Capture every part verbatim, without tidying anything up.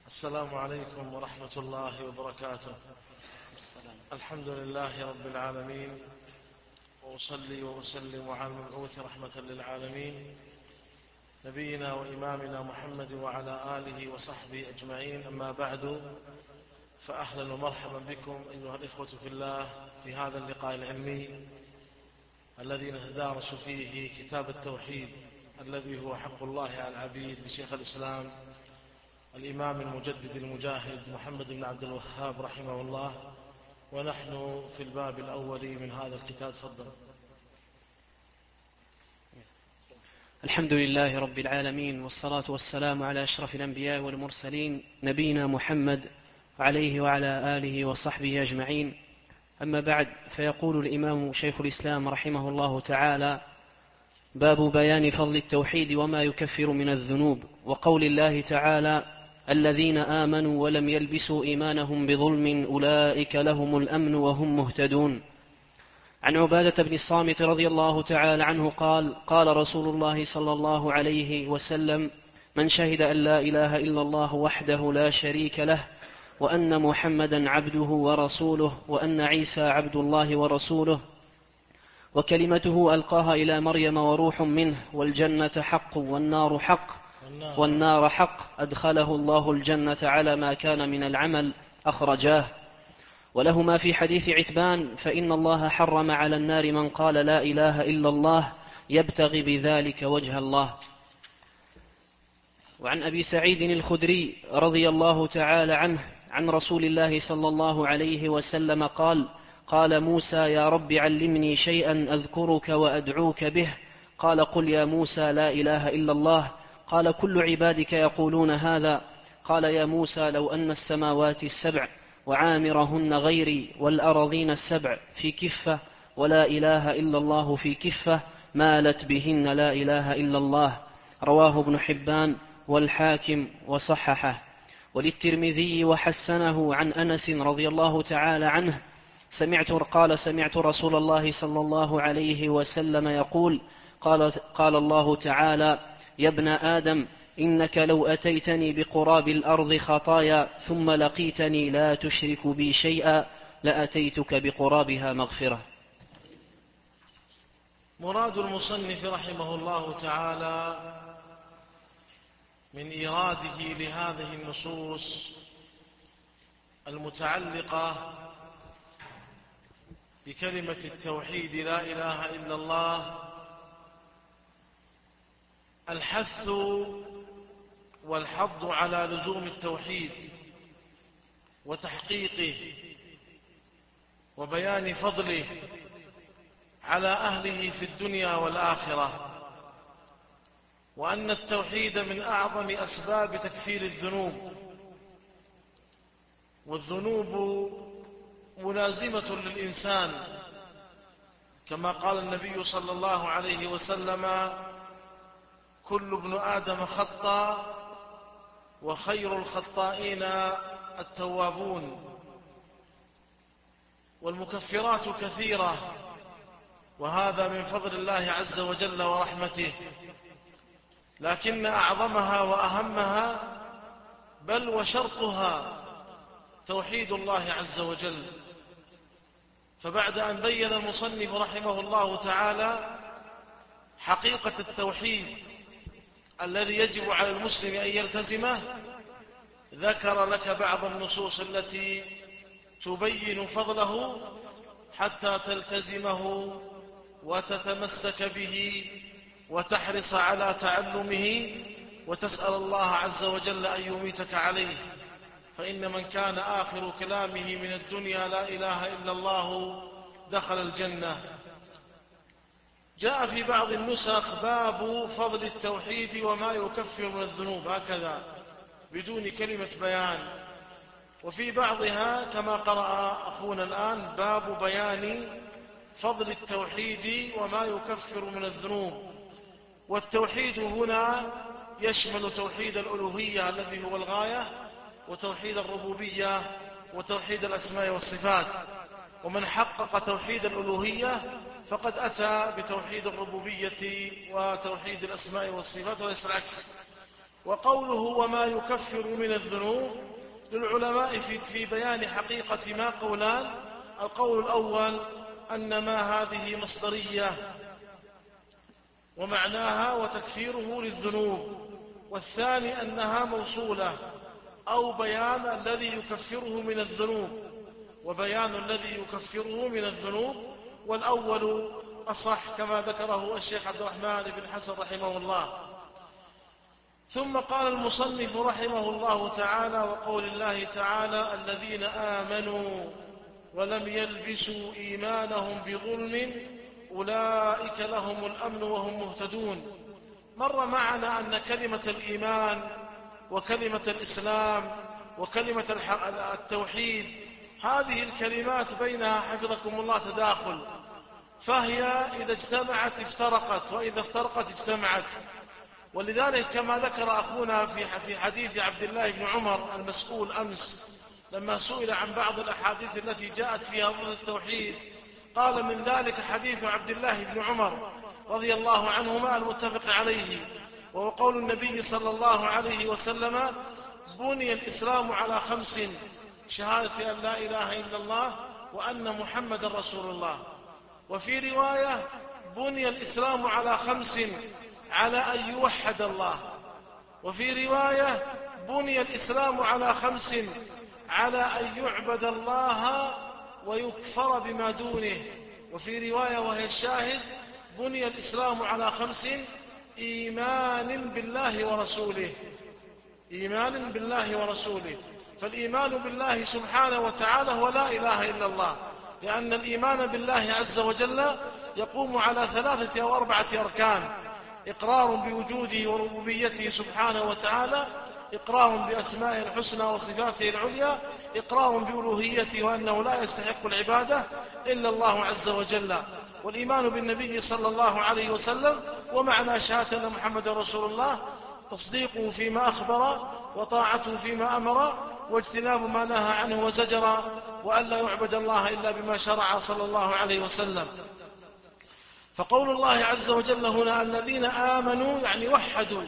السلام عليكم ورحمة الله وبركاته. السلام. الحمد لله رب العالمين، وأصلي وأسلم على المبعوث رحمة للعالمين نبينا وإمامنا محمد وعلى آله وصحبه أجمعين. أما بعد، فأهلا ومرحبا بكم أيها الإخوة في الله في هذا اللقاء العلمي الذي نتدارس فيه كتاب التوحيد الذي هو حق الله على العبيد لشيخ الإسلام الإمام المجدد المجاهد محمد بن عبد الوهاب رحمه الله، ونحن في الباب الأول من هذا الكتاب. تفضل. الحمد لله رب العالمين، والصلاة والسلام على أشرف الأنبياء والمرسلين نبينا محمد عليه وعلى آله وصحبه أجمعين. أما بعد، فيقول الإمام شيخ الإسلام رحمه الله تعالى: باب بيان فضل التوحيد وما يكفر من الذنوب، وقول الله تعالى: الذين آمنوا ولم يلبسوا إيمانهم بظلم أولئك لهم الأمن وهم مهتدون. عن عبادة بن الصامت رضي الله تعالى عنه قال: قال رسول الله صلى الله عليه وسلم: من شهد أن لا إله إلا الله وحده لا شريك له، وأن محمدا عبده ورسوله، وأن عيسى عبد الله ورسوله، وكلمته ألقاها إلى مريم وروح منه، والجنة حق والنار حق والنار حق، أدخله الله الجنة على ما كان من العمل، أخرجاه. ولهما في حديث عتبان: فإن الله حرم على النار من قال لا إله إلا الله يبتغي بذلك وجه الله. وعن أبي سعيد الخدري رضي الله تعالى عنه عن رسول الله صلى الله عليه وسلم قال: قال موسى: يا رب علمني شيئا أذكرك وأدعوك به. قال: قل يا موسى لا إله إلا الله. قال: كل عبادك يقولون هذا. قال: يا موسى لو أن السماوات السبع وعامرهن غيري والأرضين السبع في كفة ولا إله إلا الله في كفة مالت بهن لا إله إلا الله. رواه ابن حبان والحاكم وصححه. وللترمذي وحسنه عن أنس رضي الله تعالى عنه سمعت قال: سمعت رسول الله صلى الله عليه وسلم يقول: قال, قال الله تعالى: يا ابن آدم إنك لو أتيتني بقراب الأرض خطايا ثم لقيتني لا تشرك بي شيئا لأتيتك بقرابها مغفرة. مراد المصنف رحمه الله تعالى من إيراده لهذه النصوص المتعلقة بكلمة التوحيد لا إله إلا الله الحث والحض على لزوم التوحيد وتحقيقه، وبيان فضله على أهله في الدنيا والآخرة، وأن التوحيد من أعظم أسباب تكفير الذنوب، والذنوب ملازمة للإنسان كما قال النبي صلى الله عليه وسلم: كل ابن آدم خطاء وخير الخطائين التوابون. والمكفرات كثيرة، وهذا من فضل الله عز وجل ورحمته، لكن أعظمها وأهمها بل وشرطها توحيد الله عز وجل. فبعد أن بين المصنف رحمه الله تعالى حقيقة التوحيد الذي يجب على المسلم أن يلتزمه، ذكر لك بعض النصوص التي تبين فضله حتى تلتزمه وتتمسك به وتحرص على تعلمه وتسأل الله عز وجل أن يميتك عليه. فإن من كان آخر كلامه من الدنيا لا إله إلا الله دخل الجنة. جاء في بعض النسخ: باب فضل التوحيد وما يكفر من الذنوب، هكذا بدون كلمة بيان. وفي بعضها كما قرأ أخونا الآن: باب بيان فضل التوحيد وما يكفر من الذنوب. والتوحيد هنا يشمل توحيد الألوهية الذي هو الغاية، وتوحيد الربوبية، وتوحيد الأسماء والصفات. ومن حقق توحيد الألوهية فقد أتى بتوحيد الربوبية وتوحيد الأسماء والصفات وليس العكس. وقوله وما يكفر من الذنوب للعلماء في بيان حقيقة ما قولان. القول الأول أن ما هذه مصدرية ومعناها وتكفيره للذنوب، والثاني أنها موصولة أو بيان الذي يكفره من الذنوب وبيان الذي يكفره من الذنوب، والأول أصح كما ذكره الشيخ عبد الرحمن بن حسن رحمه الله. ثم قال المصنف رحمه الله تعالى: وقول الله تعالى: الذين آمنوا ولم يلبسوا إيمانهم بظلم أولئك لهم الأمن وهم مهتدون. مر معنا أن كلمة الإيمان وكلمة الإسلام وكلمة التوحيد هذه الكلمات بينها حفظكم الله تداخل، فهي إذا اجتمعت افترقت وإذا افترقت اجتمعت. ولذلك كما ذكر أخونا في حديث عبد الله بن عمر المسؤول أمس لما سئل عن بعض الأحاديث التي جاءت فيها ضد التوحيد، قال من ذلك حديث عبد الله بن عمر رضي الله عنهما المتفق عليه، وهو قول النبي صلى الله عليه وسلم: بني الإسلام على خمس: شهادة أن لا إله إلا الله وأن محمد رسول الله. وفي رواية: بني الإسلام على خمس: على أن يوحد الله. وفي رواية: بني الإسلام على خمس: على أن يعبد الله ويكفر بما دونه. وفي رواية وهي الشاهد: بني الإسلام على خمس: إيمان بالله ورسوله. إيمان بالله ورسوله. فالإيمان بالله سبحانه وتعالى هو لا إله إلا الله، لأن الإيمان بالله عز وجل يقوم على ثلاثة أو أربعة أركان: إقرار بوجوده وربوبيته سبحانه وتعالى، إقرار بأسمائه الحسنى وصفاته العليا، إقرار بألوهيته وأنه لا يستحق العبادة إلا الله عز وجل. والإيمان بالنبي صلى الله عليه وسلم ومعنى شهادة أن محمد رسول الله تصديقه فيما أخبر وطاعته فيما أمر واجتناب ما نهى عنه وزجر، وأن لا يعبد الله إلا بما شرع صلى الله عليه وسلم. فقول الله عز وجل هنا الذين آمنوا يعني وحدوا،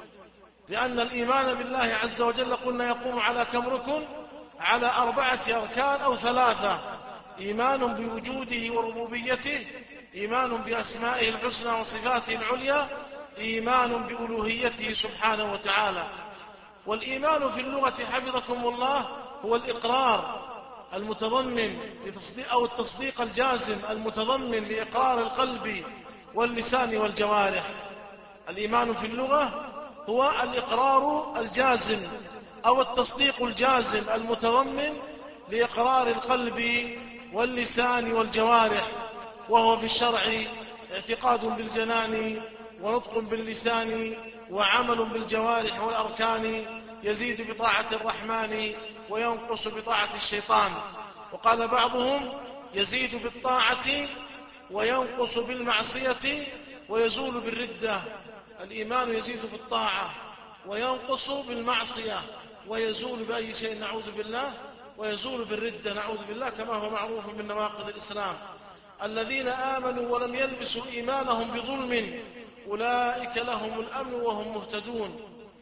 لأن الإيمان بالله عز وجل قلنا يقوم على كم ركن؟ على أربعة أركان أو ثلاثة: إيمان بوجوده وربوبيته، إيمان بأسمائه الحسنى وصفاته العليا، إيمان بألوهيته سبحانه وتعالى. والإيمان في اللغة حفظكم الله هو الإقرار المتضمن لتصديق أو التصديق الجازم المتضمن لإقرار القلب واللسان والجوارح. الإيمان في اللغة هو الإقرار الجازم أو التصديق الجازم المتضمن لإقرار القلب واللسان والجوارح، وهو في الشرع اعتقاد بالجنان ونطق باللسان وعمل بالجوارح والأركان، يزيد بطاعة الرحمن وينقص بطاعة الشيطان. وقال بعضهم: يزيد بالطاعة وينقص بالمعصية ويزول بالردة. الإيمان يزيد بالطاعة وينقص بالمعصية ويزول بأي شيء نعوذ بالله، ويزول بالردة نعوذ بالله، كما هو معروف من نواقض الإسلام. الذين آمنوا ولم يلبسوا إيمانهم بظلم أولئك لهم الأمن وهم مهتدون.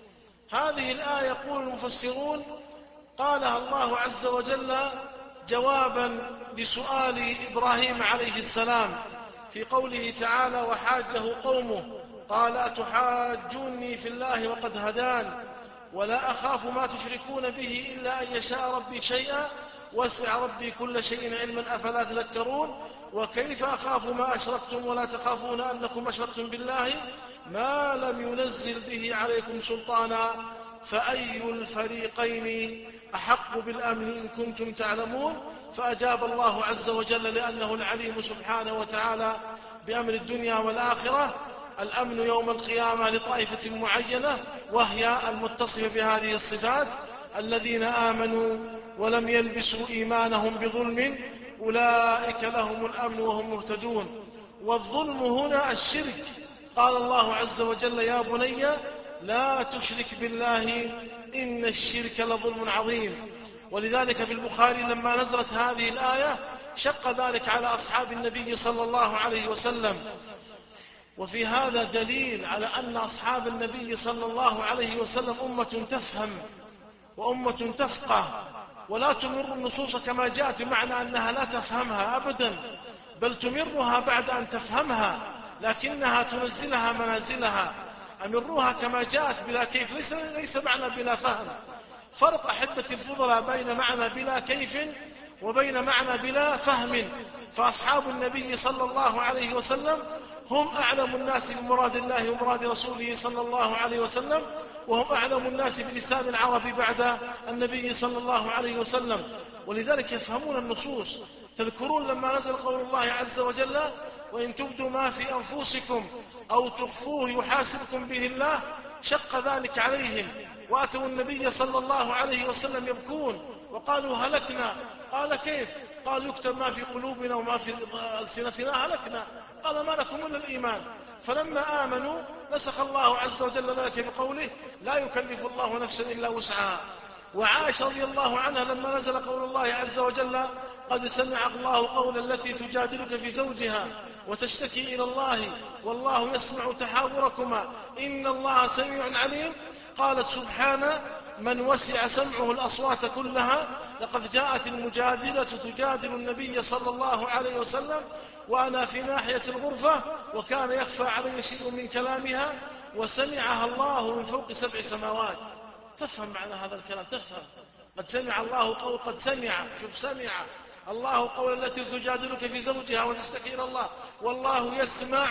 هذه الآية يقول المفسرون قالها الله عز وجل جوابا لسؤال إبراهيم عليه السلام في قوله تعالى: وحاجه قومه قال أتحاجوني في الله وقد هدان ولا أخاف ما تشركون به إلا أن يشاء ربي شيئا وسع ربي كل شيء علما أفلا تذكرون وكيف أخاف ما أشركتم ولا تخافون أنكم أشركتم بالله ما لم ينزل به عليكم سلطانا فأي الفريقين أحق بالأمن إن كنتم تعلمون. فأجاب الله عز وجل لأنه العليم سبحانه وتعالى بأمر الدنيا والآخرة: الأمن يوم القيامة لطائفة معينة وهي المتصفة بهذه الصفات: الذين آمنوا ولم يلبسوا إيمانهم بظلم أولئك لهم الأمن وهم مهتدون. والظلم هنا الشرك. قال الله عز وجل: يا بني لا تشرك بالله إن الشرك لظلم عظيم. ولذلك في البخاري لما نزلت هذه الآية شق ذلك على أصحاب النبي صلى الله عليه وسلم، وفي هذا دليل على أن أصحاب النبي صلى الله عليه وسلم أمة تفهم وأمة تفقه، ولا تمر النصوص كما جاءت بمعنى أنها لا تفهمها أبدا، بل تمرها بعد أن تفهمها، لكنها تنزلها منازلها. أمروها كما جاءت بلا كيف، ليس, ليس معنى بلا فهم. فرق أحبة الفضلاء بين معنى بلا كيف وبين معنى بلا فهم. فأصحاب النبي صلى الله عليه وسلم هم أعلم الناس بمراد الله ومراد رسوله صلى الله عليه وسلم، وهم أعلم الناس بلسان العرب بعد النبي صلى الله عليه وسلم، ولذلك يفهمون النصوص. تذكرون لما نزل قول الله عز وجل: وإن تبدوا ما في أنفسكم أو تخفوه يحاسبكم به الله، شق ذلك عليهم، وأتوا النبي صلى الله عليه وسلم يبكون وقالوا: هلكنا. قال: كيف؟ قال: يكتب ما في قلوبنا وما في ألسنتنا، هلكنا. قال: ما لكم من الإيمان؟ فلما آمنوا نسخ الله عز وجل ذلك بقوله: لا يكلف الله نفسا إلا وسعها. وعائشة رضي الله عنها لما نزل قول الله عز وجل: قد سمع الله قول التي تجادلك في زوجها وتشتكي إلى الله والله يسمع تحاوركما إن الله سميع عليم، قالت: سبحان من وسع سمعه الأصوات كلها، لقد جاءت المجادلة تجادل النبي صلى الله عليه وسلم وأنا في ناحية الغرفة وكان يخفى علي شيء من كلامها وسمعها الله من فوق سبع سماوات. تفهم معنى هذا الكلام، تفهم. قد سمع الله قول، قد سمع، شوف، سمع الله قول التي تجادلك في زوجها وتشتكي إلى الله والله يسمع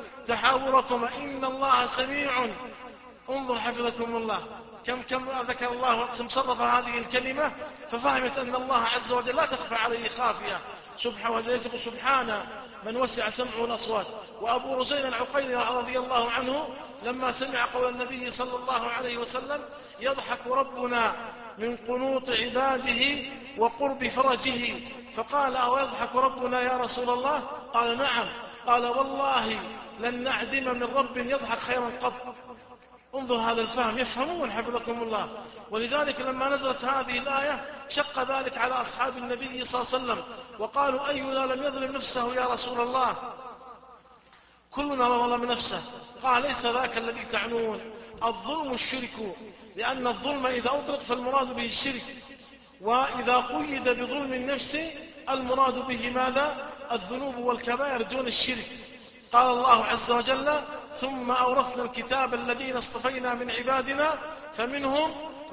تحاوركما إن الله سميع. انظر حفظكم الله كم كم ذكر الله كم صرف هذه الكلمة، ففهمت أن الله عز وجل لا تخفى عليه خافية. سبحانه سبحان من وسع سمعه الأصوات. وأبو رزين العقيلي رضي الله عنه لما سمع قول النبي صلى الله عليه وسلم: يضحك ربنا من قنوط عباده وقرب فرجه، فقال: أو يضحك ربنا يا رسول الله؟ قال: نعم. قال: والله لن نعدم من رب يضحك خيرا قط. انظر هذا الفهم، يفهمون حفظكم الله. ولذلك لما نزلت هذه الآية شق ذلك على أصحاب النبي صلى الله عليه وسلم، وقالوا: أينا لم يظلم نفسه يا رسول الله؟ كلنا ظلم نفسه. قال: ليس ذاك الذي تعنون، الظلم الشرك، لأن الظلم إذا أطلق فالمراد به الشرك، وإذا قيد بظلم النفس المراد به ماذا؟ الذنوب والكبائر دون الشرك. قال الله عز وجل: ثم أورثنا الكتاب الذين اصطفينا من عبادنا فمنهم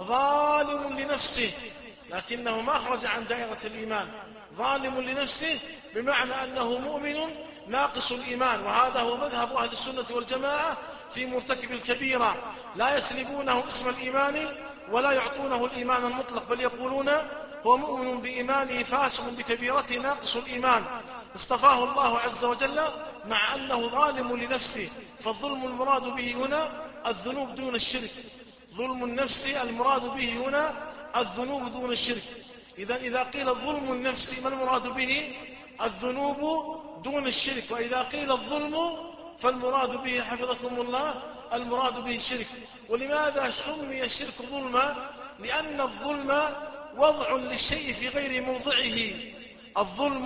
ظالم لنفسه، لكنه ما خرج عن دائرة الإيمان. ظالم لنفسه بمعنى أنه مؤمن ناقص الإيمان، وهذا هو مذهب أهل السنة والجماعة في مرتكب الكبيرة، لا يسلبونه اسم الإيمان ولا يعطونه الإيمان المطلق، بل يقولون هو مؤمن بإيمانه فاسق بكبيرته ناقص الإيمان. اصطفاه الله عز وجل مع أنه ظالم لنفسه. فالظلم المراد به هنا الذنوب دون الشرك، ظلم النفس المراد به هنا الذنوب دون الشرك. إذا إذا قيل الظلم النفسي ما المراد به؟ الذنوب دون الشرك. وإذا قيل الظلم فالمراد به حفظكم الله المراد به الشرك. ولماذا سمي الشرك ظلما؟ لأن الظلم وضع للشيء في غير موضعه. الظلم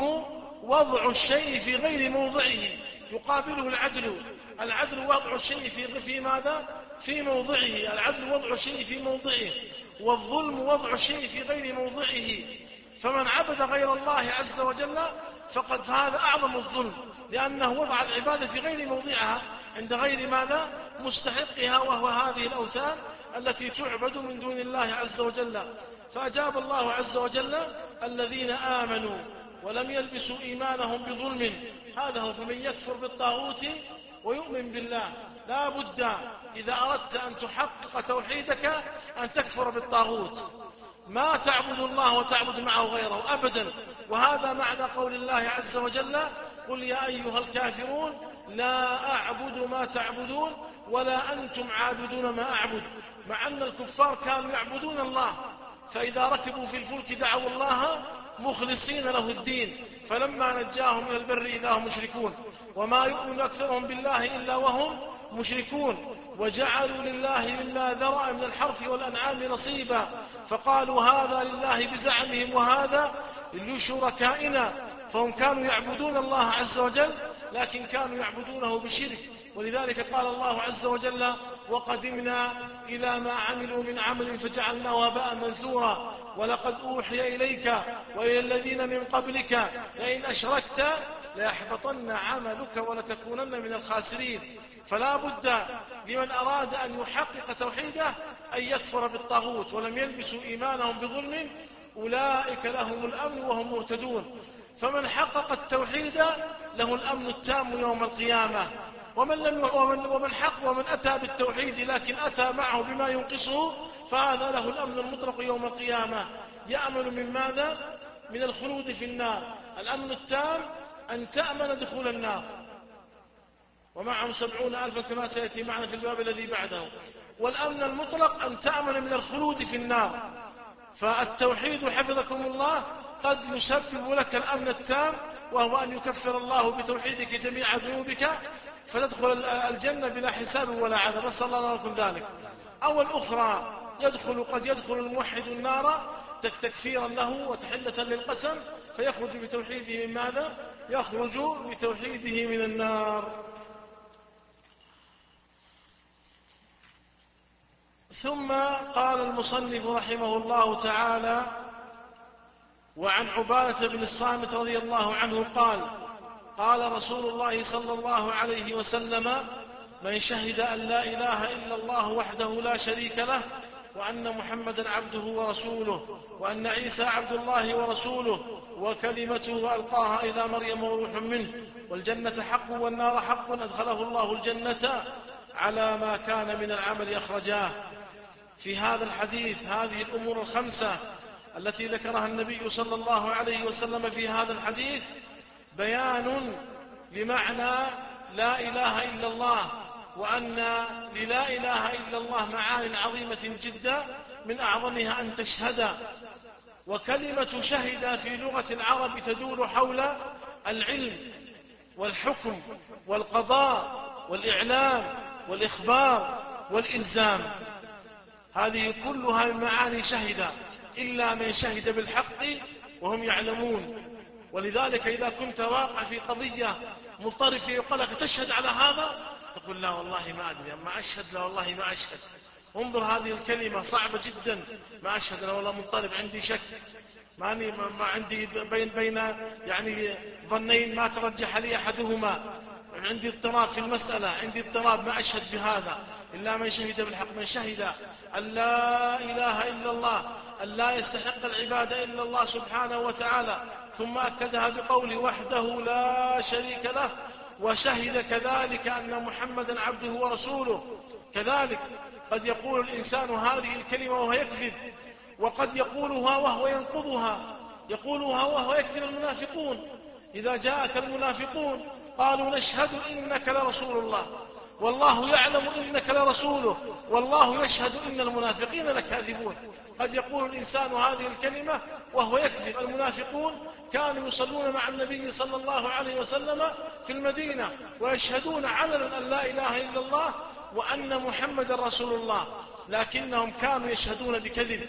وضع الشيء في غير موضعه، يقابله العدل. العدل وضع الشيء في في ماذا؟ في موضعه. العدل وضع الشيء في موضعه، والظلم وضع الشيء في غير موضعه. فمن عبد غير الله عز وجل فقد فهذا أعظم الظلم، لأنه وضع العبادة في غير موضعها عند غير ماذا؟ مستحقها، وهو هذه الأوثان التي تعبد من دون الله عز وجل. فأجاب الله عز وجل: الذين آمنوا ولم يلبسوا إيمانهم بظلم. هذا هو. فمن يكفر بالطاغوت ويؤمن بالله، لا بد إذا أردت أن تحقق توحيدك أن تكفر بالطاغوت، ما تعبد الله وتعبد معه غيره أبدا. وهذا معنى قول الله عز وجل: قل يا أيها الكافرون لا أعبد ما تعبدون ولا أنتم عابدون ما أعبد. مع أن الكفار كانوا يعبدون الله، فإذا ركبوا في الفلك دعوا الله مخلصين له الدين، فلما نجاهم من البر إذا هم مشركون. وما يؤمن أكثرهم بالله إلا وهم مشركون. وجعلوا لله مما ذرأ من الحرث والأنعام نصيبا، فقالوا هذا لله بزعمهم وهذا لشركائنا. فهم كانوا يعبدون الله عز وجل، لكن كانوا يعبدونه بشرك. ولذلك قال الله عز وجل: وقدمنا إلى ما عملوا من عمل فجعلناه هباء منثورا ولقد أوحي إليك وإلى الذين من قبلك لئن أشركت ليحبطن عملك ولتكونن من الخاسرين. فلا بد لمن أراد أن يحقق توحيده أن يكفر بالطاغوت ولم يلبسوا إيمانهم بظلم، أولئك لهم الأمن وهم مهتدون. فمن حقق التوحيد له الأمن التام يوم القيامة، ومن, لم ومن, ومن حق ومن أتى بالتوحيد لكن أتى معه بما ينقصه فهذا له الأمن المطلق يوم القيامة. يأمن من ماذا؟ من الخلود في النار. الأمن التام أن تأمن دخول النار، ومعهم سبعون ألفا كما سيأتي معنا في الباب الذي بعده. والأمن المطلق أن تأمن من الخلود في النار. فالتوحيد حفظكم الله قد يسبب لك الأمن التام، وهو أن يكفر الله بتوحيدك جميع ذنوبك فتدخل الجنة بلا حساب ولا عذاب، نسأل الله لكم ذلك. أو الأخرى يدخل قد يدخل الموحد النار تكفيرا له وتحلة للقسم فيخرج بتوحيده من ماذا؟ يخرج بتوحيده من النار. ثم قال المصنف رحمه الله تعالى: وعن عبادة بن الصامت رضي الله عنه قال: قال رسول الله صلى الله عليه وسلم: من شهد أن لا إله إلا الله وحده لا شريك له وأن محمدا عبده ورسوله وأن عيسى عبد الله ورسوله وكلمته ألقاها إلى مريم وروح منه والجنة حق والنار حق أدخله الله الجنة على ما كان من العمل أخرجاه. في هذا الحديث هذه الأمور الخمسة التي ذكرها النبي صلى الله عليه وسلم في هذا الحديث بيان لمعنى لا إله إلا الله، وأن للا إله إلا الله معان عظيمة جدا، من أعظمها أن تشهد. وكلمة شهد في لغة العرب تدور حول العلم والحكم والقضاء والإعلام والإخبار والإلزام، هذه كلها من معاني شهد، إلا من شهد بالحق وهم يعلمون. ولذلك إذا كنت واقع في قضية مضطرب فيه يقول لك تشهد على هذا، تقول لا والله ما أدري، أما أشهد لا والله ما أشهد. انظر هذه الكلمة صعبة جدا، ما أشهد لا والله مضطرب، عندي شك، ماني ما عندي بين بين يعني ظنين ما ترجح لي أحدهما، عندي اضطراب في المسألة، عندي اضطراب ما أشهد بهذا. إلا من شهد بالحق، من شهد أن لا إله إلا الله، أن لا يستحق العبادة إلا الله سبحانه وتعالى، ثم أكدها بقول وحده لا شريك له، وشهد كذلك أن محمدا عبده ورسوله. كذلك قد يقول الإنسان هذه الكلمة وهو يكذب، وقد يقولها وهو ينقضها، يقولها وهو يكذب. المنافقون إذا جاءك المنافقون قالوا نشهد إنك لرسول الله والله يعلم إنك لرسوله والله يشهد إن المنافقين لكاذبون. قد يقول الإنسان هذه الكلمة وهو يكذب. المنافقون كانوا يصلون مع النبي صلى الله عليه وسلم في المدينة ويشهدون علنا أن لا إله إلا الله وأن محمد رسول الله، لكنهم كانوا يشهدون بكذب.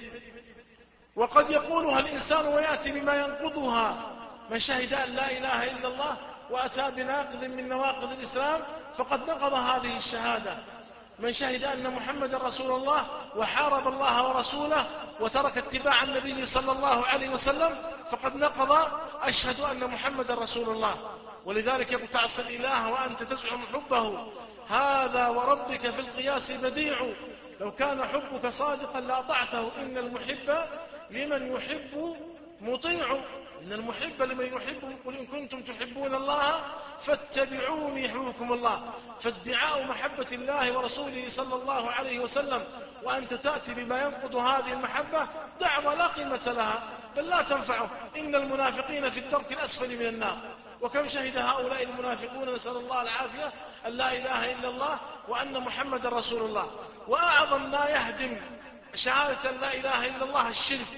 وقد يقولها الإنسان ويأتي بما ينقضها. من شهد أن لا إله إلا الله وأتى بناقض من نواقض الإسلام فقد نقض هذه الشهادة. من شهد أن محمد رسول الله وحارب الله ورسوله وترك اتباع النبي صلى الله عليه وسلم فقد نقض أشهد أن محمد رسول الله. ولذلك يقول تعصي الإله وأنت تزعم حبه، هذا وربك في القياس بديع، لو كان حبك صادقا لأطعته، إن المحب لمن يحب مطيع. إن المحب لمن يحب، قل إن كنتم تحبون الله فاتبعوني يحببكم الله. فادعاء محبة الله ورسوله صلى الله عليه وسلم وأنت تأتي بما ينقض هذه المحبة دعوة لا قيمة لها بل لا تنفعه. إن المنافقين في الدرك الأسفل من النار. وكم شهد هؤلاء المنافقون نسأل الله العافية أن لا إله إلا الله وأن محمد رسول الله. وأعظم ما يهدم شهادة لا إله إلا الله الشرك،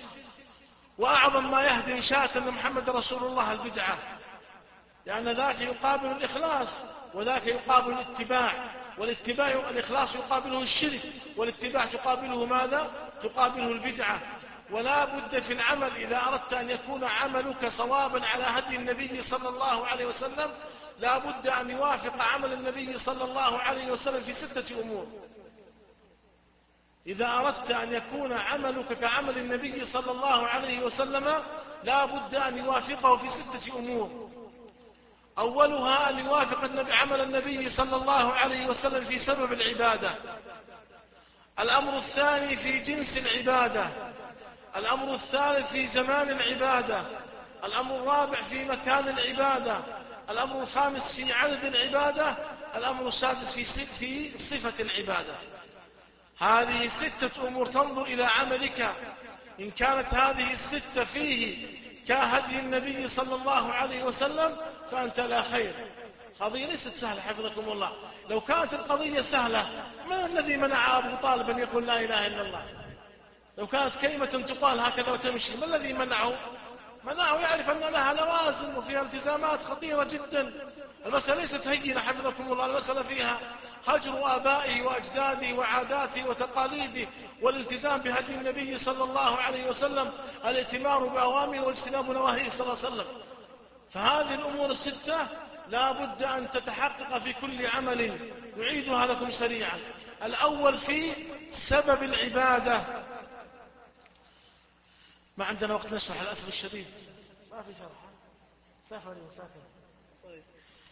وأعظم ما يهدم شهادة أن محمد رسول الله البدعة، لأن ذاك يقابل الإخلاص وذاك يقابل الاتباع، والاتباع الإخلاص يقابله الشرك، والاتباع تقابله ماذا؟ تقابله البدعة. ولا بد في العمل إذا أردت أن يكون عملك صوابا على هدي النبي صلى الله عليه وسلم لا بد أن يوافق عمل النبي صلى الله عليه وسلم في ستة أمور. إذا أردت أن يكون عملك كعمل النبي صلى الله عليه وسلم لا بد أن يوافقه في ستة أمور. أولها أن يوافق النبي عمل النبي صلى الله عليه وسلم في سبب العبادة. الأمر الثاني في جنس العبادة. الأمر الثالث في زمان العبادة. الأمر الرابع في مكان العبادة. الأمر الخامس في عدد العبادة. الأمر السادس في صفة العبادة. هذه ستة أمور تنظر إلى عملك، إن كانت هذه الستة فيه كهدي النبي صلى الله عليه وسلم فأنت لا خير. قضية ليست سهلة حفظكم الله. لو كانت القضية سهلة من الذي منع أبو طالب أن يقول لا إله إلا الله؟ لو كانت كلمة تقال هكذا وتمشي ما الذي منعه؟ منعه يعرف أن لها لوازم وفيها التزامات خطيرة جدا. المسألة ليست هينة حفظكم الله، المسألة فيها هجر آبائه وأجداده وعاداته وتقاليده والالتزام بهدي النبي صلى الله عليه وسلم، الائتمار بأوامره واجتناب نواهيه صلى الله عليه وسلم. فهذه الأمور الستة لا بد أن تتحقق في كل عمل. نعيدها لكم سريعا. الأول في سبب العبادة. ما عندنا وقت نشرح للأسف الشديد، ما في شرح. سافر مسافر. طيب.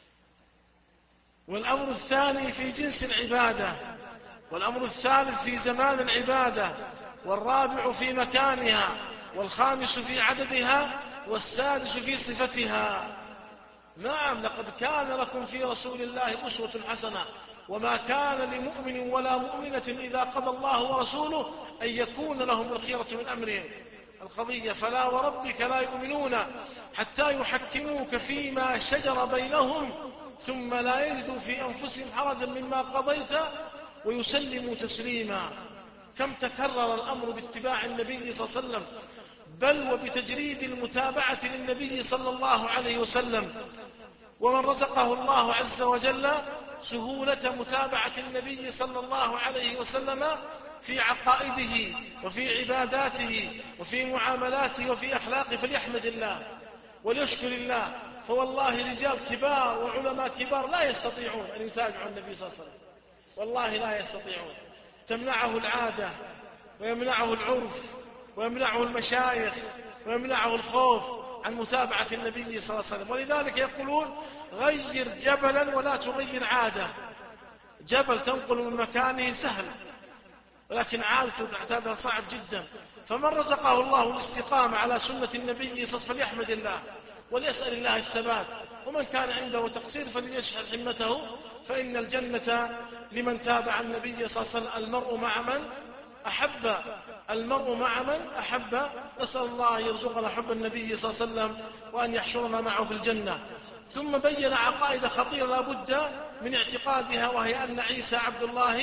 والأمر الثاني في جنس العبادة. والأمر الثالث في زمان العبادة. والرابع في مكانها. والخامس في عددها. والسادس في صفتها. نعم، لقد كان لكم في رسول الله أسوة حسنة، وما كان لمؤمن ولا مؤمنة إذا قضى الله ورسوله أن يكون لهم الخيرة من أمرهم. القضية فلا وربك لا يؤمنون حتى يحكموك فيما شجر بينهم ثم لا يجدوا في أنفسهم حرجا مما قضيت ويسلموا تسليما. كم تكرر الأمر باتباع النبي صلى الله عليه وسلم، بل وبتجريد المتابعة للنبي صلى الله عليه وسلم. ومن رزقه الله عز وجل سهولة متابعة النبي صلى الله عليه وسلم في عقائده وفي عباداته وفي معاملاته وفي أخلاقه فليحمد الله وليشكر الله. فوالله رجال كبار وعلماء كبار لا يستطيعون أن يتابعوا النبي صلى الله عليه وسلم، والله لا يستطيعون. تمنعه العادة ويمنعه العرف ويمنعه المشايخ ويمنعه الخوف عن متابعة النبي صلى الله عليه وسلم. ولذلك يقولون غير جبلا ولا تغير عادة. جبل تنقل من مكانه سهل، ولكن عادة تعتادها صعب جدا. فمن رزقه الله الاستقامة على سنة النبي صلى الله عليه وسلم فليحمد الله وليسأل الله الثبات. ومن كان عنده تقصير فليشحذ همته، فإن الجنة لمن تابع النبي صلى الله عليه وسلم. المرء مع من أحب. المرء مع من أحب. نسأل الله يرزقنا حب النبي صلى الله عليه وسلم وأن يحشرنا معه في الجنة. ثم بين عقائد خطيرة لا بد من اعتقادها، وهي أن عيسى عبد الله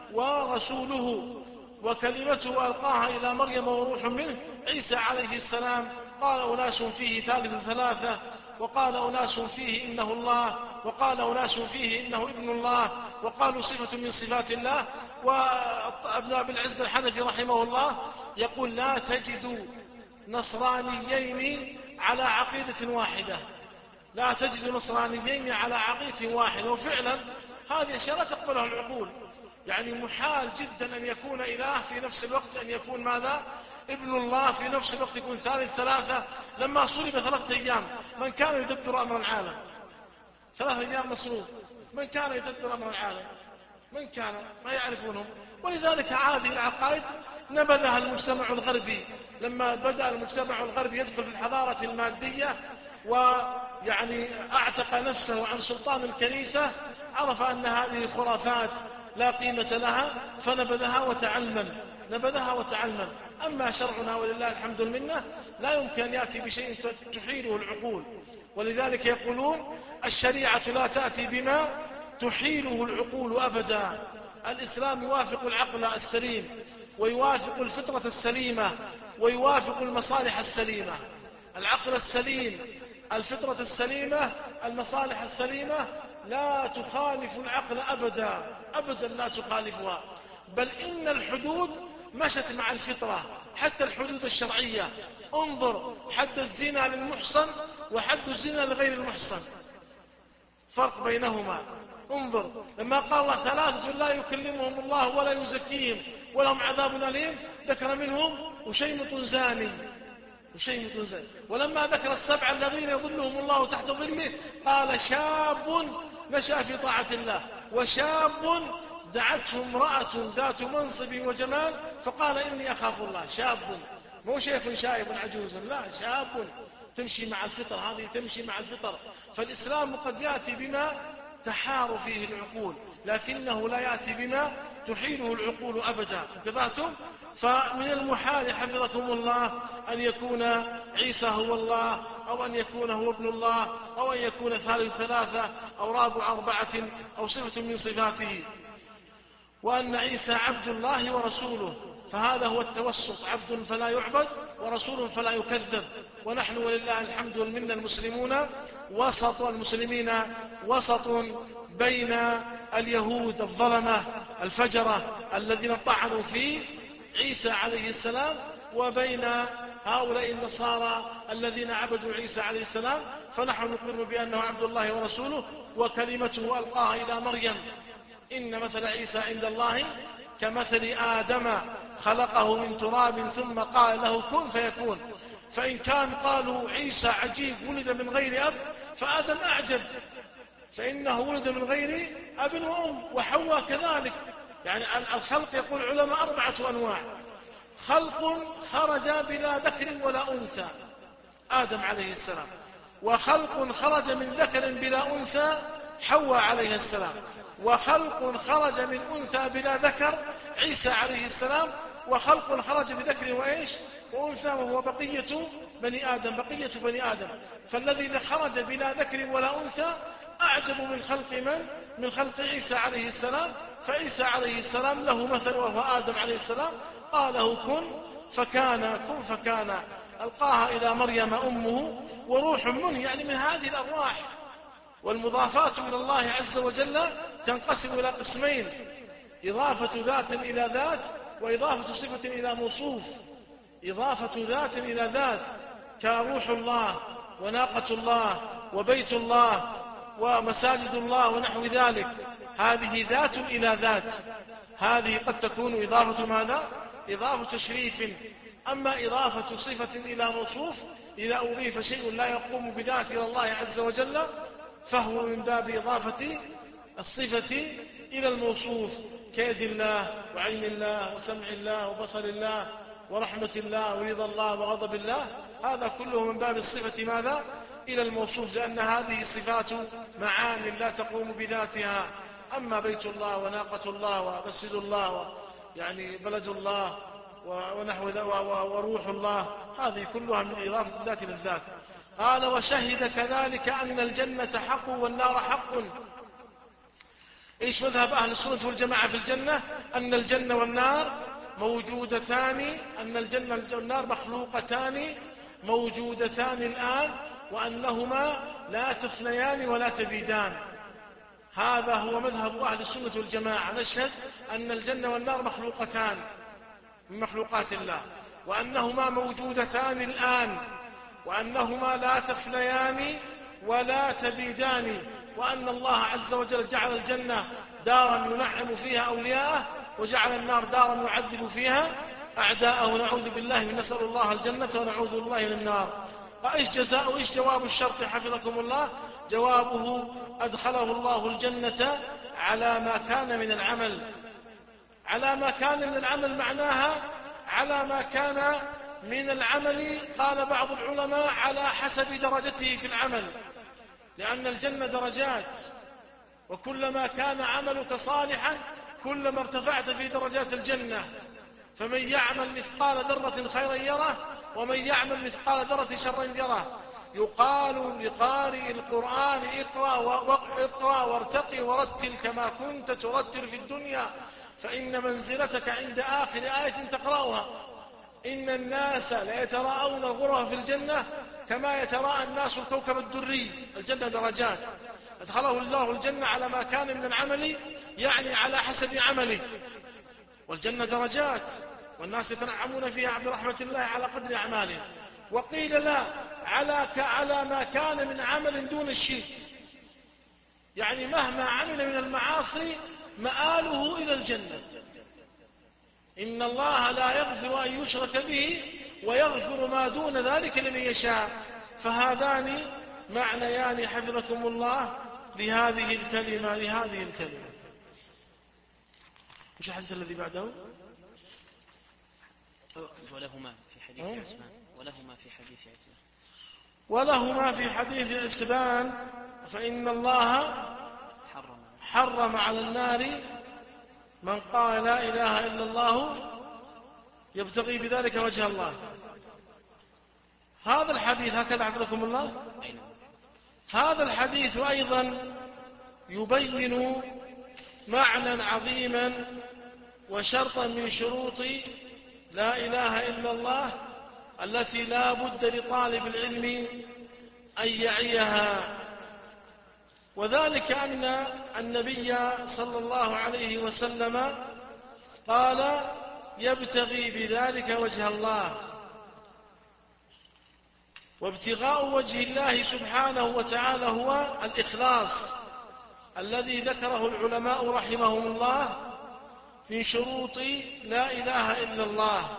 ورسوله وكلمته ألقاها إلى مريم وروح منه. عيسى عليه السلام قال أناس فيه ثالث ثلاثة، وقال أناس فيه إنه الله، وقال أناس فيه إنه ابن الله، وقالوا صفة من صفات الله. وابن أبي العز الحنفي رحمه الله يقول لا تجد نصرانيين على عقيدة واحدة. لا تجد نصرانيين على عقيدة واحدة. وفعلا هذه أشياء لا تقبلها العقول. يعني محال جدا أن يكون إله في نفس الوقت أن يكون ماذا؟ ابن الله في نفس الوقت يكون ثالث ثلاثة. لما صلب ثلاثة أيام من كان يدبر أمر العالم؟ ثلاثة أيام مصلوب، من كان يدبر أمر العالم؟ من كان؟ ما يعرفونهم. ولذلك هذه العقائد نبذها المجتمع الغربي. لما بدأ المجتمع الغربي يدخل في الحضارة المادية ويعني أعتق نفسه عن سلطان الكنيسة، عرف أن هذه خرافات لا قيمة لها فنبذها وتعلمن نبذها وتعلمن. أما شرعنا ولله الحمد المنة لا يمكن أن يأتي بشيء تحيله العقول. ولذلك يقولون الشريعة لا تأتي بما تحيله العقول أبدا. الإسلام يوافق العقل السليم ويوافق الفطرة السليمة ويوافق المصالح السليمة. العقل السليم، الفطرة السليمة، المصالح السليمة لا تخالف العقل أبدا أبدا، لا تخالفها. بل إن الحدود مشت مع الفطرة، حتى الحدود الشرعية. انظر حد الزنا للمحصن وحد الزنا لغير المحصن. فرق بينهما. انظر لما قال الله ثلاثة لا يكلمهم الله ولا يزكيهم ولهم عذاب أليم، ذكر منهم وشيمط زاني وشيمط زاني. ولما ذكر السبع الذين يظلهم الله تحت ظله قال شاب نشأ في طاعة الله وشاب دعته امرأة ذات منصب وجمال فقال إني أخاف الله. شاب مو شيخ شايب عجوز، لا، شاب تمشي مع الفطر، هذه تمشي مع الفطر. فالإسلام قد يأتي بما تحار فيه العقول، لكنه لا يأتي بما تحيله العقول أبدا. انتبهتم؟ فمن المحال حفظكم الله أن يكون عيسى هو الله، أو أن يكون هو ابن الله، أو أن يكون ثالث ثلاثة، أو رابع أربعة، أو صفة من صفاته. وأن عيسى عبد الله ورسوله، فهذا هو التوسط، عبد فلا يعبد ورسول فلا يكذب. ونحن ولله الحمد والمنة المسلمون وسط المسلمين وسط بين اليهود الظلمة الفجرة الذين طعنوا في عيسى عليه السلام، وبين هؤلاء النصارى الذين عبدوا عيسى عليه السلام. فنحن نقر بأنه عبد الله ورسوله وكلمته ألقاها إلى مريم. إن مثل عيسى عند الله كمثل آدم خلقه من تراب ثم قال له كن فيكون. فإن كان قالوا عيسى عجيب ولد من غير أب، فآدم أعجب، فإنه ولد من غير أب وأم، وحواء كذلك. يعني الخلق يقول علماء أربعة أنواع: خلق خرج بلا ذكر ولا أنثى آدم عليه السلام، وخلق خرج من ذكر بلا أنثى حواء عليه السلام، وخلق خرج من أنثى بلا ذكر عيسى عليه السلام، وخلق خرج بذكر وإيش وأنثى وهو بقية بني آدم بقية بني آدم. فالذي خرج بلا ذكر ولا أنثى أعجب من خلق من؟ من خلق عيسى عليه السلام. فعيسى عليه السلام له مثل وهو آدم عليه السلام، قاله كن فكان، كن فكان، ألقاها إلى مريم أمه وروح منه، يعني من هذه الأرواح. والمضافات إلى الله عز وجل تنقسم إلى قسمين: إضافة ذات إلى ذات، وإضافة صفة إلى موصوف. إضافة ذات إلى ذات كروح الله وناقة الله وبيت الله ومساجد الله ونحو ذلك، هذه ذات إلى ذات، هذه قد تكون إضافة ماذا؟ إضافة تشريف. أما إضافة صفة إلى موصوف، إذا أضيف شيء لا يقوم بذات إلى الله عز وجل فهو من باب إضافة الصفة إلى الموصوف، كيد الله وعين الله وسمع الله وبصر الله ورحمة الله ورضا الله وغضب الله، هذا كله من باب الصفة ماذا؟ إلى الموصوف، لأن هذه صفات معان لا تقوم بذاتها. أما بيت الله وناقة الله ومسجد الله يعني بلد الله ونحو وروح الله، هذه كلها من إضافة الذات إلى الذات. قال وشهد كذلك أن الجنة حق والنار حق. إيش مذهب أهل السنة والجماعة في الجنة؟ أن الجنة والنار موجودتان، أن الجنة والنار مخلوقتان موجودتان الآن، وأنهما لا تفنيان ولا تبيدان. هذا هو مذهب أهل السنة والجماعة، نشهد أن الجنة والنار مخلوقتان من مخلوقات الله، وأنهما موجودتان الآن، وأنهما لا تفنيان ولا تبيدان، وأن الله عز وجل جعل الجنة دارا ينعم فيها أولياءه، وجعل النار دارا يعذب فيها أعداءه، نعوذ بالله من نسأل الله الجنة ونعوذ بالله من النار. وإيش جزاء إيش جواب الشرط حفظكم الله؟ جوابه أدخله الله الجنة على ما كان من العمل. على ما كان من العمل معناها على ما كان من العمل، قال بعض العلماء على حسب درجته في العمل، لأن الجنة درجات، وكلما كان عملك صالحا كلما ارتفعت في درجات الجنة. فمن يعمل مثقال ذرة خيرا يره، ومن يعمل مثقال ذرة شرا يره. يقال لقارئ القرآن اقرأ واقرأ وارتقي ورتل كما كنت ترتل في الدنيا، فإن منزلتك عند آخر آية تقرأها. إن الناس ليتراءون الغرف في الجنة كما يتراءى الناس الكوكب الدري. الجنة درجات، أدخله الله الجنة على ما كان من العمل، يعني على حسب عمله. والجنة درجات، والناس يتنعمون فيها برحمة الله على قدر أعمالهم. وقيل لا، على على ما كان من عمل دون الشرك، يعني مهما عمل من المعاصي مآله إلى الجنة. إن الله لا يغفر أن يشرك به ويغفر ما دون ذلك لمن يشاء. فهذان معنيان حفظكم الله لهذه الكلمة لهذه الكلمة. وش الحديث الذي بعده؟ ولهما في حديث عثمان ولهما في حديث عثمان ولهما في حديث عثمان فإن الله حرم على النار من قال لا إله إلا الله يبتغي بذلك وجه الله. هذا الحديث هكذا حفظكم الله. هذا الحديث أيضا يبين معنى عظيما وشرطا من شروط لا إله إلا الله التي لا بد لطالب العلم أن يعيها، وذلك أن النبي صلى الله عليه وسلم قال يبتغي بذلك وجه الله، وابتغاء وجه الله سبحانه وتعالى هو الإخلاص الذي ذكره العلماء رحمهم الله من شروط لا إله إلا الله.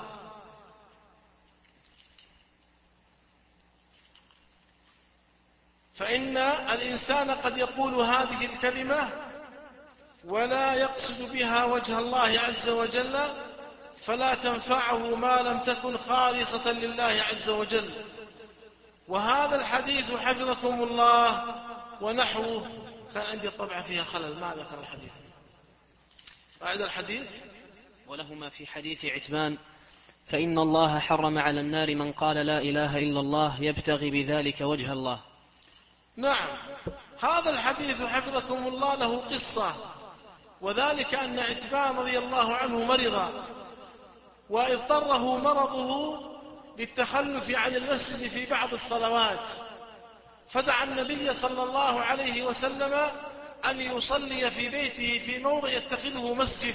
فإن الإنسان قد يقول هذه الكلمة ولا يقصد بها وجه الله عز وجل فلا تنفعه ما لم تكن خالصة لله عز وجل. وهذا الحديث حفظكم الله ونحوه كان عندي الطبعة فيها خلل ما ذكر الحديث. أعد الحديث. ولهما في حديث عتبان فإن الله حرم على النار من قال لا إله إلا الله يبتغي بذلك وجه الله. نعم، هذا الحديث حفظكم الله له قصة، وذلك أن عتبان رضي الله عنه مرض واضطره مرضه للتخلف عن المسجد في بعض الصلوات، فدعا النبي صلى الله عليه وسلم أن يصلي في بيته في موضع يتخذه مسجد،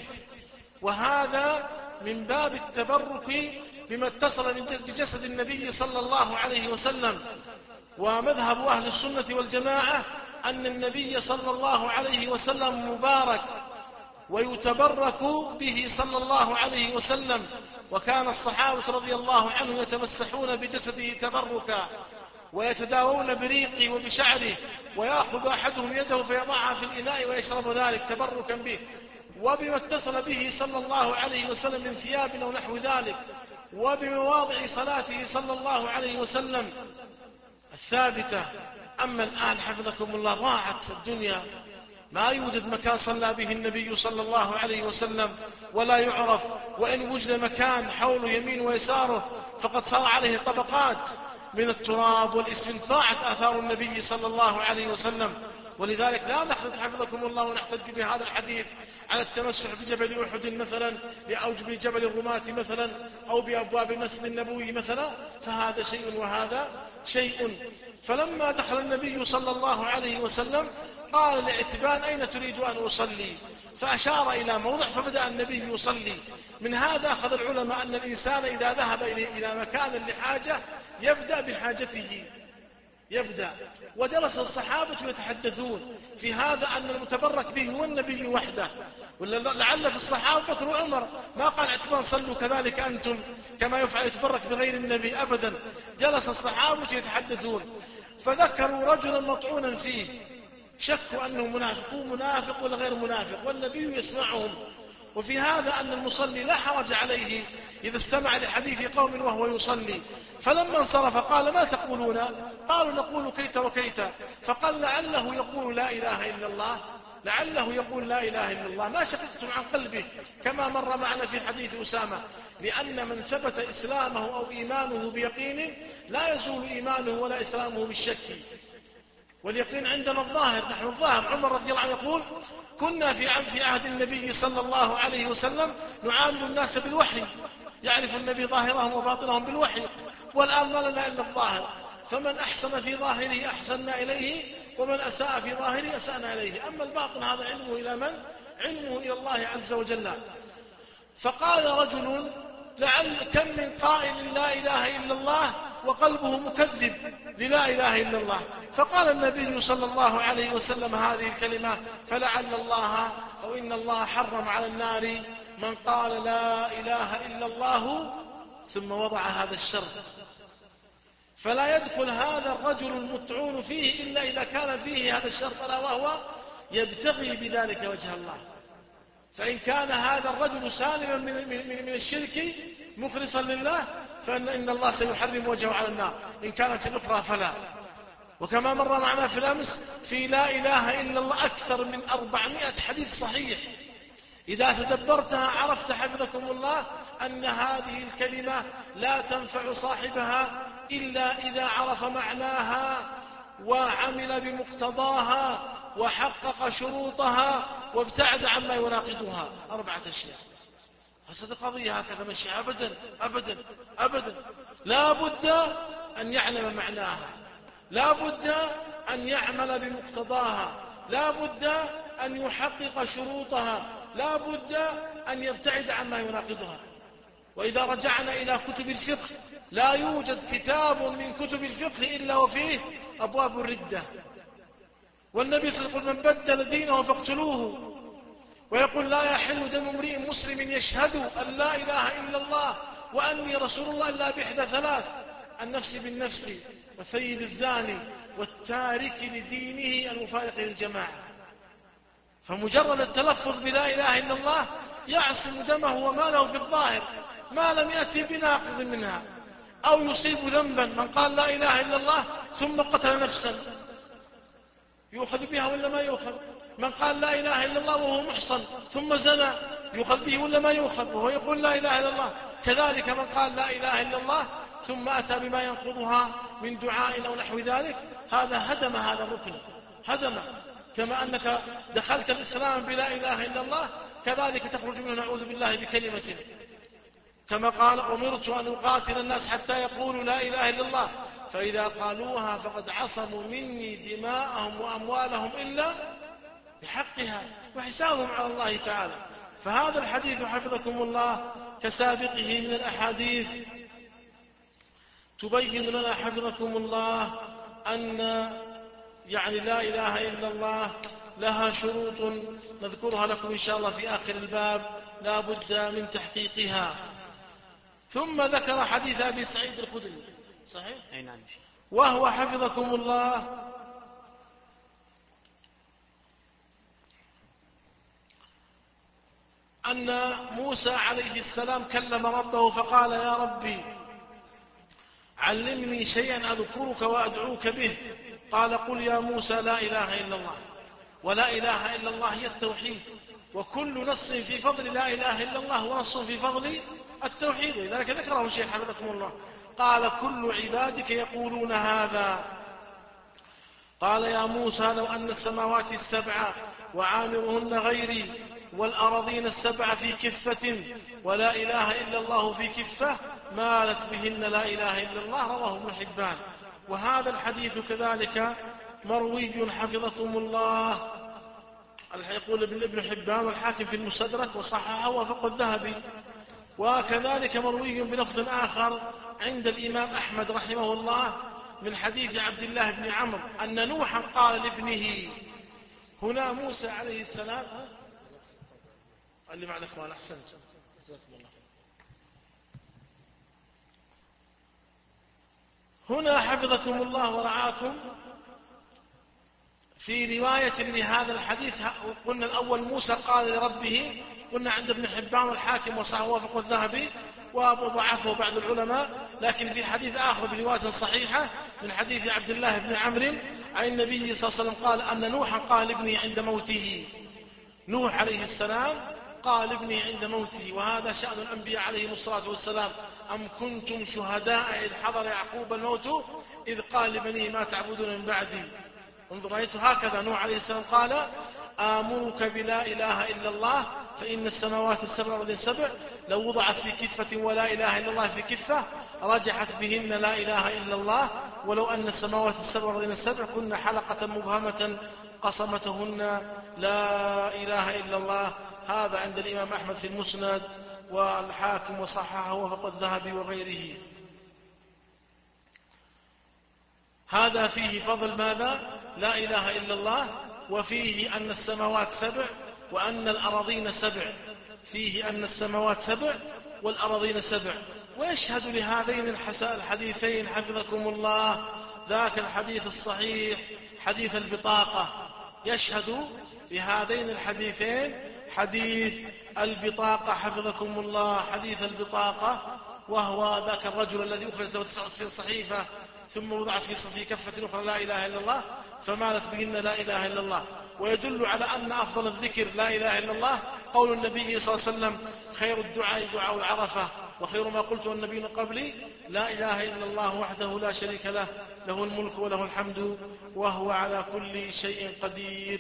وهذا من باب التبرك بما اتصل بجسد النبي صلى الله عليه وسلم. ومذهب أهل السنة والجماعة أن النبي صلى الله عليه وسلم مبارك ويتبرك به صلى الله عليه وسلم، وكان الصحابة رضي الله عنهم يتمسحون بجسده تبركا ويتداوون بريقه وبشعره، ويأخذ أحدهم يده فيضعها في الإناء ويشرب ذلك تبركا به، وبما اتصل به صلى الله عليه وسلم من ثياب أو نحو ذلك، وبمواضع صلاته صلى الله عليه وسلم الثابتة. أما الآن حفظكم الله ضاعت الدنيا، ما يوجد مكان صلى به النبي صلى الله عليه وسلم ولا يعرف، وإن وجد مكان حوله يمين ويساره فقد صار عليه طبقات من التراب والإسفنج، ضاعت آثار النبي صلى الله عليه وسلم. ولذلك لا نخلط حفظكم الله ونحتج بهذا الحديث على التمسح بجبل أحد مثلا أو بجبل الرماة مثلا أو بأبواب المسجد النبوي مثلا، فهذا شيء وهذا شيء. فلما دخل النبي صلى الله عليه وسلم قال لعتبان أين تريد أن أصلي؟ فأشار إلى موضع فبدأ النبي يصلي. من هذا أخذ العلماء أن الإنسان إذا ذهب إلى مكان لحاجة يبدأ بحاجته يبدأ. وجلس الصحابة يتحدثون في هذا أن المتبرك به هو النبي وحده، ولعل في الصحابة بكر وعمر، ما قال عتبان صلوا كذلك أنتم كما يفعل يتبرك بغير النبي أبدا. جلس الصحابة يتحدثون فذكروا رجلا مطعونا فيه، شكوا أنه منافق، هو منافق ولا غير منافق، والنبي يسمعهم. وفي هذا أن المصلي لا حرج عليه إذا استمع لحديث قوم وهو يصلي. فلما انصرف قال ما تقولون؟ قالوا نقول كيت وكيت. فقال لعله يقول لا إله إلا الله، لعله يقول لا إله إلا الله، ما شققتم عن قلبه كما مر معنا في حديث أسامة، لأن من ثبت إسلامه أو إيمانه بيقين لا يزول إيمانه ولا إسلامه بالشك. واليقين عندنا الظاهر، نحن الظاهر. عمر رضي الله عنه يقول كنا في في عهد النبي صلى الله عليه وسلم نعامل الناس بالوحي، يعرف النبي ظاهرهم وباطنهم بالوحي، والآن ما لنا إلا الظاهر، فمن أحسن في ظاهره أحسننا إليه ومن أساء في ظاهره أسأنا إليه. أما الباطن هذا علمه إلى من؟ علمه إلى الله عز وجل. فقال رجل لعل كم من قائل لا إله إلا الله وقلبه مكذب للا إله إلا الله. فقال النبي صلى الله عليه وسلم هذه الكلمة: فلعل الله أو إن الله حرم على النار من قال لا إله إلا الله ثم وضع هذا الشرط: فلا يدخل هذا الرجل المطعون فيه إلا إذا كان فيه هذا الشرط، ألا وهو يبتغي بذلك وجه الله. فإن كان هذا الرجل سالما من, من, من الشرك مخلصا لله فإن إن الله سيحرم وجهه على النار. إن كانت الأخرى فلا. وكما مر معنا في الأمس في لا إله إلا الله أكثر من أربعمائة حديث صحيح، إذا تدبرتها عرفت حفظكم الله أن هذه الكلمة لا تنفع صاحبها إلا إذا عرف معناها وعمل بمقتضاها وحقق شروطها وابتعد عما يناقضها. أربعة أشياء. هذه قضية هكذا مشي أبدا أبدا أبدا. لا بد أن يعلم معناها، لا بد أن يعمل بمقتضاها، لا بد أن يحقق شروطها، لا بد أن يبتعد عما يناقضها. وإذا رجعنا إلى كتب الفقه لا يوجد كتاب من كتب الفقه إلا وفيه أبواب الردة. والنبي صلى الله عليه وسلم: من بدل دينه فاقتلوه. ويقول: لا يحل دم امرئ مسلم يشهد أن لا إله إلا الله وأني رسول الله إلا بإحدى ثلاث: النفس بالنفس والثيب الزاني والتارك لدينه المفارق للجماعة. فمجرد التلفظ بلا إله إلا الله يعصم دمه وماله في الظاهر ما لم يأتي بناقض منها. أو يصيب ذنبا: من قال لا إله إلا الله ثم قتل نفسا يؤخذ بها ولا ما يؤخذ؟ من قال لا إله إلا الله وهو محصن ثم زنى يؤخذ به ولا ما يؤخذ وهو يقول لا إله إلا الله؟ كذلك من قال لا إله إلا الله ثم أتى بما ينقضها من دعاء أو نحو ذلك، هذا هدم هذا الركن، هدم. كما أنك دخلت الإسلام بلا إله إلا الله كذلك تخرج منه نعوذ بالله بكلمة. كما قال: أمرت أن أقاتل الناس حتى يقولوا لا إله إلا الله فإذا قالوها فقد عصموا مني دماءهم وأموالهم إلا بحقها وحسابهم على الله تعالى. فهذا الحديث حفظكم الله كسابقه من الأحاديث تبين لنا حفظكم الله أن يعني لا إله إلا الله لها شروط نذكرها لكم إن شاء الله في آخر الباب لا بد من تحقيقها. ثم ذكر حديث أبي سعيد الخدري، صحيح؟ أي نعم. وهو حفظكم الله أن موسى عليه السلام كلم ربه فقال: يا ربي علمني شيئا أذكرك وأدعوك به. قال: قل يا موسى لا إله إلا الله. ولا إله إلا الله هي التوحيد، وكل نص في فضل لا إله إلا الله ونص في فضل التوحيد، لذلك ذكره الشيخ حفظكم الله. قال: كل عبادك يقولون هذا. قال: يا موسى لو أن السماوات السبع وعامرهن غيري والأراضين السبع في كفة ولا إله إلا الله في كفة مالت بهن لا إله إلا الله. رواه ابن حبان. وهذا الحديث كذلك مروي حفظكم الله، يقول ابن حبان والحاكم في المستدرك وصححه ووافقه الذهبي. وكذلك مروي بلفظ آخر عند الإمام أحمد رحمه الله من حديث عبد الله بن عمرو أن نوحا قال لابنه، هنا موسى عليه السلام قال لي معنا اخوان احسنت جزاكم الله. هنا حفظكم الله ورعاكم في رواية لهذا الحديث قلنا الأول موسى قال لربه، قلنا عند ابن حبان والحاكم وصححه ووافقه الذهبي وضعفه بعض العلماء، لكن في حديث آخر برواية صحيحة من حديث عبد الله بن عمرو عن النبي صلى الله عليه وسلم قال أن نوحا قال لابنه عند موته. نوح عليه السلام قال ابني عند موته، وهذا شأن الأنبياء عليهم الصلاة والسلام. أم كنتم شهداء إذ حضر يعقوب الموت إذ قال لبنيه ما تعبدون من بعدي. انظر رأيت هكذا نوح عليه السلام قال آمرك بلا إله إلا الله فإن السماوات السبع والأرض السبع لو وضعت في كفة ولا إله إلا الله في كفة رجحت بهن لا إله إلا الله، ولو أن السماوات السبع والأرض السبع كن حلقة مبهمة قصمتهن لا إله إلا الله. هذا عند الإمام أحمد في المسند والحاكم وصححه وفق الذهبي وغيره. هذا فيه فضل ماذا؟ لا إله إلا الله، وفيه أن السماوات سبع وأن الأراضين سبع، فيه أن السماوات سبع والأراضين سبع. ويشهد لهذين الحديثين حفظكم الله ذاك الحديث الصحيح حديث البطاقة، يشهد لهذين الحديثين حديث البطاقة حفظكم الله، حديث البطاقة، وهو ذاك الرجل الذي أخرجت له تسعة وتسعين صحيفة ثم وضعت في كفة أخرى لا إله إلا الله فمالت بهن لا إله إلا الله. ويدل على أن أفضل الذكر لا إله إلا الله. قول النبي صلى الله عليه وسلم خير الدعاء دعاء العرفة وخير ما قلت النبي من قبلي لا إله إلا الله وحده لا شريك له له الملك وله الحمد وهو على كل شيء قدير.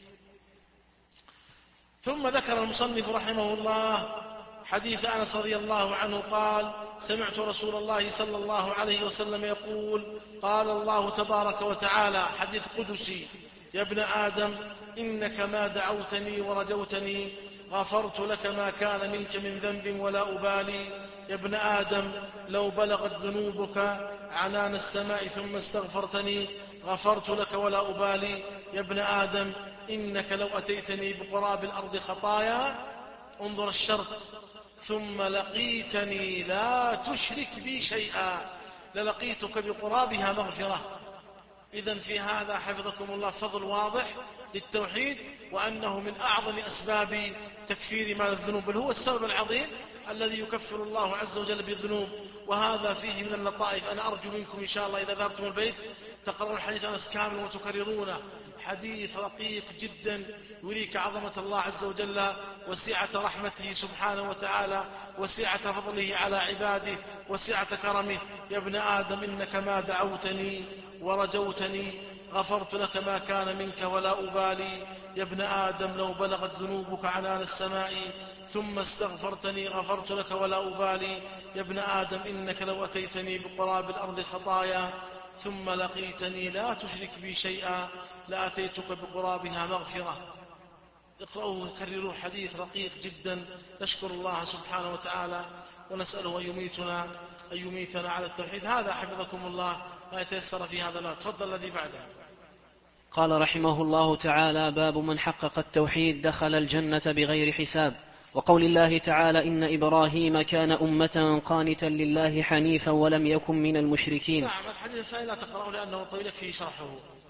ثم ذكر المصنف رحمه الله حديث أنس رضي الله عنه قال سمعت رسول الله صلى الله عليه وسلم يقول قال الله تبارك وتعالى حديث قدسي يا ابن آدم إنك ما دعوتني ورجوتني غفرت لك ما كان منك من ذنب ولا أبالي. يا ابن آدم لو بلغت ذنوبك عنان السماء ثم استغفرتني غفرت لك ولا أبالي. يا ابن آدم إنك لو أتيتني بقراب الأرض خطايا انظر الشرط ثم لقيتني لا تشرك بي شيئا للقيتك بقرابها مغفرة. إذن في هذا حفظكم الله فضل واضح للتوحيد، وأنه من أعظم أسباب تكفير ما الذنوب، بل هو السبب العظيم الذي يكفر الله عز وجل بالذنوب. وهذا فيه من اللطائف. أنا أرجو منكم إن شاء الله إذا ذهبتم البيت تقرأوا الحديث أنس كامل وتكررونه، حديث رقيق جدا يريك عظمة الله عز وجل وسعة رحمته سبحانه وتعالى وسعة فضله على عباده وسعة كرمه. يا ابن آدم إنك ما دعوتني ورجوتني غفرت لك ما كان منك ولا أبالي. يا ابن آدم لو بلغت ذنوبك عنان السماء ثم استغفرتني غفرت لك ولا أبالي. يا ابن آدم إنك لو أتيتني بقراب الأرض خطايا ثم لقيتني لا تشرك بي شيئا لأتيتك بقرابها مغفرة. اقرأوه وكرروا حديث رقيق جدا. نشكر الله سبحانه وتعالى ونسأله أن يميتنا, أن يميتنا على التوحيد. هذا حفظكم الله ما يتيسر في هذا الوقت. تفضل الذي بعده. قال رحمه الله تعالى باب من حقق التوحيد دخل الجنة بغير حساب. وقول الله تعالى إن إبراهيم كان أمة قانتا لله حنيفا ولم يكن من المشركين. نعم الحديث الثاني لا تقرأه لأنه طويل في شرحه.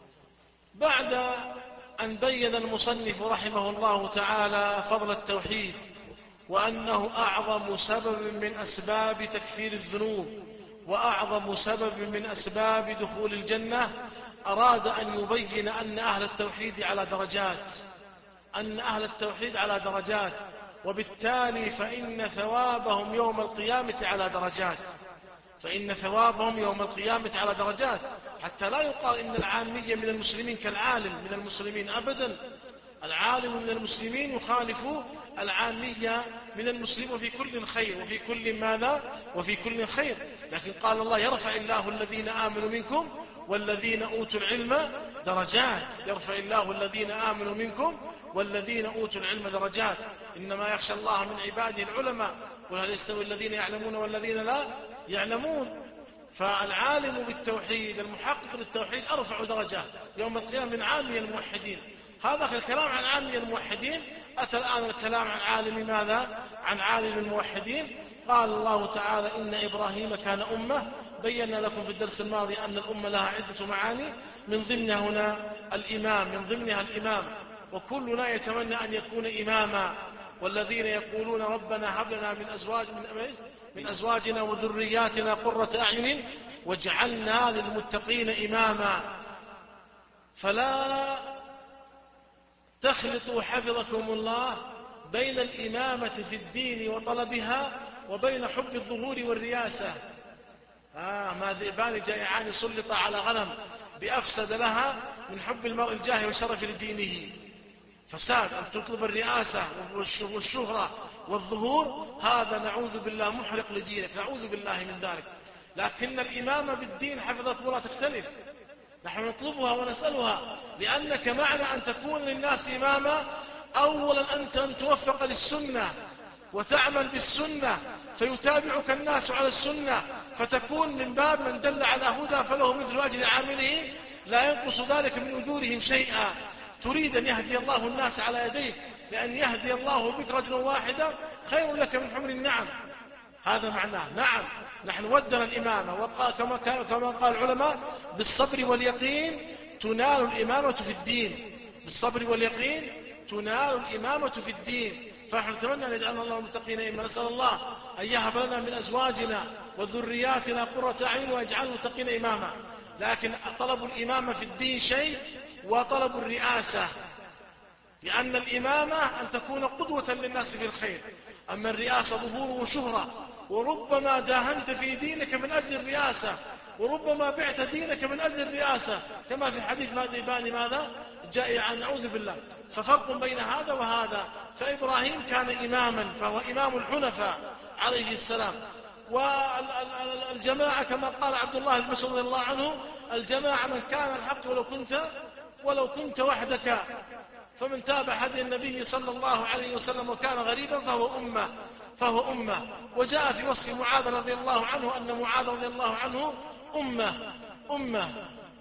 بعد أن بين المصنف رحمه الله تعالى فضل التوحيد وأنه أعظم سبب من أسباب تكفير الذنوب وأعظم سبب من أسباب دخول الجنة، أراد أن يبين أن أهل التوحيد على درجات أن أهل التوحيد على درجات وبالتالي فإن ثوابهم يوم القيامة على درجات فإن ثوابهم يوم القيامة على درجات حتى لا يقال إن العامية من المسلمين كالعالم من المسلمين أبدا. العالم من المسلمين يخالف العامية من المسلمين وفي كل خير وفي كل ماذا وفي كل خير. لكن قال الله يرفع الله الذين آمنوا منكم والذين أوتوا العلم درجات. يرفع الله الذين آمنوا منكم والذين أوتوا العلم درجات. إنما يخشى الله من عباده العلماء وهل يستوي الذين يعلمون والذين لا يعلمون. فالعالم بالتوحيد المحقق للتوحيد أرفع درجات يوم القيامة من عامي الموحدين. هذا الكلام عن عامي الموحدين. أتى الآن الكلام عن عالم ماذا؟ عن عالم الموحدين. قال الله تعالى إن إبراهيم كان أمة. بينا لكم في الدرس الماضي أن الأمة لها عدة معاني من ضمنها هنا الإمام من ضمنها الإمام وكلنا يتمنى أن يكون إماما. والذين يقولون ربنا هب لنا من أزواج من, من أزواجنا وذرياتنا قرة أعين واجعلنا للمتقين إماما. فلا تخلطوا حفظكم الله بين الإمامة في الدين وطلبها وبين حب الظهور والرياسة. آه ما ذئبان جائعان سلط على غنم بأفسد لها من حب المرء الجاه والشرف لدينه. فساد أن تطلب الرئاسة والشهرة والظهور هذا نعوذ بالله محرق لدينك نعوذ بالله من ذلك. لكن الإمامة بالدين حفظكم الله تختلف. نحن نطلبها ونسألها لأنك معنى أن تكون للناس إماما أولا أنت أن توفق للسنة وتعمل بالسنة فيتابعك الناس على السنة فتكون من باب من دل على هدى فله مثل أجر عامله لا ينقص ذلك من أجورهم شيئا. تريد أن يهدي الله الناس على يديك، لأن يهدي الله بك رجلا واحدا خير لك من حمر النعم. هذا معناه. نعم نحن ودنا الإمامة، كما قال العلماء بالصبر واليقين تنال الإمامة في الدين، بالصبر واليقين تنال الإمامة في الدين. فنحن نتمنى أن يجعلنا الله المتقين إما، نسأل الله أن يهب لنا من أزواجنا وذرياتنا قرة أعين ويجعلنا المتقين إماما. لكن طلب الإمامة في الدين شيء، وطلب الرئاسة، لأن الإمامة أن تكون قدوة للناس في الخير، أما الرئاسة ظهور وشهرة، وربما داهنت في دينك من أجل الرئاسة، وربما بعت دينك من أجل الرئاسة، كما في حديث مادي ماذا جائعا، نعوذ بالله. ففرق بين هذا وهذا. فإبراهيم كان إماما، فهو إمام الحنفاء عليه السلام. والجماعة كما قال عبد الله بن مسعود رضي الله عنه: الجماعة من كان الحق ولو كنت ولو كنت وحدك، فمن تابع هدي النبي صلى الله عليه وسلم وكان غريبا فهو أمة فهو أمة. وجاء في وصف معاذ رضي الله عنه أن معاذ رضي الله عنه أمة أمة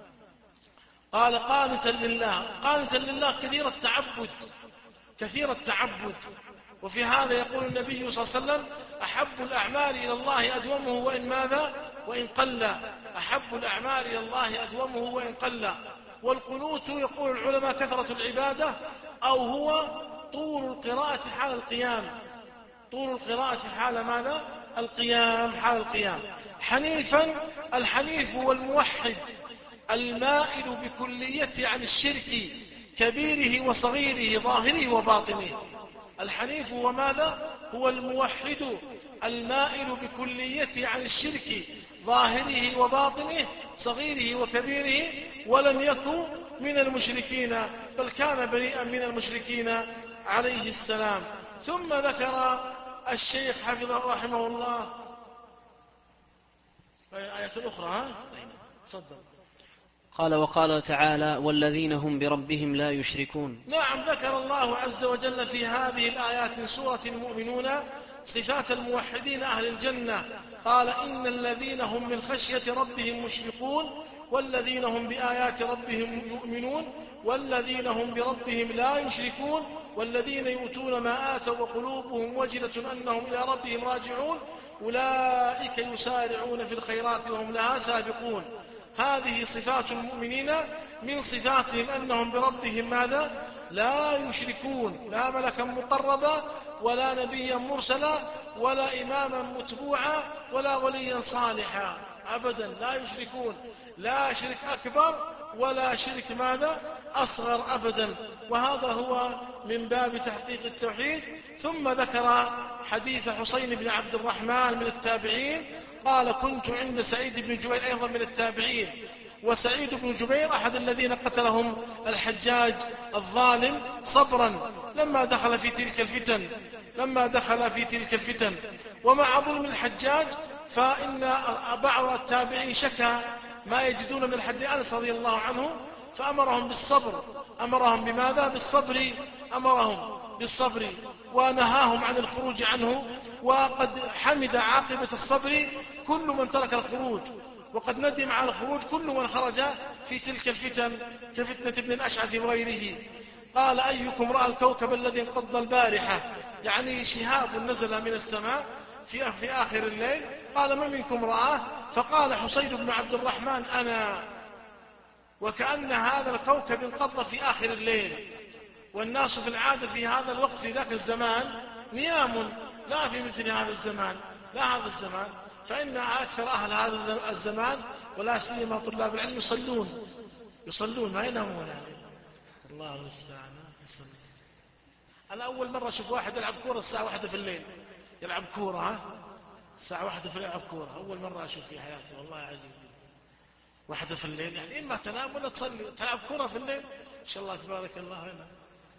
قال قانتا لله، قانتا لله كثير التعبد كثير التعبد. وفي هذا يقول النبي صلى الله عليه وسلم: أحب الأعمال إلى الله أدومه وإن ماذا وإن قل. أحب الأعمال إلى الله أدومه وإن قل. والقنوت يقول العلماء كثرة العبادة، أو هو طول القراءة حال القيام، طول القراءة حال ماذا القيام حال القيام. حنيفا، الحنيف هو الموحد المائل بكليته عن الشرك كبيره وصغيره ظاهره وباطنه. الحنيف هو ماذا؟ هو الموحد المائل بكليته عن الشرك ظاهره وباطنه صغيره وكبيره، ولم يكن من المشركين، بل كان بريئا من المشركين عليه السلام. ثم ذكر الشيخ حفظه رحمه الله آية أخرى. ها؟ صدق. قال: وقال تعالى: والذين هم بربهم لا يشركون. نعم، ذكر الله عز وجل في هذه الآيات من سورة المؤمنون صفات الموحدين أهل الجنة. قال: إن الذين هم من خشية ربهم مشفقون، والذين هم بآيات ربهم يؤمنون، والذين هم بربهم لا يشركون، والذين يؤتون ما آتوا وقلوبهم وجلة أنهم إلى ربهم راجعون، أولئك يسارعون في الخيرات وهم لها سابقون. هذه صفات المؤمنين، من صفاتهم أنهم بربهم ماذا؟ لا يشركون، لا ملكا مقربا ولا نبيا مرسلا ولا إماما متبوعا ولا وليا صالحا، أبدا لا يشركون، لا شرك أكبر ولا شرك ماذا أصغر أبدا. وهذا هو من باب تحقيق التوحيد. ثم ذكر حديث حسين بن عبد الرحمن من التابعين قال: كنت عند سعيد بن جبير أيضا من التابعين، وسعيد بن جبير أحد الذين قتلهم الحجاج الظالم صبرا لما دخل في تلك الفتن لما دخل في تلك الفتن ومع ظلم الحجاج، فإن بعض التابعين شكى ما يجدون من الحج أنس رضي الله عنه، فأمرهم بالصبر. أمرهم بماذا؟ بالصبر. أمرهم بالصبر ونهاهم عن الخروج عنه. وقد حمد عاقبة الصبر كل من ترك الخروج، وقد ندم على الخروج كل من خرج في تلك الفتن كفتنة ابن الأشعث وغيره. قال: أيكم رأى الكوكب الذي انقض البارحة؟ يعني شهاب نزل من السماء في, في آخر الليل. قال: من منكم رآه؟ فقال حسين بن عبد الرحمن: أنا. وكأن هذا الكوكب انقض في آخر الليل، والناس في العادة في هذا الوقت في ذاك الزمان نيام، لا في مثل هذا الزمان، لا هذا الزمان، فإن أكثر أهل هذا الزمان ولا سيما طلاب العلم يصلون يصلون ما ينامون يعني. الله المستعان. أنا أول مرة أشوف واحد يلعب كورة الساعة واحدة في الليل، يلعب كورة ها الساعة واحدة في الليل يلعب كورة، أول مرة أشوف في حياتي والله عجيب. واحدة في الليل يعني إما تنام ولا تصلي، تلعب كورة في الليل إن شاء الله تبارك الله. هنا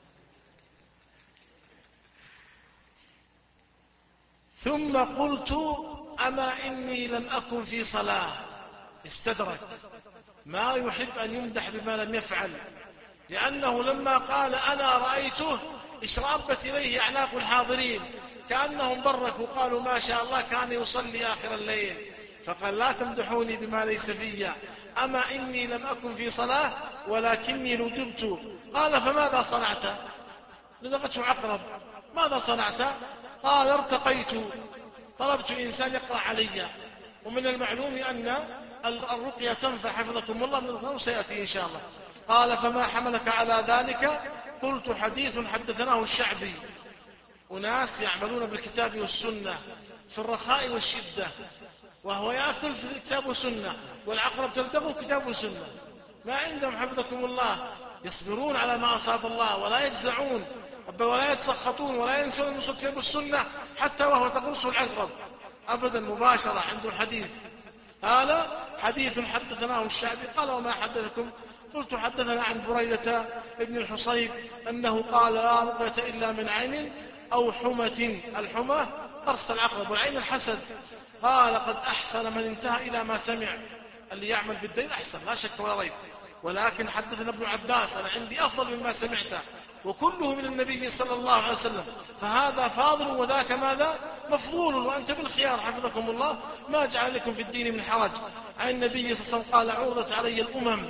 ثم قلت: أما إني لم أكن في صلاة. استدرك ما يحب أن يمدح بما لم يفعل، لأنه لما قال أنا رأيته اشربت إليه أعناق الحاضرين كأنهم بركوا قالوا ما شاء الله كان يصلي آخر الليل. فقال لا تمدحوني بما ليس في، أما إني لم أكن في صلاة ولكني ندبت. قال فماذا صنعت؟ لدغته عقرب. ماذا صنعت؟ قال ارتقيت، طلبت إنسان يقرأ علي. ومن المعلوم أن الرقية تنفع حفظكم الله من الظلم، سيأتي إن شاء الله. قال فما حملك على ذلك؟ قلت حديث حدثناه الشعبي، أناس يعملون بالكتاب والسنة في الرخاء والشدة، وهو يأكل في الكتاب والسنة، والعقرب تلتقوا كتاب والسنة، ما عندهم حفظكم الله، يصبرون على ما أصاب الله ولا يجزعون ولا يتسخطون ولا ينسون نص الكتاب والسنة حتى وهو تقرصه العقرب أبدا مباشرة عنده الحديث. قال حديث حدثناه الشعبي. قال وما حدثكم؟ قلت حدثنا عن بريدة ابن الحصيب أنه قال لا رقية إلا من عين أو حمة. الحمة قرصة العقرب، والعين الحسد. قال قد أحسن من انتهى إلى ما سمع. اللي يعمل بالدين أحسن لا شك ولا ريب، ولكن حدثنا ابن عباس أنا عندي أفضل مما سمعته، وكله من النبي صلى الله عليه وسلم، فهذا فاضل وذاك ماذا؟ مفضول، وأنت بالخيار حفظكم الله، ما جعل لكم في الدين من حرج. عن النبي صلى الله عليه وسلم قال عرضت علي الأمم،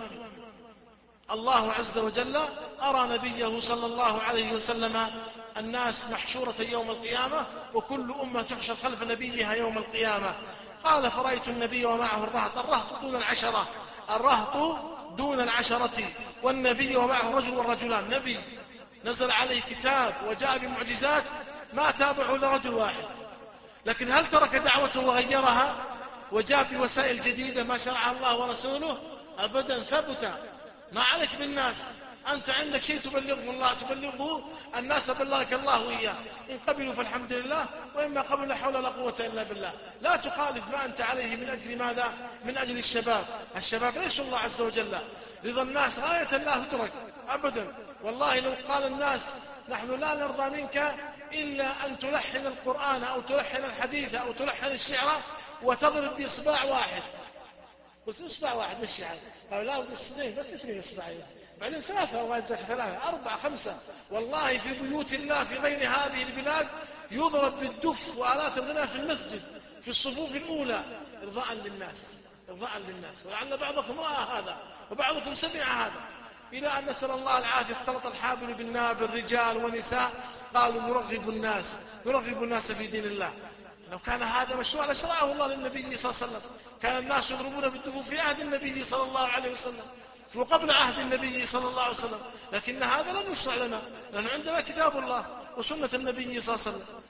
الله عز وجل أرى نبيه صلى الله عليه وسلم الناس محشورة يوم القيامة، وكل أمة تحشر خلف نبيها يوم القيامة. قال فرأيت النبي ومعه الرهط، الرهط دون العشرة، الرهط دون العشرة، والنبي ومعه رجل والرجلان. نبي نزل عليه كتاب وجاء بمعجزات ما تابعه إلا رجل واحد، لكن هل ترك دعوته وغيرها وجاء بوسائل جديدة ما شرعها الله ورسوله؟ أبدا، ثبت. ما عليك بالناس، أنت عندك شيء تبلغه الله، تبلغه الناس بلغك الله وإياه، إن قبلوا فالحمد لله، وإما قبلوا لا حول ولا قوة إلا بالله. لا تخالف ما أنت عليه من أجل ماذا؟ من أجل الشباب. الشباب ليس الله عز وجل، رضا الناس غاية لا تدرك أبدا. والله لو قال الناس نحن لا نرضى منك إلا أن تلحن القرآن أو تلحن الحديث أو تلحن الشعر وتضرب بإصبع واحد، قلت إصبع واحد مشي يعني، قالوا لا ودي اثنين بس، اثنين إصبعين، بعدين ثلاثة وواجه ثلاثة أربعة خمسة. والله في بيوت الله في غير هذه البلاد يضرب بالدف وآلات الغناء في المسجد في الصفوف الأولى إرضاء للناس، إرضاء للناس. ولعل بعضكم رأى هذا وبعضكم سمع هذا، إلى أن نسأل الله العافية اختلط الحابل بالنابل رجال ونساء، قالوا نرغب الناس، نرغب الناس في دين الله. لو كان هذا مشروع لشرعه الله للنبي صلى الله عليه وسلم. كان الناس يضربون بالدفوف في عهد النبي صلى الله عليه وسلم وقبل عهد النبي صلى الله عليه وسلم، لكن هذا لم يشرع لنا، لأن عندنا كتاب الله وسنة النبي صلى الله عليه وسلم.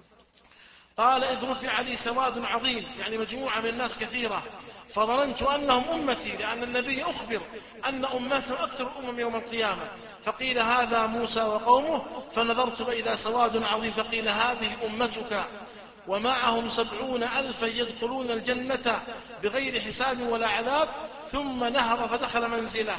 قال إذ رفع لي سواد عظيم، يعني مجموعة من الناس كثيرة، فظننت أنهم أمتي، لأن النبي أخبر أن أمته أكثر الأمم يوم القيامة. فقيل هذا موسى وقومه، فنظرت فإذا سواد عظيم، فقيل هذه أمتك ومعهم سبعون ألفا يدخلون الجنة بغير حساب ولا عذاب. ثم نهض فدخل منزله،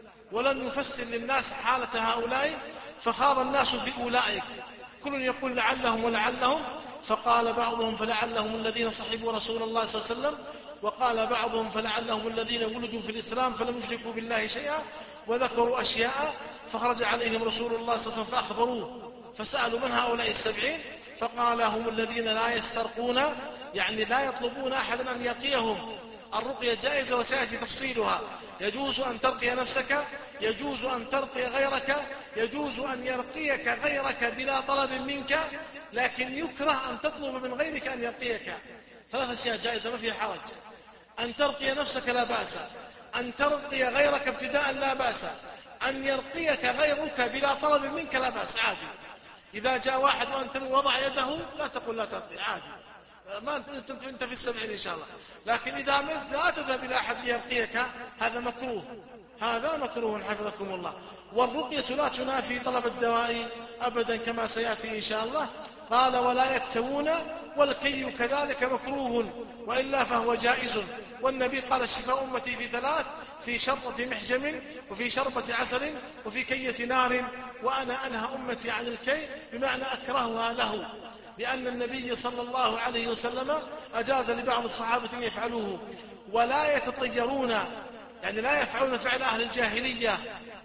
ولم يفسر للناس حالة هؤلاء، فخاض الناس في أولئك، كل يقول لعلهم ولعلهم، فقال بعضهم فلعلهم الذين صحبوا رسول الله صلى الله عليه وسلم، وقال بعضهم فلعلهم الذين ولدوا في الإسلام فلم يشركوا بالله شيئا، وذكروا أشياء. فخرج عليهم رسول الله صلى الله عليه وسلم فأخبروه، فسألوا من هؤلاء السبعين؟ فقال هم الذين لا يسترقون، يعني لا يطلبون أحدا أن يقيهم. الرقية جائزة وسيأتي تفصيلها، يجوز أن ترقي نفسك، يجوز أن ترقي غيرك، يجوز أن يرقيك غيرك بلا طلب منك، لكن يكره أن تطلب من غيرك أن يرقيك. ثلاث أشياء جائزة ما فيها حرج. أن ترقي نفسك لا بأس، أن ترقي غيرك ابتداء لا بأس، أن يرقيك غيرك بلا طلب منك لا بأس، عادي. إذا جاء واحد وأنت وضع يده لا تقول لا ترقي، عادي، ما أنت, أنت في السبعين إن شاء الله. لكن إذا منت لا تذهب إلى أحد ليرقيك، هذا مكروه، هذا مكروه حفظكم الله. والرقية لا تنافي طلب الدواء أبدا كما سيأتي إن شاء الله. قال ولا يكتوون، والكي كذلك مكروه، وإلا فهو جائز. والنبي قال الشفاء أمتي في ثلاث، في شربة محجم، وفي شربة عسل، وفي كية نار، وأنا أنهى أمتي عن الكي، بمعنى أكرهها له، لأن النبي صلى الله عليه وسلم أجاز لبعض الصحابة أن يفعلوه. ولا يتطيرون، يعني لا يفعلون فعل أهل الجاهلية،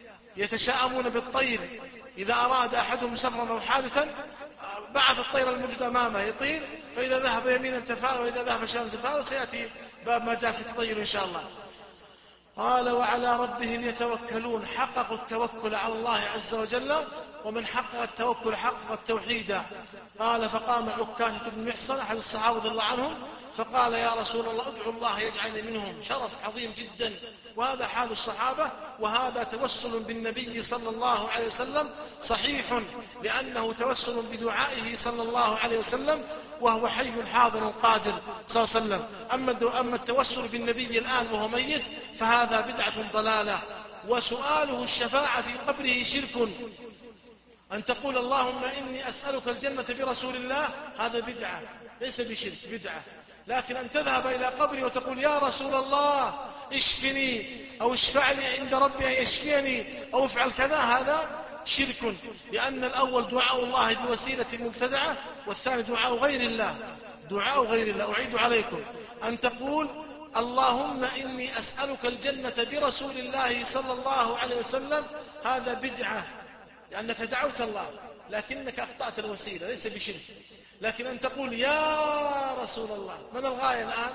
يتشاءمون بالطير، إذا أراد أحدهم سفرا أو حادثا بعث الطير الموجود أمامه يطير، فإذا ذهب يمينا تفعل وإذا ذهب شمالا تفعل، وسيأتي باب ما جاء في التطير إن شاء الله. قال وعلى ربهم يتوكلون، حققوا التوكل على الله عز وجل، ومن حقق التوكل حقق التوحيد. قال فقام عكاشة بن محصن أحد الصحابة رضي الله عنهم فقال يا رسول الله ادعو الله يجعلني منهم. شرف عظيم جدا، وهذا حال الصحابة، وهذا توسل بالنبي صلى الله عليه وسلم صحيح، لأنه توسل بدعائه صلى الله عليه وسلم وهو حي حاضر قادر صلى الله عليه وسلم. أما أما التوسل بالنبي الآن وهو ميت فهذا بدعة ضلالة. وسؤاله الشفاعة في قبره شرك. أن تقول اللهم إني أسألك الجنة برسول الله هذا بدعة، ليس بشرك، بدعة. لكن أن تذهب إلى قبري وتقول يا رسول الله اشفني أو اشفع لي عند ربي أن يشفيني أو افعل كذا، هذا شرك، لأن الأول دعاء الله بوسيلة مبتدعة، والثاني دعاء غير الله، دعاء غير الله. أعيد عليكم أن تقول اللهم إني أسألك الجنة برسول الله صلى الله عليه وسلم، هذا بدعة لأنك دعوت الله لكنك أخطأت الوسيلة، ليس بشرك. لكن أن تقول يا رسول الله، من الغاية الآن؟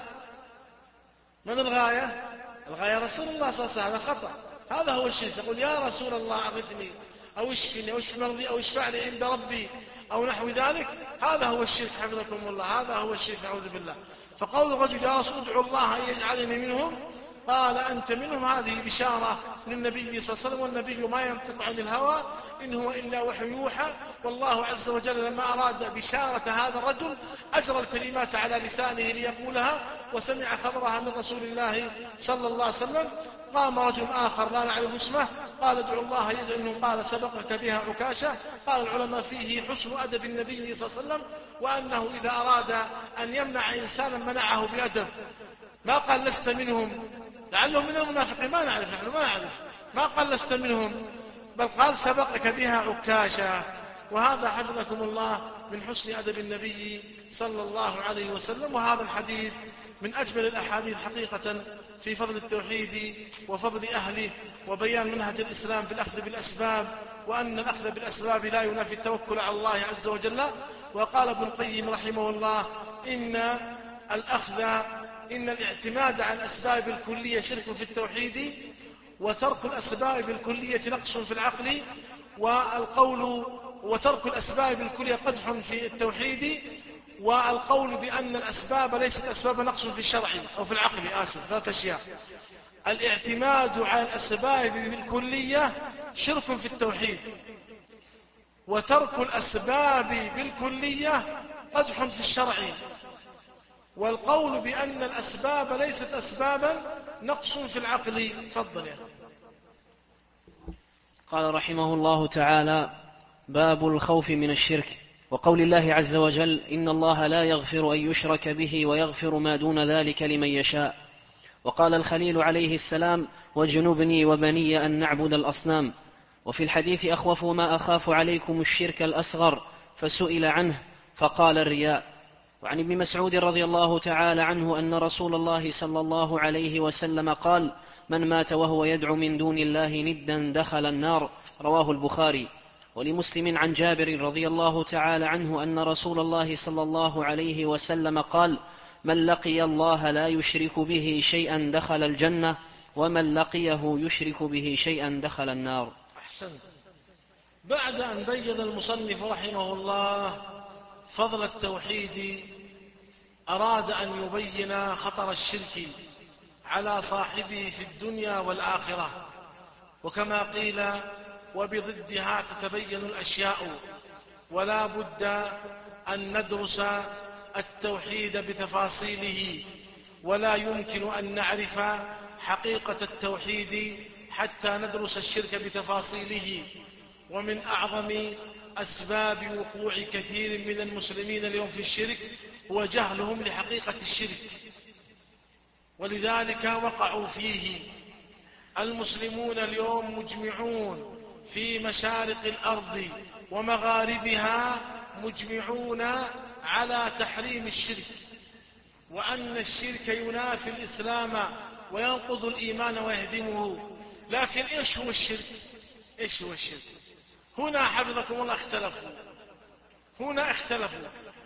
من الغاية؟ الغاية رسول الله صلى الله عليه وسلم، هذا خطأ، هذا هو الشرك. تقول يا رسول الله أغثني أو اشفني أو اشف مرضي أو اشفع لي عند ربي أو نحو ذلك، هذا هو الشرك حفظكم الله، هذا هو الشرك نعوذ بالله. فقول الرجل يا رسول ادعو الله أن يجعلني منهم، قال أنت منهم، هذه بشارة للنبي صلى الله عليه وسلم، والنبي ما ينطق عن الهوى إن هو إلا وحي يوحى. والله عز وجل لما أراد بشارة هذا الرجل أجرى الكلمات على لسانه ليقولها، وسمع خبرها من رسول الله صلى الله عليه وسلم. قام رجل آخر لا نعرف اسمه قال ادعو الله يجعل، قال سبقك بها عكاشة. قال العلماء فيه حسن أدب النبي صلى الله عليه وسلم، وأنه إذا أراد أن يمنع إنسانا منعه بأدب، ما قال لست منهم، لعلهم من المنافقين ما نعرف، نحن ما نعرف، ما قال لست منهم، بل قال سبقك بها عكاشة. وهذا حفظكم الله من حسن أدب النبي صلى الله عليه وسلم. وهذا الحديث من أجمل الأحاديث حقيقة في فضل التوحيد وفضل أهله، وبيان منهج الإسلام في الأخذ بالأسباب، وأن الأخذ بالأسباب لا ينافي التوكل على الله عز وجل. وقال ابن القيم رحمه الله إن الأخذ إن الاعتماد على الأسباب الكلية شرك في التوحيد، وترك الأسباب الكلية نقص في العقل، والقول وترك الأسباب الكلية قدح في التوحيد، والقول بأن الأسباب ليست أسباب نقص في الشرع أو في العقل. آسف، ثلاث أشياء: الاعتماد على الأسباب الكلية شرك في التوحيد، وترك الأسباب بالكلية قدح في الشرع، والقول بأن الأسباب ليست أسبابا نقص في العقل. تفضل يا قال رحمه الله تعالى: باب الخوف من الشرك. وقول الله عز وجل: إن الله لا يغفر أن يشرك به ويغفر ما دون ذلك لمن يشاء. وقال الخليل عليه السلام: واجنبني وبني أن نعبد الأصنام. وفي الحديث: أخوف ما أخاف عليكم الشرك الأصغر، فسئل عنه فقال: الرياء. وعن ابن مسعود رضي الله تعالى عنه أن رسول الله صلى الله عليه وسلم قال: من مات وهو يدعو من دون الله ندا دخل النار. رواه البخاري. ولمسلم عن جابر رضي الله تعالى عنه أن رسول الله صلى الله عليه وسلم قال: من لقي الله لا يشرك به شيئا دخل الجنة، ومن لقيه يشرك به شيئا دخل النار. أحسنت. بعد أن بين المصنف رحمه الله فضل التوحيد، أراد أن يبين خطر الشرك على صاحبه في الدنيا والآخرة. وكما قيل: وبضدها تتبين الأشياء. ولا بد أن ندرس التوحيد بتفاصيله، ولا يمكن أن نعرف حقيقة التوحيد حتى ندرس الشرك بتفاصيله. ومن أعظم أسباب وقوع كثير من المسلمين اليوم في الشرك هو جهلهم لحقيقة الشرك، ولذلك وقعوا فيه. المسلمون اليوم مجمعون في مشارق الأرض ومغاربها، مجمعون على تحريم الشرك، وأن الشرك ينافي الإسلام وينقض الإيمان ويهدمه. لكن إيش هو الشرك؟ إيش هو الشرك؟ هنا حفظكم الله اختلفوا، هنا اختلفوا.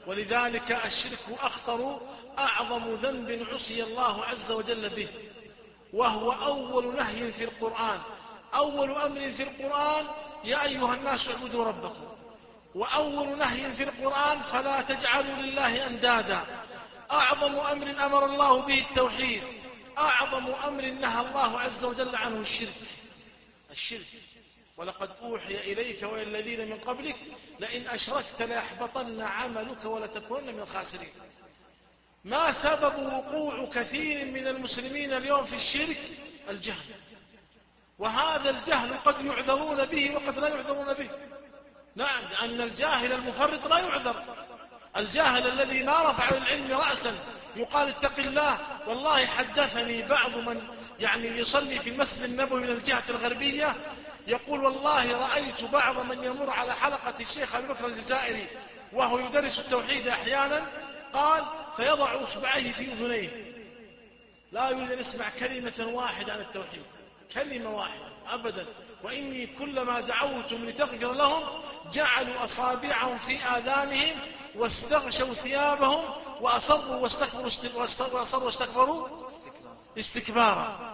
ولذلك الشرك أخطر أعظم ذنب عصي الله عز وجل به، وهو أول نهي في القرآن، أول أمر في القرآن يا أيها الناس اعبدوا ربكم، وأول نهي في القرآن فلا تجعلوا لله أندادا. أعظم أمر أمر الله به التوحيد، أعظم أمر نهى الله عز وجل عنه الشرك. الشرك ولقد أوحي إليك وإلى الذين من قبلك لئن أشركت ليحبطن عملك ولتكونن من الخاسرين. ما سبب وقوع كثير من المسلمين اليوم في الشرك؟ الجهل، وهذا الجهل قد يعذرون به وقد لا يعذرون به. نعم، لأن الجاهل المفرط لا يعذر. الجاهل الذي ما رفع للعلم رأسا يقال اتق الله. والله حدثني بعض من يعني يصلي في المسجد النبوي من الجهة الغربية يقول والله رأيت بعض من يمر على حلقة الشيخ أبي بكر الجزائري وهو يدرس التوحيد أحيانا، قال فيضع إصبعيه في أذنيه لا يريد أن يسمع كلمة واحدة عن التوحيد، كلمة واحدة أبدا. وإني كلما دعوتم لتغفر لهم جعلوا أصابعهم في آذانهم واستغشوا ثيابهم وأصروا واستكبروا وأصروا واستكبروا استكبارا.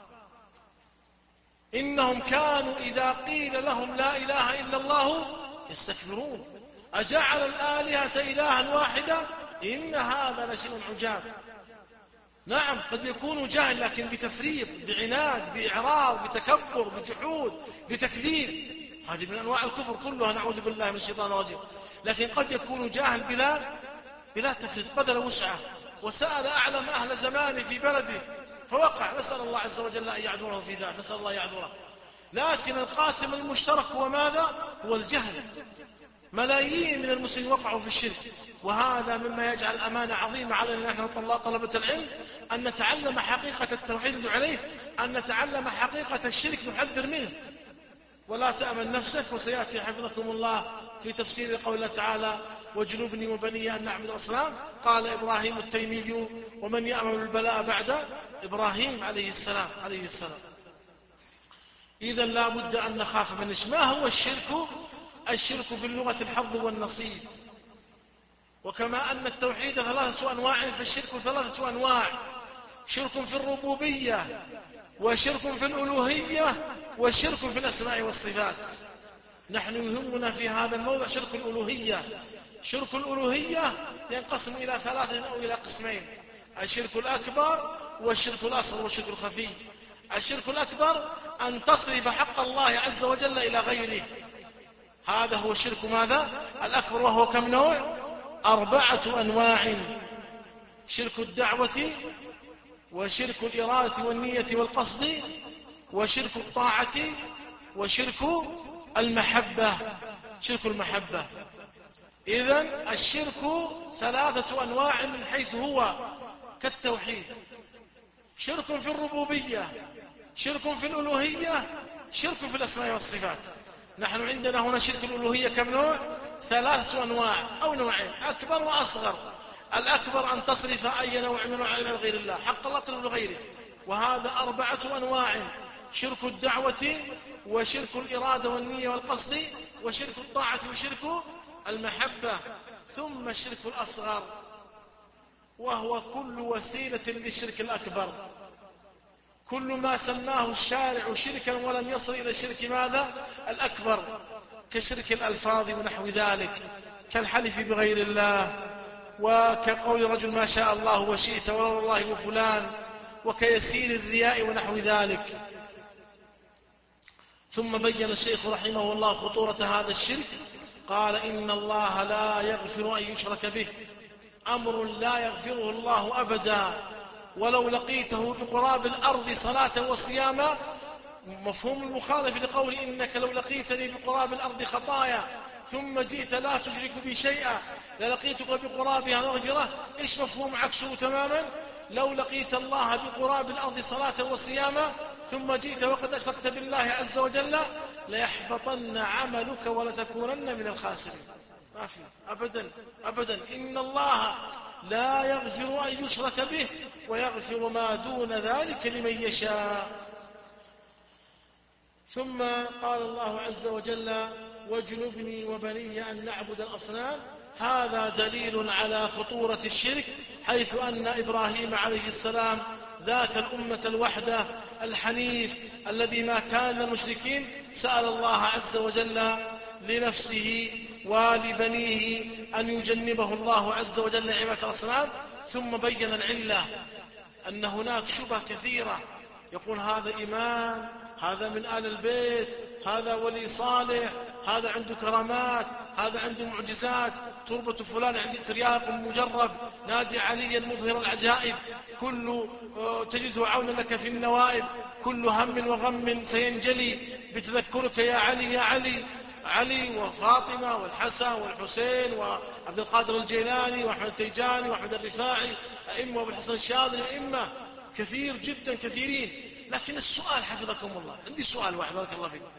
إنهم كانوا إذا قيل لهم لا إله إلا الله يستكبرون. أجعل الآلهة إلها واحدة إن هذا لشيء عجاب. نعم، قد يكون جاهل لكن بتفريط، بعناد، بإعراض، بتكبر، بجحود، بتكذيب، هذه من أنواع الكفر كلها، نعوذ بالله من الشيطان الرجيم. لكن قد يكون جاهل بلا بلا تفريط، بذل وسعه وسأل أعلم أهل زمانه في بلده فوقع، نسأل الله عز وجل أن يعذره في ذلك، نسأل الله يعذره. لكن القاسم المشترك هو ماذا؟ هو الجهل. ملايين من المسلمين وقعوا في الشرك، وهذا مما يجعل أمانة عظيمة علينا نحن طلبة العلم أن نتعلم حقيقة التوحيد عليه، أن نتعلم حقيقة الشرك نحذر منه. ولا تأمن نفسك، وسيأتي حفظكم الله في تفسير قول الله تعالى واجنبني وبني أن نعبد الأصنام. قال إبراهيم التيمي ومن يأمن البلاء بعد إبراهيم عليه السلام عليه السلام. إذن لا بد أن نخاف من الشرك. ما هو الشرك؟ الشرك في اللغة الحظ والنصيب. وكما أن التوحيد ثلاثة أنواع فالشرك ثلاثة أنواع: شرك في الربوبية، وشرك في الألوهية، وشرك في الأسماء والصفات. نحن يهمنا في هذا الموضع شرك الألوهية. شرك الألوهية ينقسم إلى ثلاثة أو إلى قسمين: الشرك الأكبر والشرك الأصغر والشرك الخفي. الشرك الأكبر أن تصرف حق الله عز وجل إلى غيره، هذا هو الشرك ماذا؟ الأكبر. وهو كم نوع؟ أربعة أنواع: شرك الدعوة، وشرك الإرادة والنية والقصد، وشرك الطاعة، وشرك المحبة. شرك المحبة. إذن الشرك ثلاثة أنواع من حيث هو كالتوحيد: شرك في الربوبية، شرك في الألوهية، شرك في الأسماء والصفات. نحن عندنا هنا شرك الألوهية كم نوع؟ ثلاثة أنواع أو نوعين: أكبر وأصغر. الأكبر أن تصرف أي نوع من نوع من غير الله، حق الله تصرف لغيره، وهذا أربعة أنواع: شرك الدعوة، وشرك الإرادة والنية والقصد، وشرك الطاعة، وشرك المحبة. ثم الشرك الأصغر، وهو كل وسيلة للشرك الأكبر، كل ما سماه الشارع شركا ولم يصل إلى الشرك ماذا؟ الأكبر، كشرك الألفاظ ونحو ذلك، كالحلف بغير الله، وكقول رجل ما شاء الله وشئت ولولا الله وفلان، وكيسير الرياء ونحو ذلك. ثم بين الشيخ رحمه الله خطورة هذا الشرك، قال إن الله لا يغفر أن يشرك به، أمر لا يغفره الله أبدا، ولو لقيته بقراب الأرض صلاة وصياما. مفهوم المخالف لقول إنك لو لقيتني بقراب الأرض خطايا ثم جئت لا تشرك بي شيئا للقيتك بقرابها مغفرة. إيش مفهوم عكسه تماما؟ لو لقيت الله بقراب الأرض صلاة وصياما ثم جئت وقد أشركت بالله عز وجل ليحبطن عملك ولتكونن من الخاسرين. ما في أبدا أبدا. إن الله لا يغفر أن يشرك به ويغفر ما دون ذلك لمن يشاء. ثم قال الله عز وجل واجنبني وبني أن نعبد الأصنام. هذا دليل على خطورة الشرك، حيث أن إبراهيم عليه السلام ذاك الأمة الوحدة الحنيف الذي ما كان المشركين سأل الله عز وجل لنفسه ولبنيه أن يجنبه الله عز وجل عبادة الأصنام، ثم بين العلة أن هناك شبه كثيرة، يقول هذا إمام، هذا من آل البيت، هذا ولي صالح، هذا عنده كرامات، هذا عنده معجزات، تربة فلان عنده ترياق مجرب، نادي عليا مظهر العجائب، كل تجده عونا لك في النوائب، كل هم وغم سينجلي بتذكرك يا علي يا علي. علي وفاطمة والحسن والحسين وعبد القادر الجيلاني وأحمد التيجاني وأحمد الرفاعي أئمة، وابو الحسن الشاذلي أئمة كثير جدا كثيرين. لكن السؤال حفظكم الله، عندي سؤال واحد بارك الله فيكم.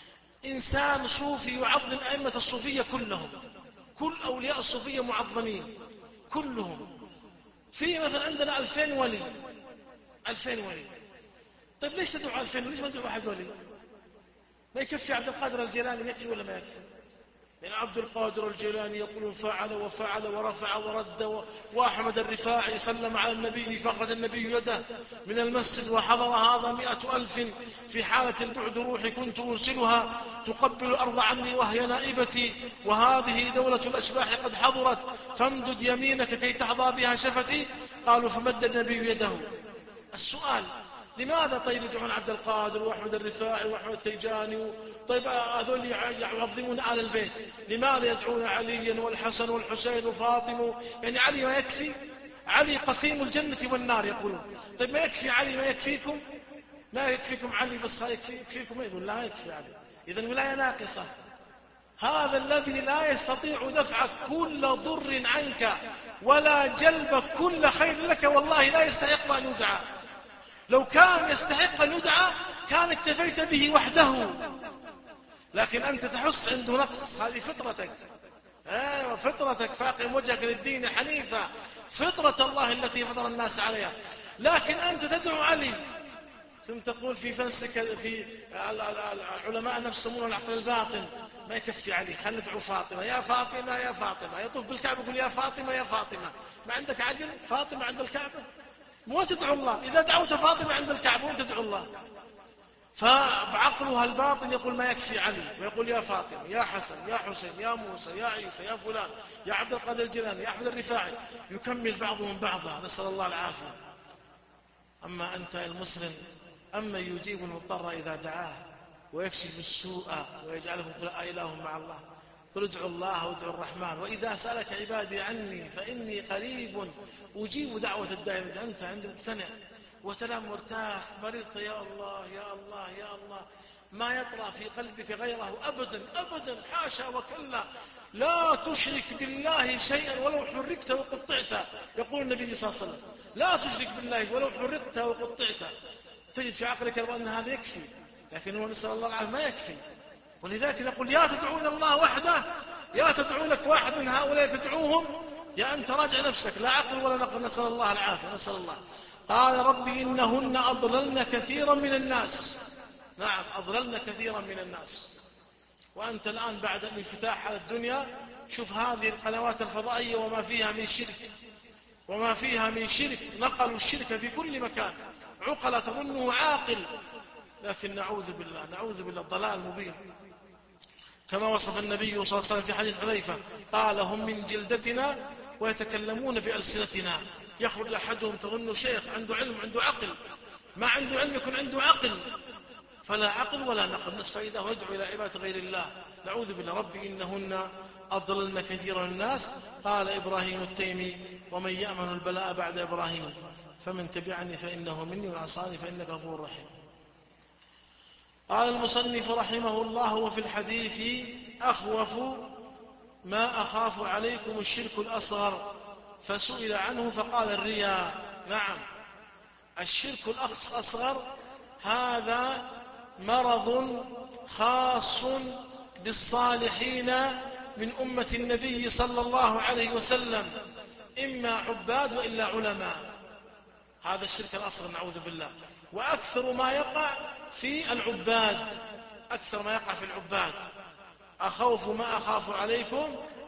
إنسان صوفي يعظم أئمة الصوفية كلهم، كل أولياء الصوفية معظمين كلهم، في مثلا عندنا ألفين ولي، ألفين ولي، طيب ليش تدعو ألفين ولي؟ ليش ما تدعو واحد ولي؟ ما يكفي عبد القادر الجيلاني يكفي ولا ما يكفي؟ يعني عبد القادر الجيلاني يقولون فعل وفعل ورفع ورد، وأحمد الرفاعي سلم على النبي فأخرج النبي يده من المسجد وحضر هذا مئة ألف، في حالة البعد روحي كنت أرسلها تقبل الأرض عني وهي نائبتي، وهذه دولة الأشباح قد حضرت فامدد يمينك كي تحظى بها شفتي. قالوا فمد النبي يده. السؤال لماذا طيب يدعون عبد القادر وأحمد الرفاعي وأحمد التيجاني؟ طيب هذول يعظمون آل البيت، لماذا يدعون عليا والحسن والحسين وفاطمة؟ يعني علي ما يكفي؟ علي قسيم الجنة والنار يقولون. طيب ما يكفي علي؟ ما يكفيكم؟ ما يكفيكم علي بس يكفي يكفيكم؟ يقول لا يكفي علي، إذن ولاية ناقصة. هذا الذي لا يستطيع دفع كل ضر عنك ولا جلب كل خير لك، والله لا يستحق أن يدعى. لو كان يستحق أن يدعى كان اكتفيت به وحده، لكن أنت تحس عنده نقص، هذه فطرتك. ايوه فطرتك، فاقم وجهك للدين حنيفة، فطرة الله التي فطر الناس عليها. لكن أنت تدعو علي ثم تقول في فلسك في العلماء نفسهم العقل الباطن، ما يكفي علي، خلينا ندعو فاطمة، يا فاطمة يا فاطمة، يطوف بالكعبة يقول يا فاطمة يا فاطمة. ما عندك عقل؟ فاطمة عند الكعبة مو تدعو الله، إذا دعوت فاطمة عند الكعبة وانت تدعو الله. فعقلها الباطن يقول ما يكفي علي، ويقول يا فاطمة يا حسن يا حسين يا موسى يا عيسى يا فلان يا عبد القادر الجيلاني يا أحمد الرفاعي، يكمل بعضهم بعضا، نسأل الله العافية. أما أنت المسلم، أما يجيب المضطر إذا دعاه ويكشف السوء ويجعلهم خلفاء إله مع الله. قل ادعوا الله وادعوا الرحمن وإذا سألك عبادي عني فإني قريب أجيب دعوة الداعي. أنت عند مقتنع وتنام مرتاح، مرضت يا الله يا الله يا الله، ما يطرأ في قلبك غيره أبدا أبدا، حاشا وكلا. لا تشرك بالله شيئا ولو حركت وقطعت، يقول النبي صلى الله عليه وسلم لا تشرك بالله ولو حركت وقطعت. تجد في عقلك أن هذا يكفي، لكن هو نسأل الله العافية ما يكفي. ولذلك نقول يا تدعون الله وحده، يا تدعونك واحد من هؤلاء تدعوهم، يا أنت راجع نفسك، لا عقل ولا نقل، نسأل الله العافية نسأل الله. قال ربي إنهن أضللن كثيرا من الناس. نعم أضللن كثيرا من الناس. وأنت الآن بعد الانفتاح على الدنيا شوف هذه القنوات الفضائية وما فيها من شرك، وما فيها من شرك، نقلوا الشرك في كل مكان. عقل تظنه عاقل، لكن نعوذ بالله نعوذ بالله ضلال مبين. كما وصف النبي صلى الله عليه وسلم في حديث حذيفة قال هم من جلدتنا ويتكلمون بألسنتنا. يخرج أحدهم تظنه شيخ عنده علم عنده عقل، ما عنده علم يكون عنده عقل، فلا عقل ولا نقل، نصف فإذا هو يدعو إلى عبادة غير الله. نعوذ بالله. ربي إنهن أضللن كثيرا من الناس. قال إبراهيم التيمي ومن يأمن البلاء بعد إبراهيم فمن تبعني فإنه مني ومن عصاني فإنك غفور رحيم. قال المصنف رحمه الله وفي الحديث أخوف ما أخاف عليكم الشرك الأصغر، فسئل عنه فقال الرياء. نعم الشرك الأصغر هذا مرض خاص بالصالحين من أمة النبي صلى الله عليه وسلم، إما عباد وإلا علماء. هذا الشرك الأصغر نعوذ بالله. وأكثر ما يقع في العباد، أكثر ما يقع في العباد. أخوف ما أخاف عليكم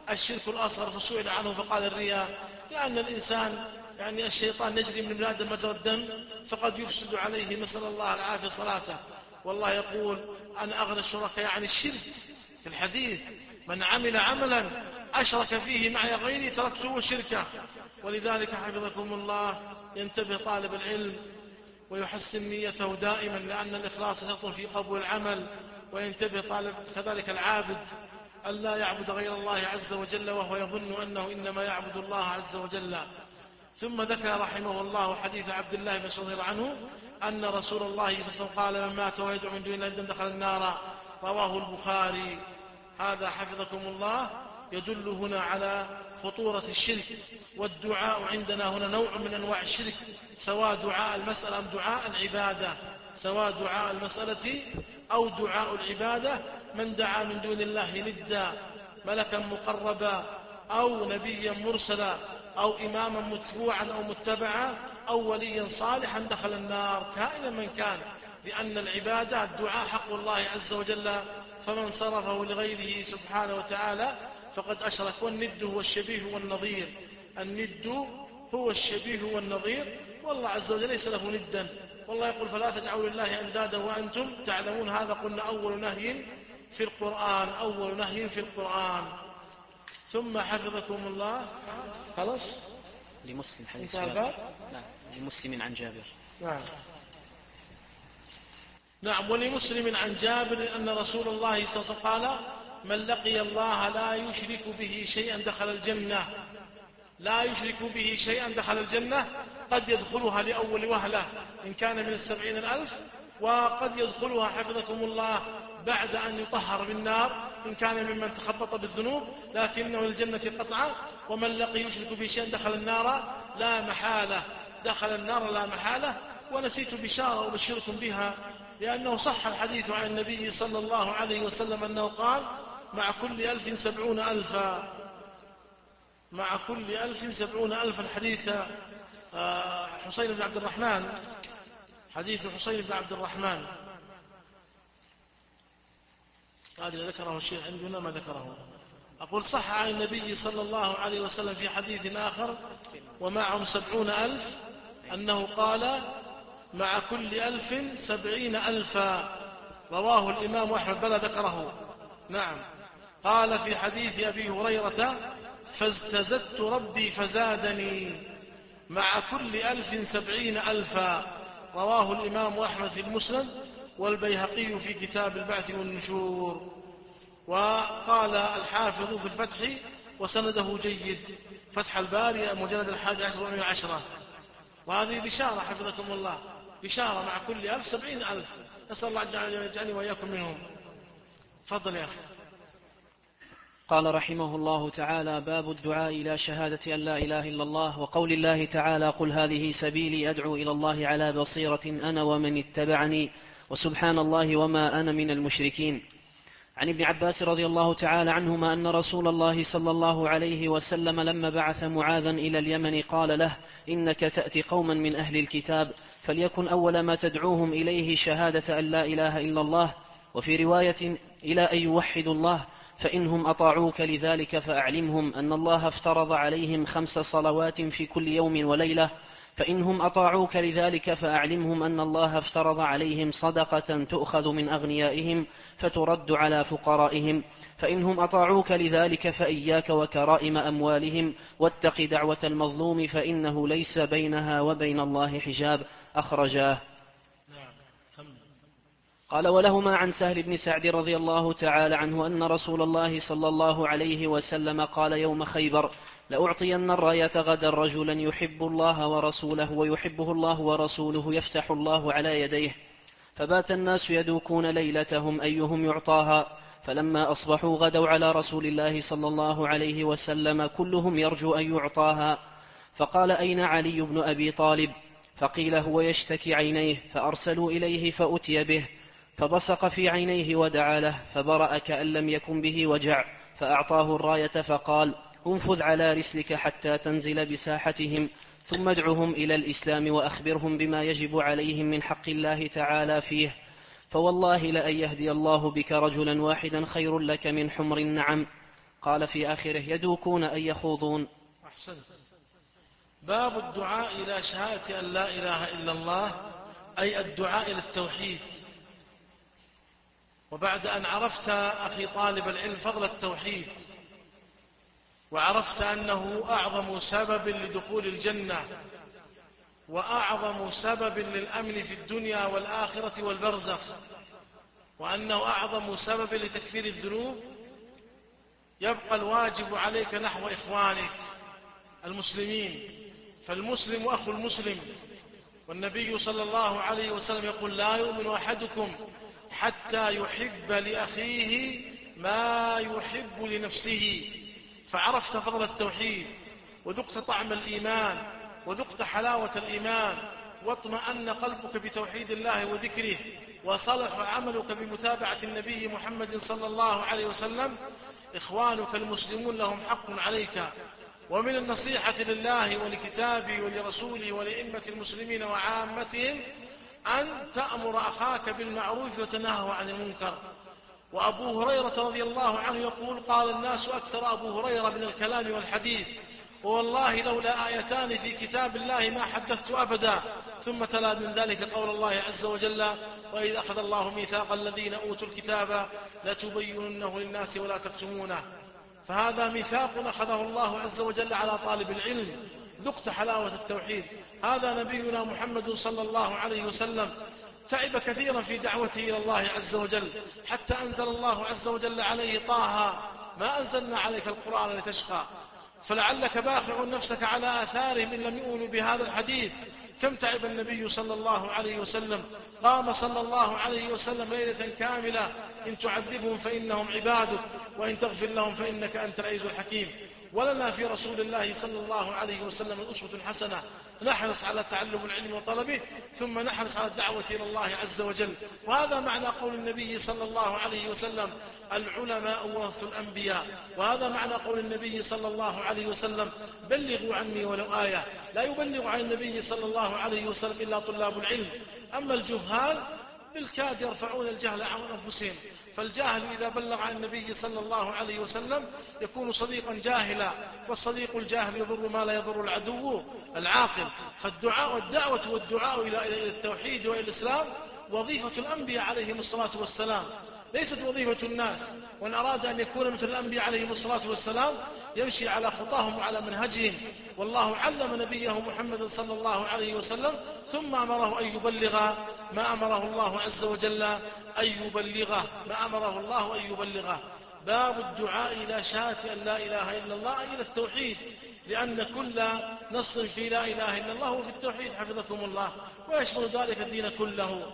الشرك الأصغر فسئل عنه فقال الرياء، لأن الإنسان يعني الشيطان يجري من ابن آدم مجرى الدم فقد يفسد عليه، نسأل الله العافية صلاته. والله يقول أنا أغنى الشركاء عن الشرك في الحديث: من عمل عملا أشرك فيه معي غيري تركته وشركه. ولذلك حفظكم الله ينتبه طالب العلم ويحسن نيته دائما، لأن الإخلاص شرط في قبول العمل. وينتبه طالب كذلك العابد ألا يعبد غير الله عز وجل وهو يظن أنه إنما يعبد الله عز وجل. ثم ذكر رحمه الله حديث عبد الله بن مسعود عنه أن رسول الله صلى الله عليه وسلم قال: من مات ويدعو من دون الله دخل النار، رواه البخاري. هذا حفظكم الله يدل هنا على خطورة الشرك. والدعاء عندنا هنا نوع من أنواع الشرك، سواء دعاء المسألة أم دعاء العبادة، سواء دعاء المسألة أو دعاء العبادة. من دعا من دون الله ندا، ملكا مقربا أو نبيا مرسلا أو إماما متبوعا أو متبعا أو وليا صالحا دخل النار كائنا من كان، لأن العبادة الدعاء حق الله عز وجل، فمن صرفه لغيره سبحانه وتعالى فقد أشرك. والند هو الشبيه والنظير، الند هو الشبيه والنظير، والله عز وجل ليس له ندا. والله يقول: فلا تجعلوا لله أندادا وأنتم تعلمون. هذا قلنا أول نهي في القرآن، أول نهي في القرآن. ثم حفظكم الله خلاص لمسلم حديث جابر. نعم لمسلم عن جابر. نعم نعم ولمسلم عن جابر أن رسول الله صلى الله عليه وسلم قال: من لقي الله لا يشرك به شيئا دخل الجنة. لا يشرك به شيئا دخل الجنة، قد يدخلها لأول وهلة إن كان من السبعين الألف، وقد يدخلها حفظكم الله بعد أن يطهر بالنار إن كان ممن تخبط بالذنوب، لكنه الجنة قطعا. ومن لقي يشرك به شيئا دخل النار لا محالة، دخل النار لا محالة. ونسيت بشارة أبشركم بها، لأنه صح الحديث عن النبي صلى الله عليه وسلم أنه قال: مع كل ألف سبعون ألفا، مع كل ألف سبعون ألفا. الحديث حسين بن عبد الرحمن، حديث حسين بن عبد الرحمن هذا ذكره الشيخ عندنا ما ذكره. أقول صح عن النبي صلى الله عليه وسلم في حديث آخر ومعهم سبعون ألف أنه قال: مع كل ألف سبعين ألفا، رواه الإمام أحمد بل ذكره. نعم قال في حديث أبي هريرة: فازددت ربي فزادني، مع كل ألف سبعين ألفا، رواه الإمام أحمد في المسند والبيهقي في كتاب البعث والنشور. وقال الحافظ في الفتح وسنده جيد، فتح الباري مجلد الحادي عشر ومئة وعشرة. وهذه بشارة حفظكم الله، بشارة مع كل ألف سبعين ألف. نسأل الله أن يجعلني وإياكم منهم. تفضل يا أخي. قال رحمه الله تعالى: باب الدعاء إلى شهادة أن لا إله إلا الله، وقول الله تعالى: قل هذه سبيلي أدعو إلى الله على بصيرة أنا ومن اتبعني وسبحان الله وما أنا من المشركين. عن ابن عباس رضي الله تعالى عنهما أن رسول الله صلى الله عليه وسلم لما بعث معاذا إلى اليمن قال له: إنك تأتي قوما من أهل الكتاب، فليكن أول ما تدعوهم إليه شهادة أن لا إله إلا الله، وفي رواية إلى أن يوحدوا الله، فإنهم أطاعوك لذلك فأعلمهم أن الله افترض عليهم خمس صلوات في كل يوم وليلة، فإنهم أطاعوك لذلك فأعلمهم أن الله افترض عليهم صدقة تؤخذ من أغنيائهم فترد على فقرائهم، فإنهم أطاعوك لذلك فإياك وكرائم أموالهم، واتق دعوة المظلوم فإنه ليس بينها وبين الله حجاب. أخرجاه. قال: ولهما عن سهل بن سعد رضي الله تعالى عنه أن رسول الله صلى الله عليه وسلم قال يوم خيبر: لأعطين الراية غدا رجلا يحب الله ورسوله ويحبه الله ورسوله يفتح الله على يديه. فبات الناس يدوكون ليلتهم أيهم يعطاها، فلما أصبحوا غدوا على رسول الله صلى الله عليه وسلم كلهم يرجو أن يعطاها. فقال: أين علي بن أبي طالب؟ فقيل: هو يشتكي عينيه، فأرسلوا إليه فأتي به، فبصق في عينيه ودعا له، فبرأ كأن لم يكن به وجع، فأعطاه الراية فقال: انفذ على رسلك حتى تنزل بساحتهم، ثم ادعهم إلى الإسلام وأخبرهم بما يجب عليهم من حق الله تعالى فيه، فوالله لأن يهدي الله بك رجلا واحدا خير لك من حمر النعم. قال في آخره يدوكون أن يخوضون. أحسنت. باب الدعاء إلى شهادة أن لا إله إلا الله، أي الدعاء إلى التوحيد. وبعد أن عرفت أخي طالب العلم فضل التوحيد، وعرفت أنه أعظم سبب لدخول الجنة وأعظم سبب للأمن في الدنيا والآخرة والبرزخ، وأنه أعظم سبب لتكفير الذنوب، يبقى الواجب عليك نحو إخوانك المسلمين، فالمسلم أخو المسلم. والنبي صلى الله عليه وسلم يقول لا يؤمن أحدكم حتى يحب لأخيه ما يحب لنفسه. فعرفت فضل التوحيد، وذقت طعم الإيمان، وذقت حلاوة الإيمان، واطمأن قلبك بتوحيد الله وذكره، وصلح عملك بمتابعة النبي محمد صلى الله عليه وسلم. إخوانك المسلمون لهم حق عليك، ومن النصيحة لله ولكتابه ولرسوله ولأئمة المسلمين وعامتهم أن تأمر أخاك بالمعروف وتنهى عن المنكر. وأبو هريرة رضي الله عنه يقول قال الناس أكثر أبو هريرة من الكلام والحديث، ووالله لولا آيتان في كتاب الله ما حدثت أبدا. ثم تلا من ذلك قول الله عز وجل وإذ أخذ الله ميثاق الذين أوتوا الكتاب لتبيننه للناس ولا تكتمونه. فهذا ميثاق أخذه الله عز وجل على طالب العلم. ذقت حلاوة التوحيد. هذا نبينا محمد صلى الله عليه وسلم تعب كثيرا في دعوته إلى الله عز وجل، حتى أنزل الله عز وجل عليه طه ما أنزلنا عليك القرآن لتشقى. فلعلك باخع نفسك على آثارهم إن لم يؤمنوا بهذا الحديث. كم تعب النبي صلى الله عليه وسلم، قام صلى الله عليه وسلم ليلة كاملة إن تعذبهم فإنهم عبادك وإن تغفر لهم فإنك أنت العزيز الحكيم. ولنا في رسول الله صلى الله عليه وسلم أسوة حسنة، نحرص على تعلم العلم وطلبه، ثم نحرص على الدعوة إلى الله عز وجل. وهذا معنى قول النبي صلى الله عليه وسلم العلماء ورثة الأنبياء. وهذا معنى قول النبي صلى الله عليه وسلم بلغوا عني ولو آية. لا يبلغ عن النبي صلى الله عليه وسلم إلا طلاب العلم. أما الجهال بالكاد يرفعون الجهل عن أنفسهم. فالجاهل إذا بلغ عن النبي صلى الله عليه وسلم يكون صديقا جاهلا، والصديق الجاهل يضر ما لا يضر العدو العاقل. فالدعاء والدعوة والدعاء إلى التوحيد وإلى الإسلام وظيفة الأنبياء عليهم الصلاة والسلام، ليست وظيفة الناس. وإن أراد أن يكون مثل الأنبياء عليهم الصلاة والسلام يمشي على خطاهم وعلى منهجهم. والله علم نبيه محمد صلى الله عليه وسلم ثم أمره أن يبلغ ما أمره الله عز وجل أن يبلغه ما أمره الله أن يبلغه. باب الدعاء إلى شهادة أن لا إله إلا الله إلى التوحيد، لأن كل نص في لا إله إلا الله هو في التوحيد حفظكم الله، ويشمل ذلك الدين كله.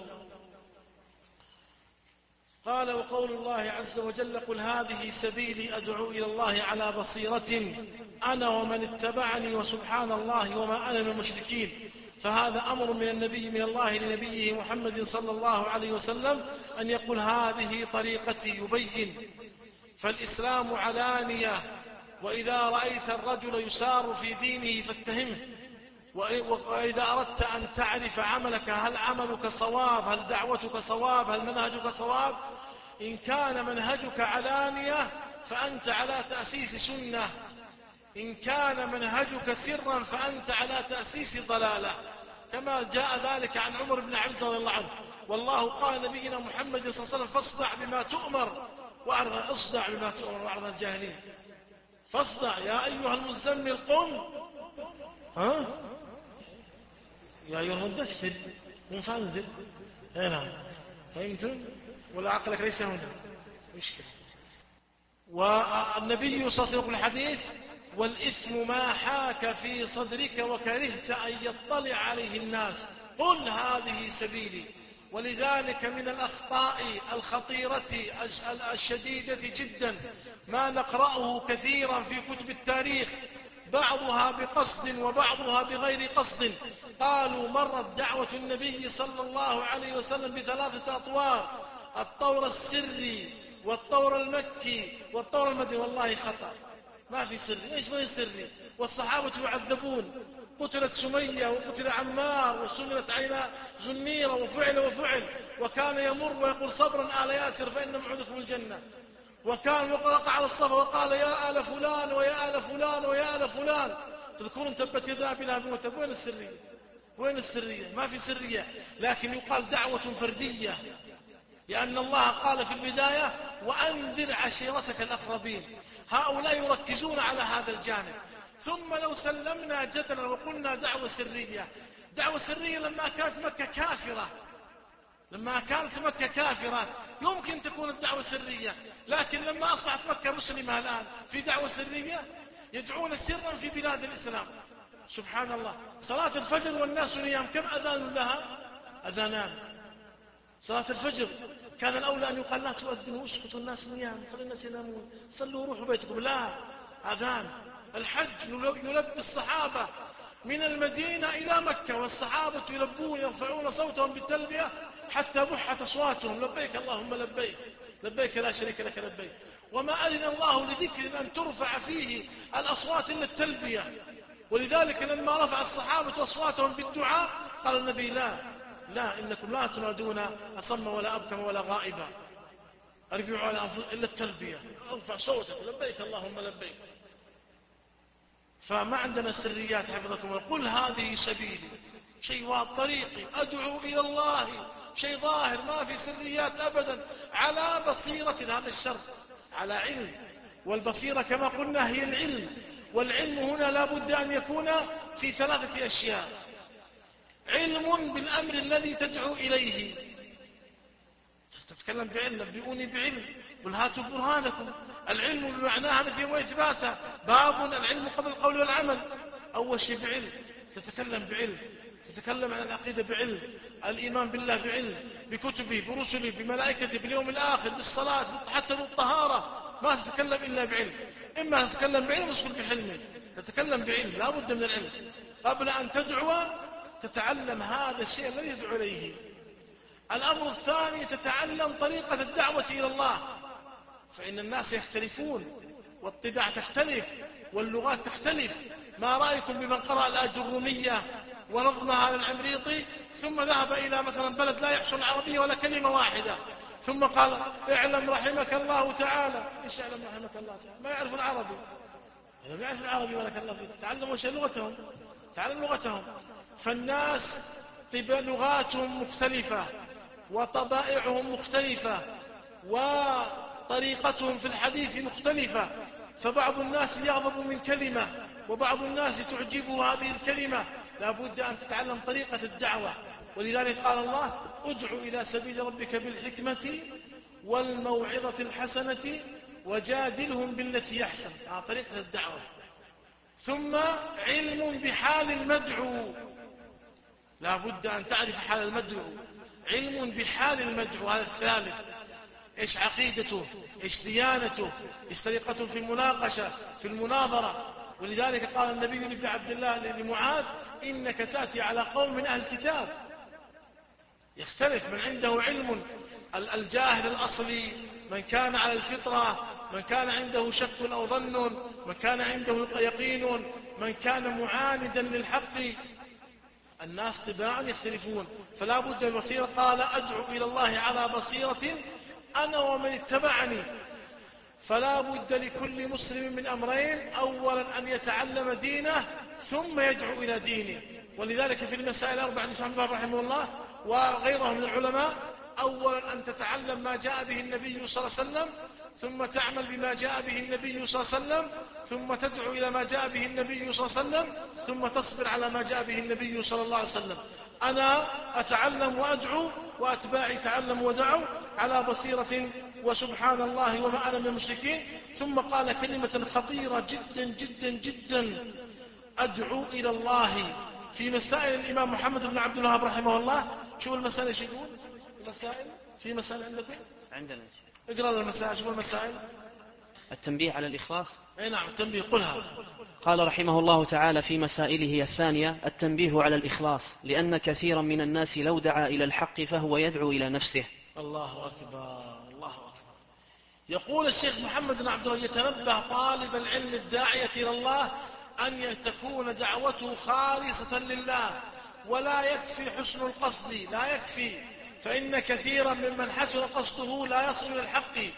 قال وقول الله عز وجل قل هذه سبيلي أدعو إلى الله على بصيرة أنا ومن اتبعني وسبحان الله وما أنا من المشركين. فهذا أمر من النبي من الله لنبيه محمد صلى الله عليه وسلم أن يقول هذه طريقتي يبين. فالإسلام علانية، وإذا رأيت الرجل يسار في دينه فاتهمه. وإذا أردت أن تعرف عملك هل عملك صواب، هل دعوتك صواب، هل منهجك صواب، إن كان منهجك علانية فأنت على تأسيس سنة، إن كان منهجك سرا فأنت على تأسيس ضلالة، كما جاء ذلك عن عمر بن عبد رضي الله عنه. والله قال نبينا محمد صلى الله عليه وسلم فاصدع بما تؤمر وأعرض اصدع بما تؤمر وأعرض الجاهلين. فاصدع يا أيها المزمل قم ها يا أيها المدثر قم فانذر. نعم فهمتم؟ ولا عقلك ليس هنا مشكلة. والنبي صلى الله عليه وسلم في الحديث والإثم ما حاك في صدرك وكرهت أن يطلع عليه الناس قل هذه سبيلي. ولذلك من الأخطاء الخطيرة الشديدة جدا ما نقرأه كثيرا في كتب التاريخ، بعضها بقصد وبعضها بغير قصد. قالوا مرت دعوة النبي صلى الله عليه وسلم بثلاثة أطوار، الطور السري والطور المكي والطور المدني. والله خطأ، ما في سري. ليش ما سري؟ والصحابة يعذبون، قتلت سمية وقتل عمار وسمرت عينا زنيرة وفعل وفعل، وكان يمر ويقول صبرا آل ياسر فإن موعدكم الجنة. وكان وقرأ على الصف وقال يا آل فلان ويا آل فلان ويا آل فلان. تذكرون تبت يدا أبي لهب وتب. وين السرية؟ وين السرية؟ ما في سرية، لكن يقال دعوة فردية، لأن الله قال في البداية وأنذر عشيرتك الأقربين. هؤلاء يركزون على هذا الجانب. ثم لو سلمنا جدلا وقلنا دعوة سرية، دعوة سرية لما كانت مكة كافرة، لما كانت مكة كافرة يمكن تكون الدعوة سرية، لكن لما أصبحت مكة مسلمة الآن في دعوة سرية، يدعون سرا في بلاد الإسلام. سبحان الله. صلاة الفجر والناس نيام، كم أذان لها؟ أذانان. صلاة الفجر كان الأولى أن يقال لا تؤذنوا، اسكتوا الناس نيام، خلي الناس ينامون، صلوا روحوا بيتكم. لا، أذان. الحج يلبي الصحابة من المدينة إلى مكة، والصحابة يلبون يرفعون صوتهم بالتلبية حتى بحت أصواتهم، لبيك اللهم لبيك، لبيك لا شريك لك لبيك. وما أذن الله لذكر أن ترفع فيه الأصوات إلا التلبية. ولذلك لما رفع الصحابة أصواتهم بالدعاء قال النبي لا لا إنكم لا تنادون أصم ولا أبكم ولا غائبا، أرجعوا على أنفسكم إلا التلبية، ارفع صوتك لبيك اللهم لبيك. فما عندنا سريات حفظكم الله. قل هذه سبيلي، شيء واضح، طريقي أدعو إلى الله، شيء ظاهر، ما في سريات أبدا، على بصيرة. هذا الشرط على علم، والبصيرة كما قلنا هي العلم، والعلم هنا لا بد أن يكون في ثلاثة أشياء: علم بالأمر الذي تدعو إليه، تتكلم بعلم، نبئوني بعلم، قل هاتوا برهانكم. العلم بمعناها نفي وإثباتا، باب العلم قبل القول والعمل. أول شيء بعلم، تتكلم بعلم، تتكلم عن العقيدة بعلم، الإيمان بالله بعلم، بكتبه برسله بملائكته باليوم الآخر بالصلاة حتى بالطهارة، ما تتكلم إلا بعلم. إما تتكلم بعلم وتدخل بحلم، تتكلم بعلم، لا بد من العلم. قبل أن تدعو تتعلم هذا الشيء الذي يدعو إليه. الأمر الثاني تتعلم طريقة الدعوة إلى الله، فإن الناس يختلفون، والطباع تختلف، واللغات تختلف. ما رأيكم بمن قرأ الآجرومية ونظمها على العمريطي ثم ذهب إلى مثلا بلد لا يحصل العربية ولا كلمة واحدة، ثم قال اعلم رحمك الله تعالى. ايش اعلم رحمك الله تعالى؟ ما يعرف العربي، ما يعرف العربي بارك الله فيك. تعلموا ايش لغتهم، تعلم لغتهم. فالناس لغاتهم مختلفة، وطبائعهم مختلفة، وطريقتهم في الحديث مختلفة. فبعض الناس يغضب من كلمة، وبعض الناس تعجبه هذه الكلمة. لا بد أن تتعلم طريقة الدعوة. ولذلك قال الله ادع إلى سبيل ربك بالحكمة والموعظة الحسنة وجادلهم بالتي يحسن. آه طريقة الدعوة. ثم علم بحال المدعو، لا بد أن تعرف حال المدعو، علم بحال المدعو. هذا الثالث، إيش عقيدته، إيش ديانته، إيش طريقته في المناقشة في المناظرة. ولذلك قال النبي لابن عبد الله لمعاذ إنك تأتي على قوم من أهل الكتاب. يختلف من عنده علم، الجاهل الأصلي، من كان على الفطرة، من كان عنده شك أو ظن، من كان عنده يقين، من كان معاندا للحق. الناس طباعا يختلفون، فلا بد من بصيرة. قال أدعو إلى الله على بصيرة أنا ومن اتبعني. فلا بد لكل مسلم من أمرين: أولا أن يتعلم دينه ثم يدعو إلى دينه. ولذلك في المسائل الأربعة عند الإمام رحمه الله وغيره من العلماء: أولا أن تتعلم ما جاء به النبي صلى الله عليه وسلم، ثم تعمل بما جاء به النبي صلى الله عليه وسلم، ثم تدعو إلى ما جاء به النبي صلى الله عليه وسلم، ثم تصبر على ما جاء به النبي صلى الله عليه وسلم. أنا أتعلم وأدعو، وأتباعي تعلموا ودعوا على بصيرة، وسبحان الله وما أنا من المشركين. ثم قال كلمة خطيرة جدا جدا جدا: أدعو إلى الله. في مسائل الإمام محمد بن عبد الوهاب رحمه الله، شو المسائل ايش يقول؟ المسائل في مسائل عندكم؟ عندنا. اقرأ المسائل. شو المسائل؟ التنبيه على الإخلاص. اي نعم التنبيه، قلها. قال رحمه الله تعالى في مسائله الثانية: التنبيه على الإخلاص، لأن كثيرا من الناس لو دعا إلى الحق فهو يدعو إلى نفسه. الله أكبر، الله أكبر. يقول الشيخ محمد بن عبد الوهاب: يتنبه طالب العلم الداعية إلى الله أن تكون دعوته خالصة لله، ولا يكفي حسن القصد، لا يكفي، فإن كثيرا ممن حسن قصده لا يصل إلى الحق،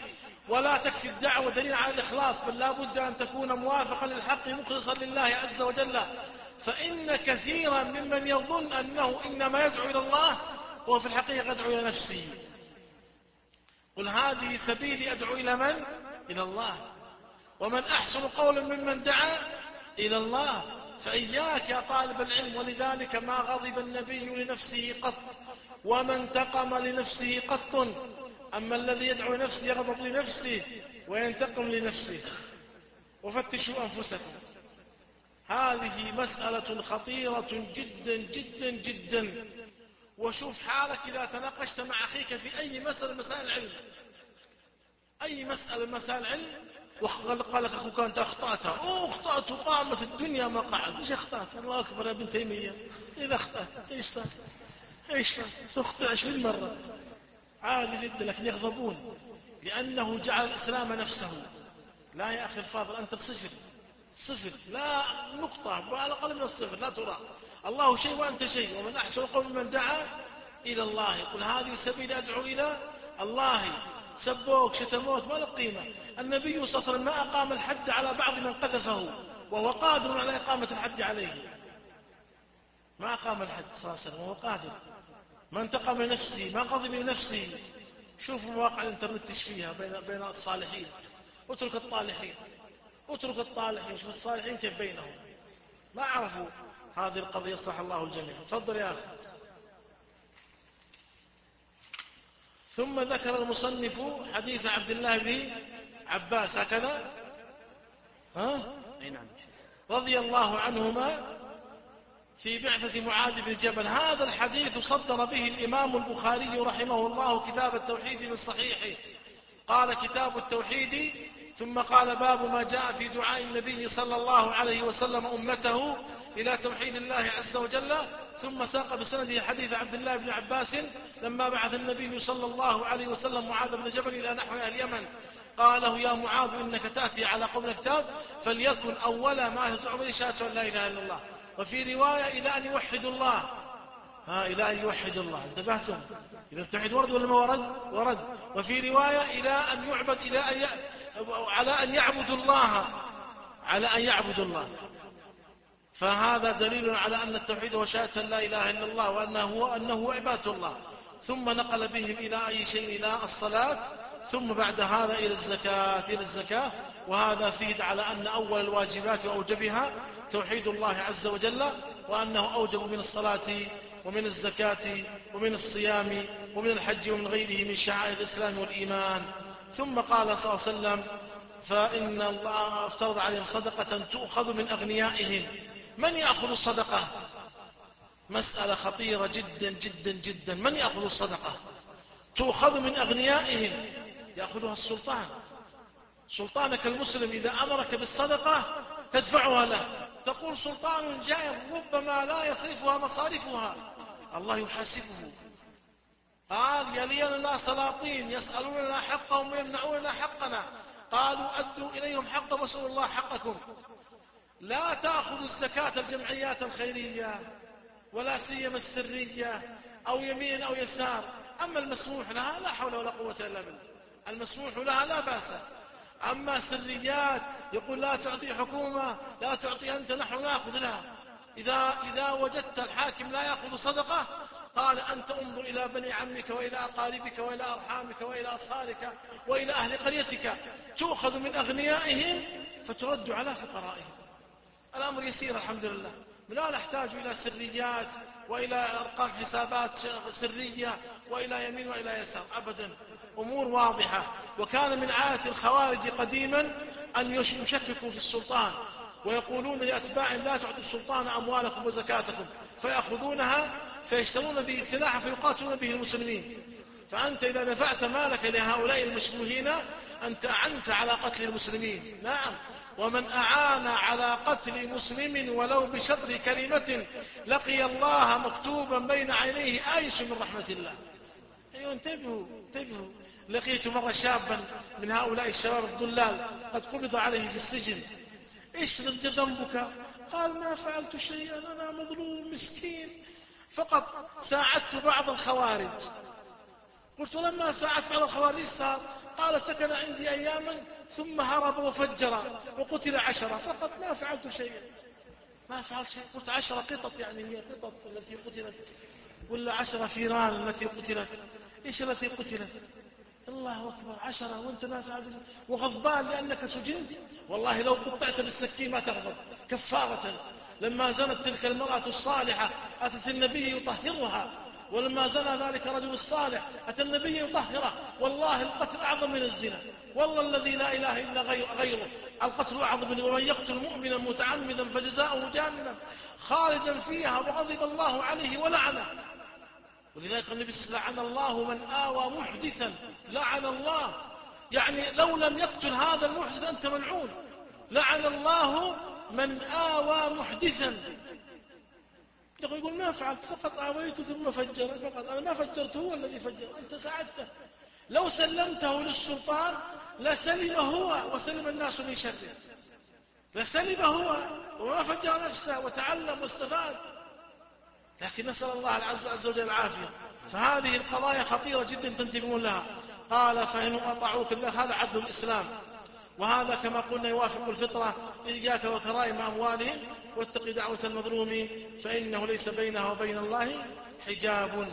ولا تكفي الدعوة دليل على الإخلاص، بل لا بد أن تكون موافقا للحق مخلصا لله عز وجل. فإن كثيرا ممن يظن أنه إنما يدعو إلى الله هو في الحقيقة يدعو إلى نفسه. قل هذه سبيلي أدعو إلى من؟ إلى الله. ومن أحسن قولا ممن دعا إلى الله. فإياك يا طالب العلم، ولذلك ما غضب النبي لنفسه قط وما انتقم لنفسه قط. أما الذي يدعو نفسه يغضب لنفسه وينتقم لنفسه. وفتشوا أنفسكم، هذه مسألة خطيرة جدا جدا جدا. وشوف حالك إذا تناقشت مع أخيك في أي مسألة مسائل العلم، أي مسألة مسائل العلم، وقال لك أخوك أنت أخطأتها، أوه أخطأت وقامت الدنيا ما قعد. إيش أخطأت؟ الله أكبر يا ابن تيمية، إذا أخطأت إيش صار؟ إيش صار؟ تخطئ عشرين مرة عادي جدا، لكن يغضبون لأنه جعل الإسلام نفسه. لا يا أخي الفاضل، أنت صفر صفر، لا نقطة وعلى الأقل من الصفر لا ترى. الله شيء وأنت شيء. ومن أحسن قول من دعا إلى الله. يقول هذه سبيل أدعو إلى الله. سبوك شتموك ما له قيمة. النبي صلى الله عليه وسلم ما أقام الحد على بعض من قذفه وهو قادر على إقامة الحد عليه. ما أقام الحد صلى الله عليه وسلم وهو قادر. ما انتقم لنفسه، ما غضب لنفسه. شوفوا مواقع الانترنت تشفيها بين بين الصالحين. اترك الطالحين، اترك الطالحين، شوف الصالحين كيف بينهم ما عرفوا هذه القضية. صح الله الجميع. تفضل يا أخي. ثم ذكر المصنف حديث عبد الله بن عباس هكذا ها؟ رضي الله عنهما في بعثة معاذ بن جبل. هذا الحديث صدر به الإمام البخاري رحمه الله كتاب التوحيد من صحيحه. قال كتاب التوحيد، ثم قال باب ما جاء في دعاء النبي صلى الله عليه وسلم أمته إلى توحيد الله عز وجل. ثم ساق بسنده حديث عبد الله بن عباس لما بعث النبي صلى الله عليه وسلم معاذ بن جبل إلى نحو أهل اليمن قال له يا معاذ إنك تأتي على قوم كتاب فليكن أول ما تدعو به شهادة أن لا إله إلا الله. وفي رواية إلى أن يوحدوا الله. ها إلى أن يوحدوا الله. انتبهتم؟ إذا التوحيد ورد ولا ما ورد؟ ورد. وفي رواية إلى أن يعبد، إلى أن ي... على أن يعبدوا الله، على أن يعبدوا الله. فهذا دليل على أن التوحيد هو شهادة لا إله إلا الله وأنه هو أنه عبادة الله. ثم نقل بهم إلى أي شيء؟ إلى الصلاة. ثم بعد هذا إلى الزكاة، إلى الزكاة. وهذا فيه على أن أول الواجبات وأوجبها توحيد الله عز وجل، وأنه أوجب من الصلاة ومن الزكاة ومن الصيام ومن الحج ومن غيره من شعائر الإسلام والإيمان. ثم قال صلى الله عليه وسلم فإن الله افترض عليهم صدقة تؤخذ من أغنيائهم. من يأخذ الصدقة؟ مسألة خطيرة جدا جدا جدا. من يأخذ الصدقة؟ تؤخذ من أغنيائهم. يأخذها السلطان. سلطانك المسلم إذا أمرك بالصدقة تدفعها له. تقول سلطان جائر ربما لا يصرفها مصارفها، الله يحاسبه. قال يلينا سلاطين يسألوننا حقهم ويمنعوننا حقنا. قالوا أدوا إليهم حقهم واسألوا الله حقكم. لا تأخذ الزكاة الجمعيات الخيرية ولا سيما السرية أو يمين أو يسار. أما المسموح لها لا حول ولا قوة إلا بالله، المسموح لها لا بأس. أما سريات يقول لا تعطي حكومة، لا تعطي أنت، نحن نأخذ لها. إذا, إذا وجدت الحاكم لا يأخذ صدقة قال أنت انظر إلى بني عمك وإلى أقاربك وإلى أرحامك وإلى أصهارك وإلى أهل قريتك، تؤخذ من أغنيائهم فترد على فقرائهم. الأمر يسير الحمد لله. لا نحتاج إلى سريات وإلى أرقام حسابات سرية وإلى يمين وإلى يسار أبدا. أمور واضحة. وكان من عادة الخوارج قديما أن يشككوا في السلطان ويقولون لأتباعهم لا تعطوا السلطان أموالكم وزكاتكم، فيأخذونها فيشترون به سلاحا فيقاتلون به المسلمين. فأنت إذا دفعت مالك لهؤلاء المشبوهين أنت أعنت على قتل المسلمين. نعم. ومن أعان على قتل مسلم ولو بشطر كلمة لقي الله مكتوبا بين عينيه آيس من رحمة الله. أيوة انتبهوا انتبهوا. لقيت مرة شابا من هؤلاء الشباب الضلال قد قبض عليه في السجن. ايش ذنبك؟ قال ما فعلت شيئا، أنا مظلوم مسكين، فقط ساعدت بعض الخوارج. قلت لما ساعت بعض الخوارج صار قال سكن عندي أياما ثم هرب وفجر وقتل عشرة فقط، ما فعلت شيئا، ما فعلت شيء. قلت عشرة قطط، يعني هي قطط التي قتلت ولا عشرة فيران التي قتلت؟ إيش التي قتلت؟ الله أكبر، عشرة وانت ما فعلت، وغضبان لأنك سجنت. والله لو قطعت بالسكين ما تغضب كفارة. لما زنت تلك المرأة الصالحة أتت النبي يطهرها، ولما زنى ذلك الرجل الصالح أتى النبي يطهره. والله القتل أعظم من الزنا، والله الذي لا إله إلا غيره، القتل أعظم من، ومن يقتل مؤمنا متعمدا فجزاؤه جهنم خالدا فيها وغضب الله عليه ولعنه. ولذلك النبي صلى الله عليه وسلم لعن الله من آوى محدثا، لعن الله، يعني لو لم يقتل هذا المحدث أنت ملعون. لعن الله من آوى محدثا. يقول ما فعلت، فقط آويته ثم فجر، فقط أنا ما فجرته، هو الذي فجر، أنت ساعدته. لو سلمته للسلطان لسلم هو وسلم الناس من شره، لسلم هو وما فجر نفسه وتعلم واستفاد. لكن نسأل الله عز وجل العافية. فهذه القضايا خطيرة جدا تنتبهون لها. قال فإن أطاعوك الله، هذا عدل الإسلام، وهذا كما قلنا يوافق الفطرة. إياك وكرائم أموالهم واتق دعوة المظلوم فإنه ليس بينها وبين الله حجاب.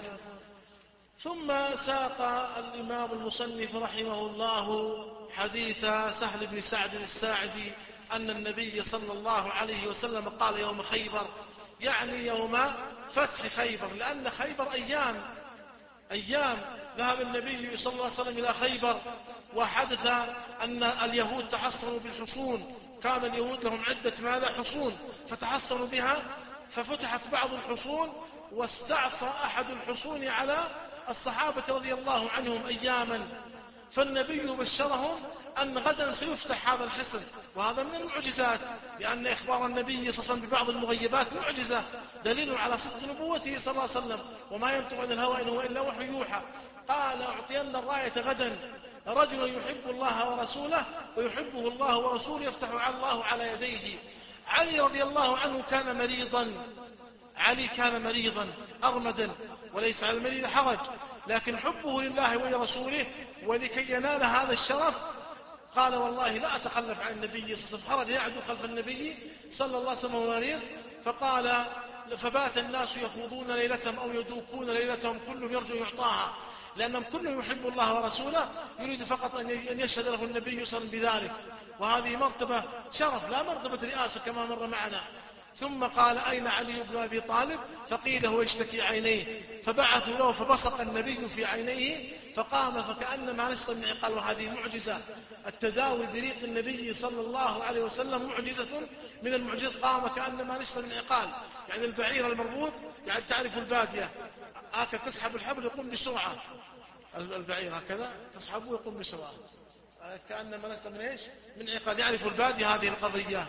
ثم ساق الإمام المصنف رحمه الله حديث سهل بن سعد الساعدي أن النبي صلى الله عليه وسلم قال يوم خيبر، يعني يوم فتح خيبر، لأن خيبر أيام أيام ذهب النبي صلى الله عليه وسلم إلى خيبر، وحدث أن اليهود تحصنوا بالحصون. كان اليهود لهم عدة ماذا حصون فتحصنوا بها، ففتحت بعض الحصون واستعصى أحد الحصون على الصحابة رضي الله عنهم أياما، فالنبي بشرهم أن غدا سيفتح هذا الحصن. وهذا من المعجزات، لأن إخبار النبي صلى الله عليه وسلم ببعض المغيبات معجزة، دليل على صدق نبوته صلى الله عليه وسلم، وما ينطق عن الهوى إن هو إلا وحي يوحى. قال أعطين الراية غدا رجل يحب الله ورسوله ويحبه الله ورسوله يفتح على الله على يديه. علي رضي الله عنه كان مريضا، علي كان مريضا أرمدا، وليس على المريض حرج، لكن حبه لله ولرسوله ولكي ينال هذا الشرف قال والله لا أتخلف عن النبي صلى الله عليه وسلم. خرج يعدو خلف النبي صلى الله عليه وسلم وهو مريض، فقال فبات الناس يخوضون ليلتهم أو يدوكون ليلتهم، كل يرجو يعطاها، لأنهم كلهم يحب الله ورسوله، يريد فقط أن يشهد له النبي صلى الله عليه وسلم بذلك. وهذه مرتبة شرف لا مرتبة رئاسة كما مر معنا. ثم قال أين علي بن أبي طالب؟ فقيل هو يشتكي عينيه، فبعثوا له فبصق النبي في عينيه فقام فكأنما نشط من عقال. وهذه معجزة، التداوي بريق النبي صلى الله عليه وسلم معجزة من المعجزات. قام كأنما نشط من عقال، يعني البعير المربوط، يعني تعرف البادية هكذا تسحب الحبل يقوم بسرعة، البعير هكذا تسحبه ويقوم بسرعة كأنما نشط من إيش؟ من عقال. يعرف البادية هذه القضية.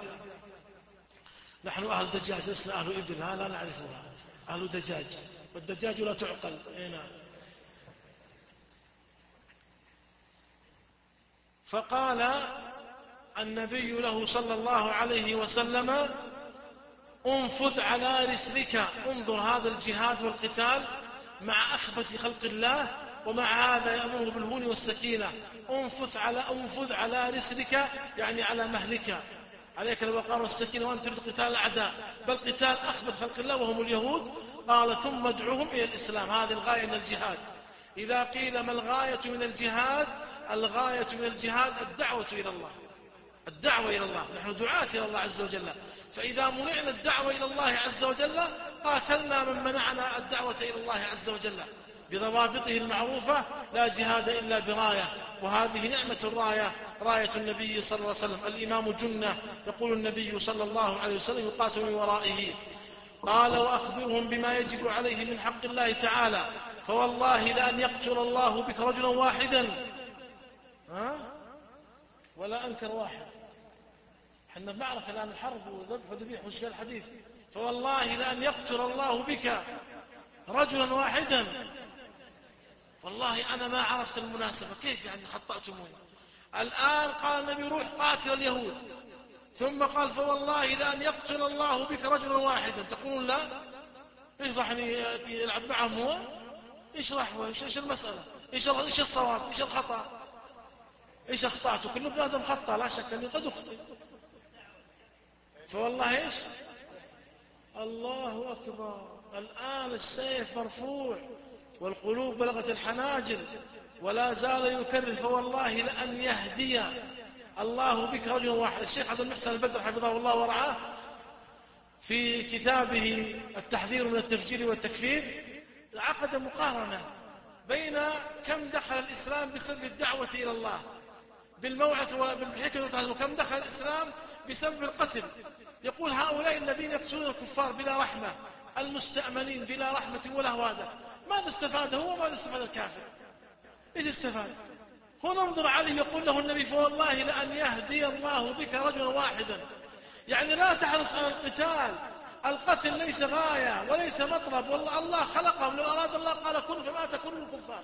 نحن أهل دجاج، لسنا أهل إبل، ها لا نعرفها، أهل دجاج، والدجاج لا تعقل. هنا فقال النبي له صلى الله عليه وسلم انفذ على رسلك. انظر هذا الجهاد والقتال مع أخبث خلق الله، ومع هذا يأمره بالهون والسكينة. انفذ على, انفذ على رسلك يعني على مهلك، عليك الوقار والسكينة وأن تريد قتال الأعداء، بل قتال أخبث خلق الله وهم اليهود. قال ثم ادعوهم إلى الإسلام. هذه الغاية من الجهاد. إذا قيل ما الغاية من الجهاد؟ الغاية من الجهاد الدعوة إلى الله، الدعوة إلى الله. نحن دعاة إلى الله عز وجل، فإذا منعنا الدعوة إلى الله عز وجل قاتلنا من منعنا الدعوة إلى الله عز وجل بضوابطه المعروفة. لا جهاد إلا براية، وهذه نعمة الراية، راية النبي صلى الله عليه وسلم. الإمام جنة، يقول النبي صلى الله عليه وسلم يقاتل من ورائه. قال وأخبرهم بما يجب عليه من حق الله تعالى، فوالله لأن يقتل الله بك رجلا واحدا، ها؟ ولا أنكر واحد، حنا في معركة الآن الحرب وذبح وذبيح، وش قال الحديث؟ فوالله لأن يقتل الله بك رجلا واحدا. والله أنا ما عرفت المناسبة، كيف يعني خطأتموني؟ الآن قال النبي روح قاتل اليهود، ثم قال فوالله لأن يقتل الله بك رجلا واحدا. تقولون لا، ايش راح يلعب معهم هو؟ ايش راح ايش المسألة؟ إيش إيش الصواب؟ إيش الخطأ؟ إيش أخطأت؟ كل ابن آدم خطأ، لا شك أني قد أخطئ. فوالله إيش؟ الله أكبر، الآن السيف مرفوع والقلوب بلغت الحناجر ولا زال يكرر، فوالله لأن يهدي الله بك رجل واحد. الشيخ عبد المحسن البدر حفظه الله ورعاه في كتابه التحذير من التفجير والتكفير عقد مقارنة بين كم دخل الإسلام بسبب الدعوة إلى الله بالموعظة وبالحكمة، وكم دخل الإسلام بسبب القتل. يقول هؤلاء الذين يقتلون الكفار بلا رحمة، المستأمنين بلا رحمة ولا هوادة، ماذا استفاد هو وماذا استفاد الكافر؟ ايش استفاد؟ هنا انظر عليه يقول له النبي فوالله لأن يهدي الله بك رجلا واحدا. يعني لا تحرص على القتال، القتل ليس غاية وليس مطلب، والله الله خلقهم، لو أراد الله قال كن فما تكون الكفار،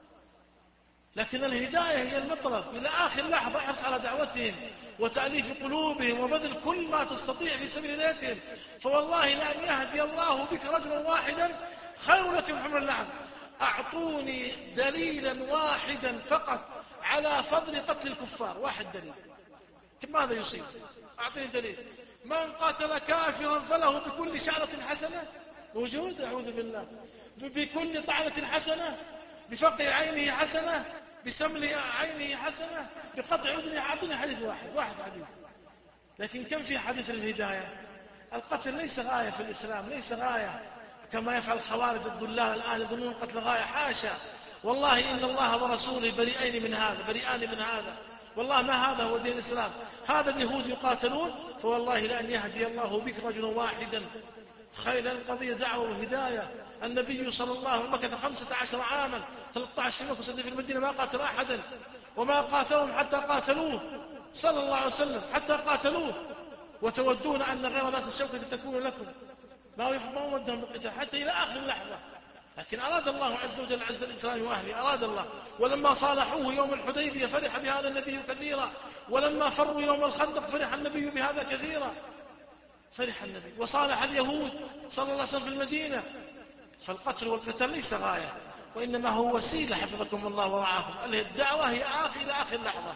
لكن الهداية هي المطلب. إلى آخر لحظة احرص على دعوتهم وتأليف قلوبهم وبذل كل ما تستطيع في سبيل هدايتهم. فوالله لأن يهدي الله بك رجلا واحدا خير لك من حمر النعم. أعطوني دليلا واحدا فقط على فضل قتل الكفار، واحد دليل، ماذا يصيب؟ أعطني دليل. من قاتل كافرا فله بكل شعرة حسنة، موجود؟ أعوذ بالله. بكل طعنة حسنة، بفقع عينه حسنة، بسمل عينه حسنة، بقطع أذنه. أعطني حديث واحد، واحد حديث. لكن كم في حديث الهداية؟ القتل ليس غاية في الإسلام، ليس غاية كما يفعل الخوارج الضلال الآن يظنون القتل غاية. حاشا، والله إن الله ورسوله بريئين من هذا، بريئان من هذا، والله ما هذا هو دين الإسلام. هذا اليهود يقاتلون، فوالله لأن يهدي الله بك رجلا واحدا خير. القضية دعوة وهداية. النبي صلى الله عليه وسلم مكث خمسة عشر عاما، ثلاثة عشر في مكة وستة في المدينة، ما قاتل أحدا وما قاتلهم حتى قاتلوه صلى الله عليه وسلم، حتى قاتلوه. وتودون أن غير ذات الشوكة تكون لكم، ما هو مودهم بالقتال حتى إلى آخر لحظة. لكن أراد الله عز وجل عز الإسلام وأهله، أراد الله. ولما صالحوه يوم الحديبية فرح بهذا النبي كثيرا، ولما فروا يوم الخندق فرح النبي بهذا كثيرا، فرح النبي. وصالح اليهود صلى الله عليه وسلم في المدينة. فالقتل والقتال ليس غاية، وإنما هو وسيلة حفظكم الله ورعاكم. الدعوة هي آخر إلى آخر لحظة.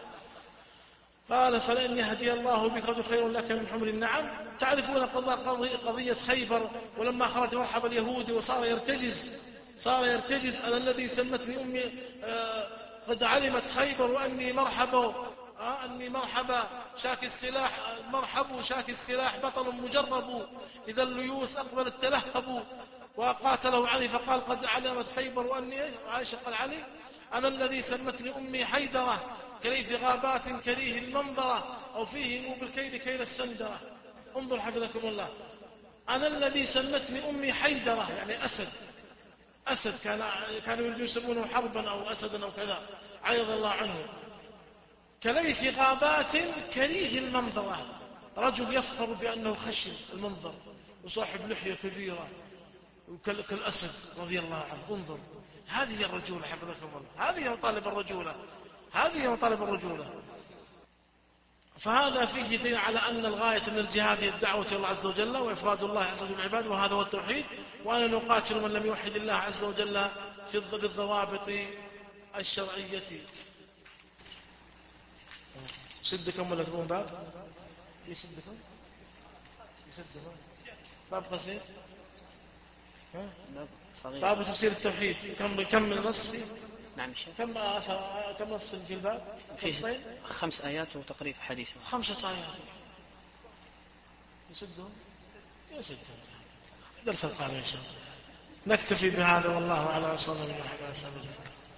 قال فلئن يهدي الله بك رجل خير لك من حمر النعم. تعرفون قضية خيبر، ولما خرج مرحب اليهود وصار يرتجز، صار يرتجز أنا الذي سمتني أمي آه قد علمت خيبر وأني مرحبا، آه أني مرحبا شاك السلاح، مرحب شاك السلاح بطل مجرب، إذا الليوث أقبلت تلهب. وقاتله علي فقال قد علمت خيبر وأني، عائشة قال علي أنا الذي سمتني أمي حيدرة كليث غابات كريه المنظرة، أو فيه نوب الكيد كيل السندرة. انظر حفظكم الله، أنا الذي سمتني أمي حيدرة يعني أسد، أسد كان كانوا يسمونه حربا أو أسدا أو كذا، عيض الله عنه. كليث غابات كريه المنظرة، رجل يفخر بأنه خشن المنظر وصاحب لحية كبيرة كالأسد رضي الله عنه. انظر، هذه الرجولة حفظكم الله، هذه مطالب الرجولة، هذه مطالب الرجولة. فهذا فيه دليل على أن الغاية من الجهاد هي الدعوة إلى الله عز وجل وإفراد الله عز وجل بالعباد، وهذا هو التوحيد. وأن نقاتل من لم يوحد الله عز وجل في بالضوابط الشرعية. سدكم ولا تبون باب؟ يسدكم؟ يسدكم؟ باب قصير؟ باب تفسير التوحيد. كم كم من نص فيه؟ نعم شيخ. كم كم نص في الباب؟ فيه خمس آيات وتقريب حديث. خمسة آيات. يسدهم؟ يسدهم. درس القادم إن شاء الله. نكتفي بهذا والله أعلم. وصلى الله عليه وسلم.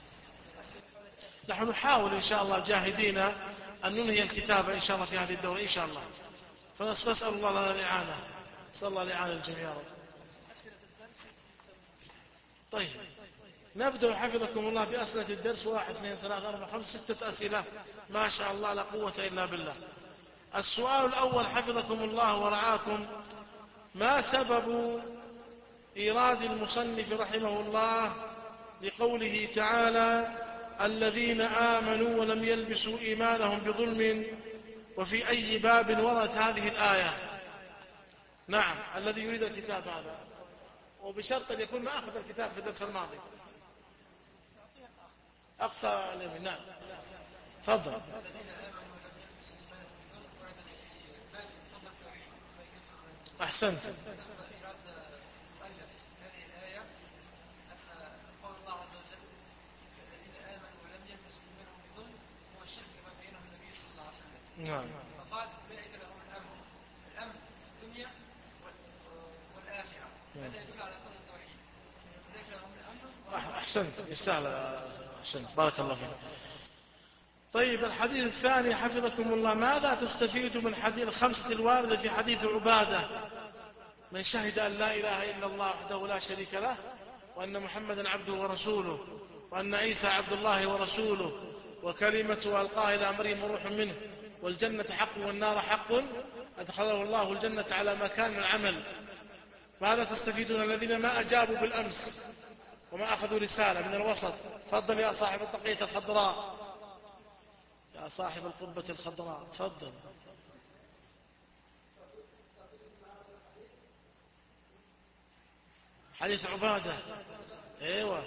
نحن نحاول إن شاء الله جاهدين أن ننهي الكتابة إن شاء الله في هذه الدورة إن شاء الله. فنسأل الله لنا الإعانة. صلى الله الإعانة الجميع. طيب نبدأ حفظكم الله بأسئلة الدرس. واحد اثنين ثلاثة أربعة خمس ستة أسئلة ما شاء الله لا قوة إلا بالله. السؤال الأول حفظكم الله ورعاكم: ما سبب إيراد المصنف رحمه الله لقوله تعالى الذين آمنوا ولم يلبسوا إيمانهم بظلم، وفي أي باب وردت هذه الآية؟ نعم، الذي يريد الكتاب هذا، وبشرط أن يكون ما أخذ الكتاب في الدرس الماضي. أقصى اليمين. نعم تفضل. أحسنت. نعم. فقال أولئك لهم الأمن، الأمن في الدنيا والآخرة، هذا يدل على فضل التوحيد. أولئك لهم الأمن. أحسنت، يستاهل. أحسنت، بارك الله فيك. طيب الحديث الثاني حفظكم الله، ماذا تستفيد من حديث الخمسة الواردة في حديث عبادة؟ من شهد أن لا إله إلا الله وحده لا شريك له، وأن محمدا عبده ورسوله، وأن عيسى عبد الله ورسوله، وكلمته ألقاها إلى مريم وروح منه، والجنة حق والنار حق، أدخله الله الجنة على ما كان من العمل. ماذا تستفيدون الذين ما أجابوا بالأمس وما أخذوا رسالة من الوسط؟ تفضل يا صاحب الطاقية الخضراء، يا صاحب القبة الخضراء، تفضل. حديث عبادة. ايوه.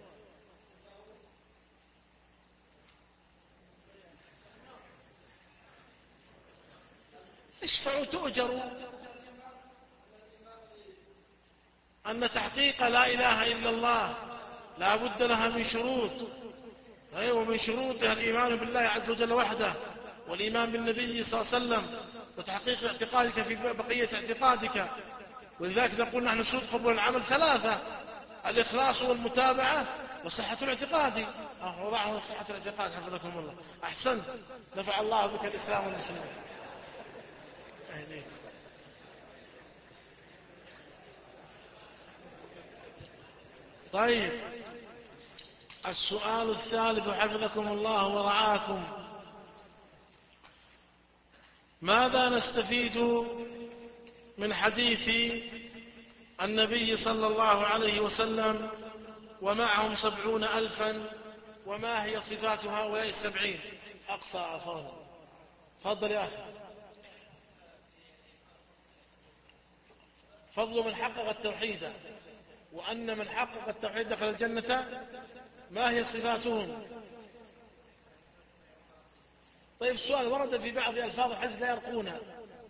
اشفعوا تؤجروا. أن تحقيق لا إله إلا الله لا بد لها من شروط. أيوة، من شروطها الإيمان بالله عز وجل وحده، والإيمان بالنبي صلى الله عليه وسلم، وتحقيق اعتقادك في بقية اعتقادك. ولذلك نقول نحن شروط قبول العمل ثلاثة: الإخلاص والمتابعة وصحة الاعتقاد. وضعها صحة الاعتقاد حفظكم الله. أحسنت، نفع الله بك الإسلام والمسلمين. أهليك. طيب السؤال الثالث حفظكم الله ورعاكم، ماذا نستفيد من حديث النبي صلى الله عليه وسلم ومعهم سبعون ألفا، وما هي صفات هؤلاء السبعين؟ أقصى عفوا. تفضل يا أخي. فضل من حقق التوحيد، وأن من حقق التوحيد دخل الجنة. ما هي صفاتهم؟ طيب السؤال ورد في بعض ألفاظ الحديث لا يرقونها،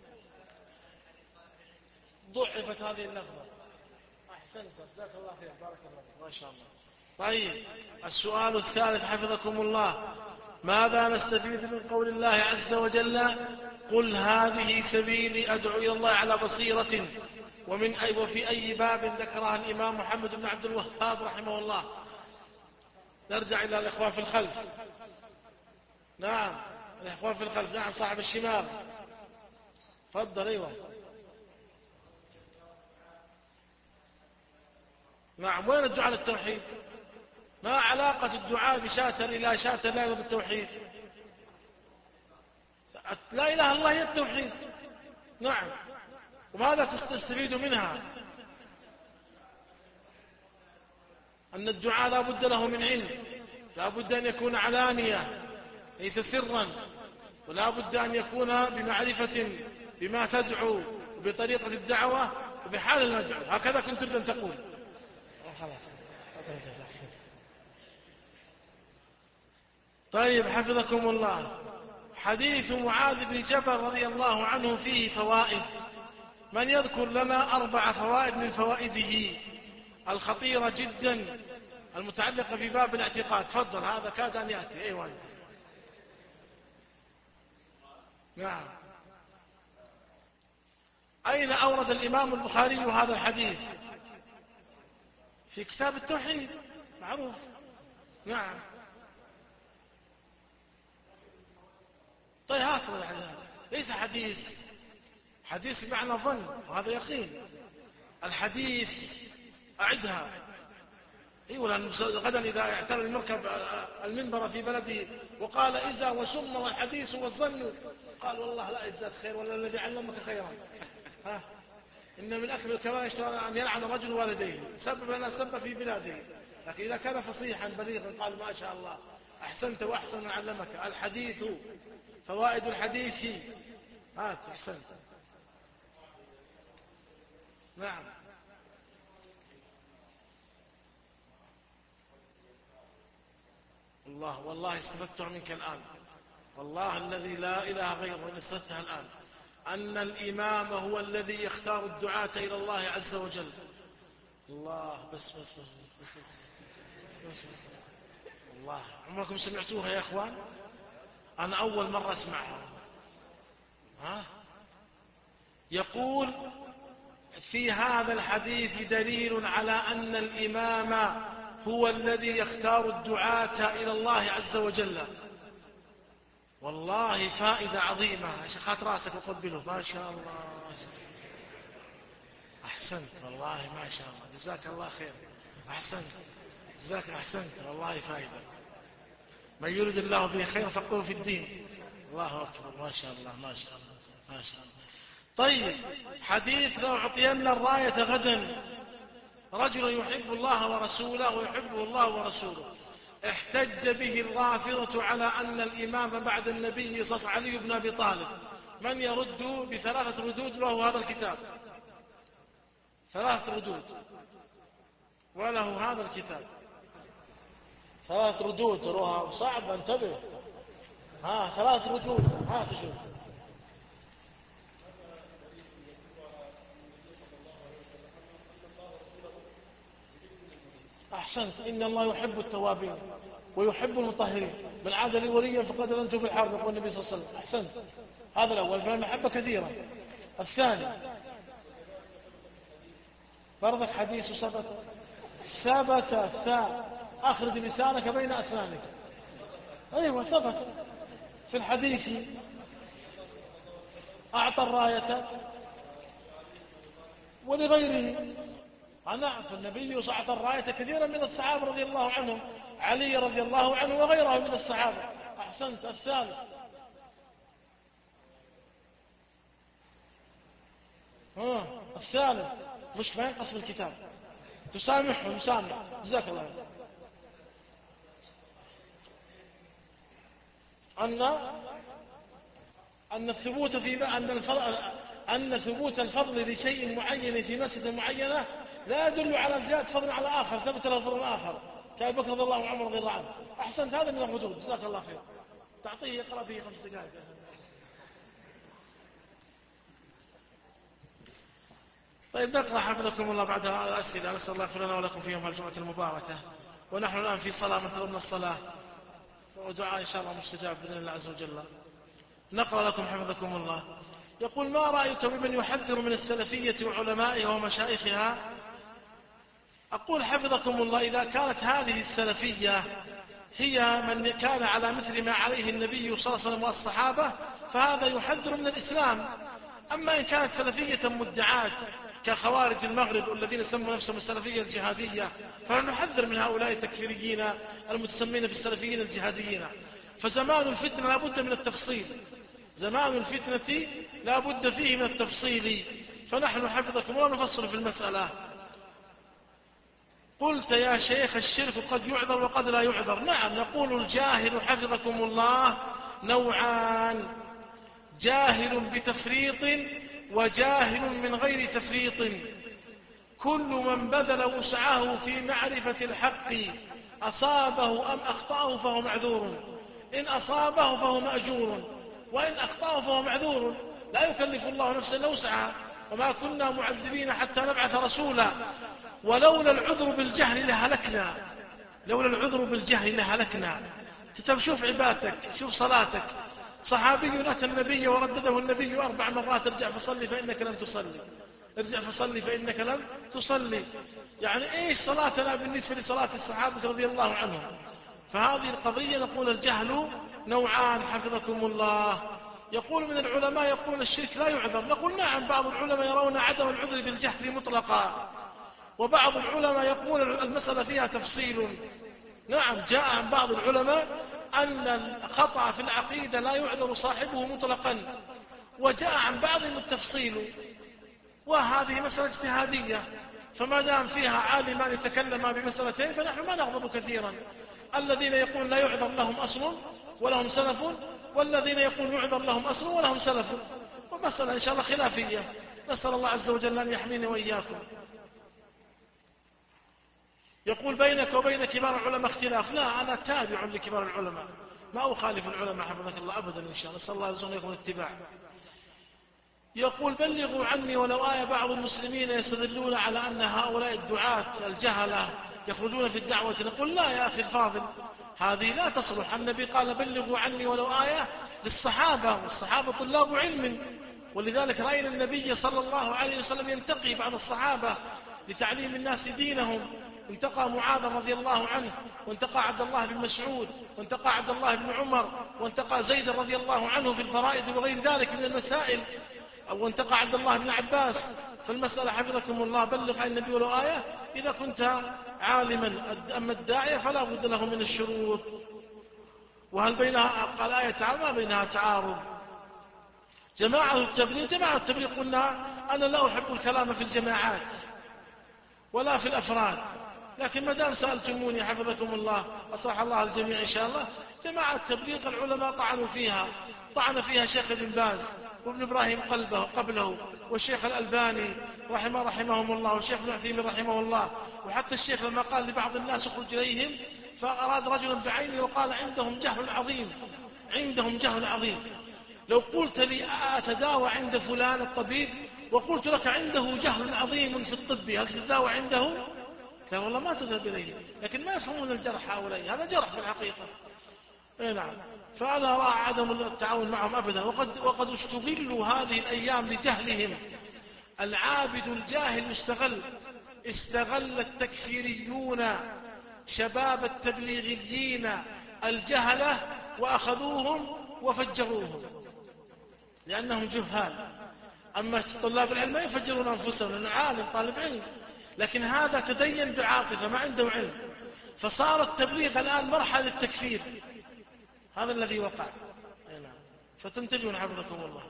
ضعفت هذه اللفظة. أحسنت، جزاك الله خير، بارك الله فيك، ما شاء الله. طيب السؤال الثالث حفظكم الله، ماذا نستفيد من قول الله عز وجل: قل هذه سبيلي أدعو إلى الله على بصيرة، ومن أي وفي أي باب ذكرها الإمام محمد بن عبد الوهاب رحمه الله؟ نرجع إلى الإخوان في الخلف. نعم الإخوان في الخلف. نعم صاحب الشمال، فضل. أيوة. نعم. وين الدعاء للتوحيد؟ ما علاقة الدعاء بشاة إلى شاة لا بالتوحيد؟ لا إله إلا الله هي التوحيد. نعم. وماذا تستفيد منها؟ أن الدعاء لا بد له من علم، لا بد أن يكون علانية ليس سرا، ولا بد أن يكون بمعرفة بما تدعو وبطريقة الدعوة وبحال المدعو. هكذا كنت تريد أن تقول. طيب حفظكم الله، حديث معاذ بن جبل رضي الله عنه فيه فوائد. من يذكر لنا أربع فوائد من فوائده الخطيرة جدا المتعلقة في باب الاعتقاد؟ تفضل، هذا كاد أن يأتي. أيوة أنت. نعم. أين أورد الإمام البخاري هذا الحديث؟ في كتاب التوحيد، معروف. نعم. طيب هات هذا ليس حديث، حديث بمعنى ظن، وهذا يقين. الحديث أعدها. ايوه، لأن غدا إذا اعترى المركب المنبر في بلده وقال إذا وسم والحديث والظن، قال والله لا يجزاك خير ولا الذي علمك خيرا. ها، إن من أكبر الكبائر أن يلعن الرجل والديه، سبب لنا سب في بلاده. لكن إذا كان فصيحا بليغا قال ما شاء الله، أحسنت وأحسن من علمك. الحديث، فوائد الحديث. هات. أحسنت. نعم. الله والله استفدتها منك الآن، والله الذي لا إله غيره إن استفدتها الآن، أن الإمام هو الذي يختار الدعاة إلى الله عز وجل. الله بس بس بس, بس, بس, بس. الله عمركم سمعتوها يا أخوان؟ أنا أول مرة أسمعها. ها؟ يقول في هذا الحديث دليل على أن الإمام هو الذي يختار الدعاة إلى الله عز وجل. والله فائدة عظيمة. شخات راسك وقبله. ما شاء الله أحسنت والله ما شاء الله جزاك الله خير. أحسنت جزاك أحسنت والله فائدة. من يريد الله به خير فقه في الدين. الله أكبر ما شاء الله ما شاء الله ما شاء الله. طيب حديث لو أعطينا الراية غدا رجل يحب الله ورسوله ويحبه الله ورسوله، احتج به الرافضة على أن الإمام بعد النبي صلى الله عليه وسلم علي بن أبي طالب. من يرد بثلاثة ردود له هذا الكتاب، ثلاث ردود وله هذا الكتاب ثلاث ردود. تروها صعب انتبه. ها ثلاث ردود. ها تشوف أحسنت. إن الله يحب التوابين ويحب المطهرين، من عاد لي وليا فقد أذنت بالحرب يقول النبي صلى الله عليه وسلم. أحسنت. هذا الأول فالمحبة كثيرة. الثاني برضك حديث ثبت ثبت ثاء أخرج لسانك بين أسنانك. أيوة ثبت في الحديث أعطى الراية ولغيره. نعم فالنبي أعطى الراية كثيرا من الصحابة رضي الله عنهم، علي رضي الله عنه وغيره من الصحابة. أحسنت. الثالث ها الثالث مش ما ينقص بالكتاب. تسامحه مسامح جزاك الله أن أن الثبوت في أن الفضل أن ثبوت الفضل لشيء معين في مسألة معينة لا يدل على زيادة فضل على آخر ثبت له فضل آخر كأبي بكر رضي الله عنه رضي الله عنه. أحسنت. هذا من الردود جزاك الله خير. تعطيه يقرأ فيه خمس دقائق. طيب نقرأ حفظكم الله بعد الأسئلة. نسأل الله يغفر لنا ولكم في يوم الجمعة المباركة، ونحن الآن في صلاة منتظرنا الصلاة ودعاء إن شاء الله مستجاب بإذن الله عز وجل. نقرأ لكم حفظكم الله. يقول ما رأيك بمن يحذر من السلفية وعلمائها ومشايخها؟ أقول حفظكم الله إذا كانت هذه السلفية هي من كان على مثل ما عليه النبي صلى الله عليه وسلم والصحابة فهذا يحذر من الإسلام. أما إن كانت سلفية مدعاة كخوارج المغرب الذين سموا نفسهم السلفية الجهادية فنحذر من هؤلاء التكفيريين المتسمين بالسلفيين الجهاديين. فزمان الفتنة لا بد من التفصيل، زمان الفتنة لا بد فيه من التفصيل، فنحن حفظكم ولا نفصل في المسألة. قلت يا شيخ الشرك قد يعذر وقد لا يعذر. نعم نقول الجاهل حفظكم الله نوعان، جاهل بتفريط وجاهل من غير تفريط. كل من بذل وسعه في معرفة الحق أصابه أم أخطأه فهو معذور، إن أصابه فهو مأجور وإن أخطأه فهو معذور. لا يكلف الله نفسا إلا وسعها وما كنا معذبين حتى نبعث رسولا. ولولا العذر بالجهل لهلكنا، لولا العذر بالجهل لهلكنا. شوف عبادتك، شوف صلاتك. صحابي أتى النبي وردده النبي أربع مرات ارجع فصلي فإنك لم تصلي، ارجع فصلي فإنك لم تصلي. يعني إيش صلاتنا بالنسبة لصلاة الصحابة رضي الله عنهم؟ فهذه القضية نقول الجهل نوعان حفظكم الله. يقول من العلماء يقول الشرك لا يعذر. نقول نعم بعض العلماء يرون عدم العذر بالجهل مطلقا، وبعض العلماء يقول المسألة فيها تفصيل. نعم جاء عن بعض العلماء أن الخطأ في العقيدة لا يعذر صاحبه مطلقا، وجاء عن بعضهم التفصيل، وهذه مسألة اجتهادية. فما دام فيها عالمان يتكلما بمسألتين فنحن ما نغضب كثيرا. الذين يقول لا يعذر لهم أصل ولهم سلف، والذين يقول يعذر لهم أصل ولهم سلف، ومسألة إن شاء الله خلافية. نسأل الله عز وجل أن يحمينا وإياكم. يقول بينك وبين كبار العلماء اختلاف. لا، أنا تابع لكبار العلماء، ما أخالف العلماء حفظك الله أبدا إن شاء الله، نسأل الله يرزقنا يكون اتباع. يقول بلغوا عني ولو آية. بعض المسلمين يستدلون على أن هؤلاء الدعاة الجهلة يخرجون في الدعوة. نقول لا يا أخي الفاضل، هذه لا تصلح. النبي قال بلغوا عني ولو آية للصحابة، والصحابة طلاب علم، ولذلك رأينا النبي صلى الله عليه وسلم ينتقي بعض الصحابة لتعليم الناس دينهم. انتقى معاذ رضي الله عنه، وانتقى عبد الله بن مسعود، وانتقى عبد الله بن عمر، وانتقى زيد رضي الله عنه في الفرائض وغير ذلك من المسائل، وانتقى عبد الله بن عباس. فالمسألة حفظكم الله بلغ عن النبي ولو آية إذا كنت عالما. أما الداعية فلا بد له من الشروط. وهل بينها قال آية تعالى ما بينها تعارض. جماعة التبليغ جماعة التبليغ قلنا أنا لا أحب الكلام في الجماعات ولا في الأفراد، لكن ما دام سألتموني حفظكم الله أصلح الله الجميع إن شاء الله، جماعة التبليغ العلماء طعنوا فيها، طعن فيها شيخ ابن باز وابن إبراهيم قلبه قبله، والشيخ الألباني رحمه رحمهم الله، والشيخ ابن عثيمين رحمه الله. وحتى الشيخ لما قال لبعض الناس اخرج إليهم فأراد رجلا بعينه وقال عندهم جهل عظيم، عندهم جهل عظيم. لو قلت لي أتداوى عند فلان الطبيب وقلت لك عنده جهل عظيم في الطب، هل تتداوى عنده؟ لا والله ما تذهب إليه. لكن ما يفهمون الجرح هؤلاء، هذا جرح في الحقيقة. اي نعم. فأنا أرى عدم التعاون معهم أبدا. وقد, وقد استغلوا هذه الأيام لجهلهم. العابد الجاهل يستغل. استغل التكفيريون شباب التبليغيين الجهلة وأخذوهم وفجروهم لأنهم جهال. أما طلاب العلم ما يفجرون أنفسهم لأنه عالم طالب علم، لكن هذا تدين بعاطفة ما عنده علم، فصار التبليغ الآن مرحلة التكفير. هذا الذي وقع. فتنتبهون حفظكم الله.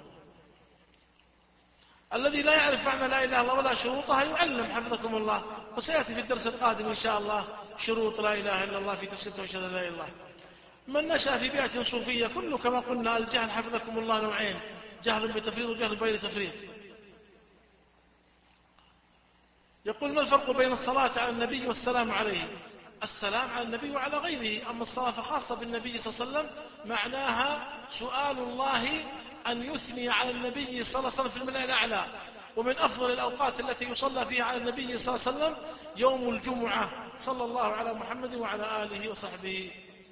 الذي لا يعرف معنى لا إله إلا الله ولا شروطها يعلم حفظكم الله، وسيأتي في الدرس القادم إن شاء الله شروط لا إله إلا الله في تفسير وشهادة لا إله إلا الله. من نشأ في بيئة صوفية كله كما قلنا الجهل حفظكم الله نوعين، جهل بتفريط وجهل بغير تفريط. يقول ما الفرق بين الصلاة على النبي والسلام عليه؟ السلام على النبي وعلى غيره، أما الصلاة فخاصة بالنبي صلى الله عليه وسلم، معناها سؤال الله أن يثني على النبي صلى الله عليه وسلم في الملأ الأعلى. ومن أفضل الأوقات التي يصلى فيها على النبي صلى الله عليه وسلم يوم الجمعة، صلى الله على محمد وعلى آله وصحبه.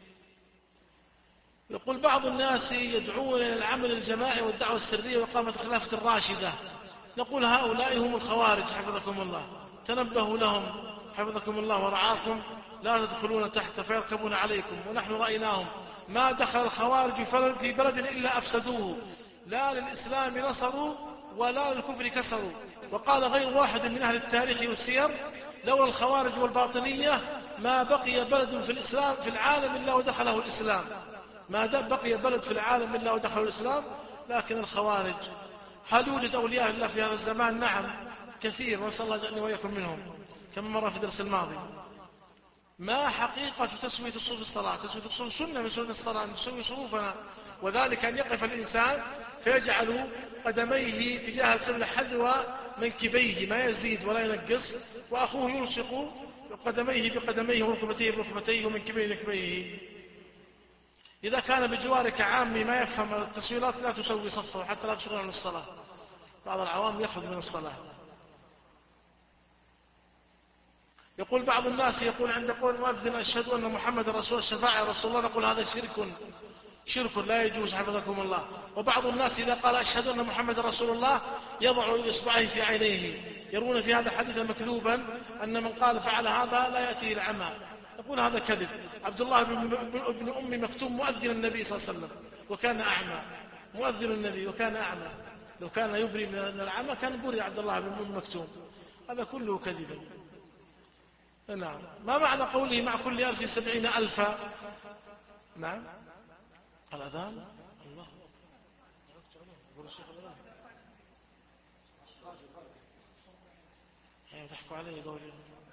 يقول بعض الناس يدعون إلى العمل الجماعي والدعوة السرية وإقامة الخلافة الراشدة. نقول هؤلاء هم الخوارج حفظكم الله، تنبهوا لهم حفظكم الله ورعاكم، لا تدخلون تحت فيركبون عليكم. ونحن رأيناهم ما دخل الخوارج في بلد إلا أفسدوه، لا للإسلام نصروا ولا للكفر كسروا. وقال غير واحد من أهل التاريخ والسير لولا الخوارج والباطنية ما بقي بلد في الإسلام في العالم إلا ودخله الإسلام، ما بقي بلد في العالم إلا ودخله الإسلام. لكن الخوارج هل يوجد أولياء الله في هذا الزمان؟ نعم كثير، ونسأل الله جعلني وإياكم منهم كما مر في الدرس الماضي. ما حقيقة تسوية الصفوف الصلاة؟ تسوية الصفوف سنة من سنة الصلاة، أن تسوي صفوفنا، وذلك أن يقف الإنسان فيجعل قدميه تجاه القبلة حذو منكبيه ما يزيد ولا ينقص، وأخوه يلصق قدميه بقدميه وركبتيه بركبتيه ومنكبيه بمنكبيه. إذا كان بجوارك عامي ما يفهم التسويلات لا تسوي صفه حتى لا تشغل عن الصلاة. بعض العوام يخرج من الصلاة. يقول بعض الناس يقول عند قول المؤذن أشهد أن محمد رسول الشفاعة رسول الله، نقول هذا شرك شرك لا يجوز حفظكم الله. وبعض الناس إذا قال أشهد أن محمد رسول الله يضع إصبعه في عينيه، يرون في هذا حديثا مكذوبا أن من قال فعل هذا لا يأتيه العمى. نقول هذا كذب. عبد الله بن أم مكتوم مؤذن النبي صلى الله عليه وسلم وكان أعمى، مؤذن النبي وكان أعمى، لو كان يبري من العمى كان بري عبد الله بن أم مكتوم. هذا كله كذب. نعم. ما معنى قوله مع كل ألف سبعين ألفا؟ نعم الأذان الله يضحكوا عليه دولي.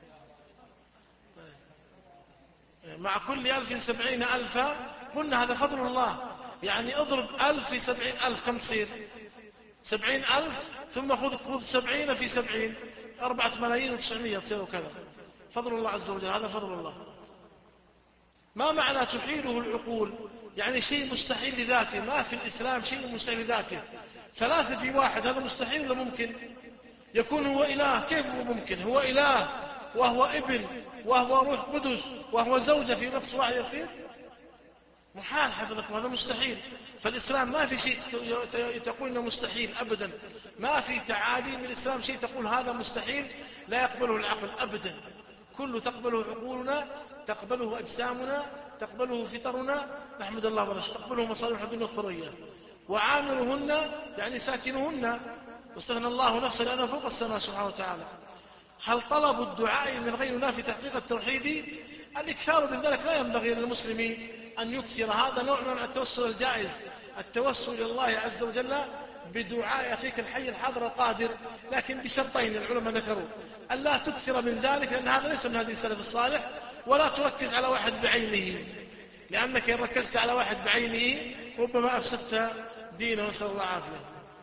مع كل ألف سبعين ألفا قلنا هذا فضل الله، يعني اضرب ألف في سبعين ألف كم تصير؟ سبعين ألف ثم خذ خذ سبعين في سبعين أربعة ملايين وتسعمية تصير كذا. فضل الله عز وجل، هذا فضل الله. ما معنى تحيله العقول؟ يعني شيء مستحيل لذاته، ما في الإسلام شيء مستحيل لذاته. ثلاثة في واحد، هذا مستحيل ولا ممكن؟ يكون هو إله، كيف هو ممكن؟ هو إله وهو ابن وهو روح قدس وهو زوجة في نفس واحد يصير؟ محال حفظكم، هذا مستحيل. فالإسلام ما في شيء تقول إنه مستحيل أبدا، ما في تعاليم الإسلام شيء تقول هذا مستحيل لا يقبله العقل أبدا. كله تقبله عقولنا، تقبله أجسامنا، تقبله فطرنا، نحمد الله ونشكره، تقبله مصالح الدنيا الحرية. وعاملهن يعني ساكنهن، واستثنى الله نفسا لأنه فوق السماء سبحانه وتعالى. هل طلب الدعاء من غير الله في تحقيق التوحيد؟ الإكثار من ذلك لا ينبغي للمسلم أن يكثر، هذا نوع من التوسل الجائز، التوسل إلى الله عز وجل بدعاء أخيك الحي الحاضر القادر، لكن بشرطين العلماء ذكروا: ألا تكثر من ذلك لأن هذا ليس من هذه السلف الصالح، ولا تركز على واحد بعينه، لأنك إن ركزت على واحد بعينه ربما أفسدت دينه، نسأل الله العافية.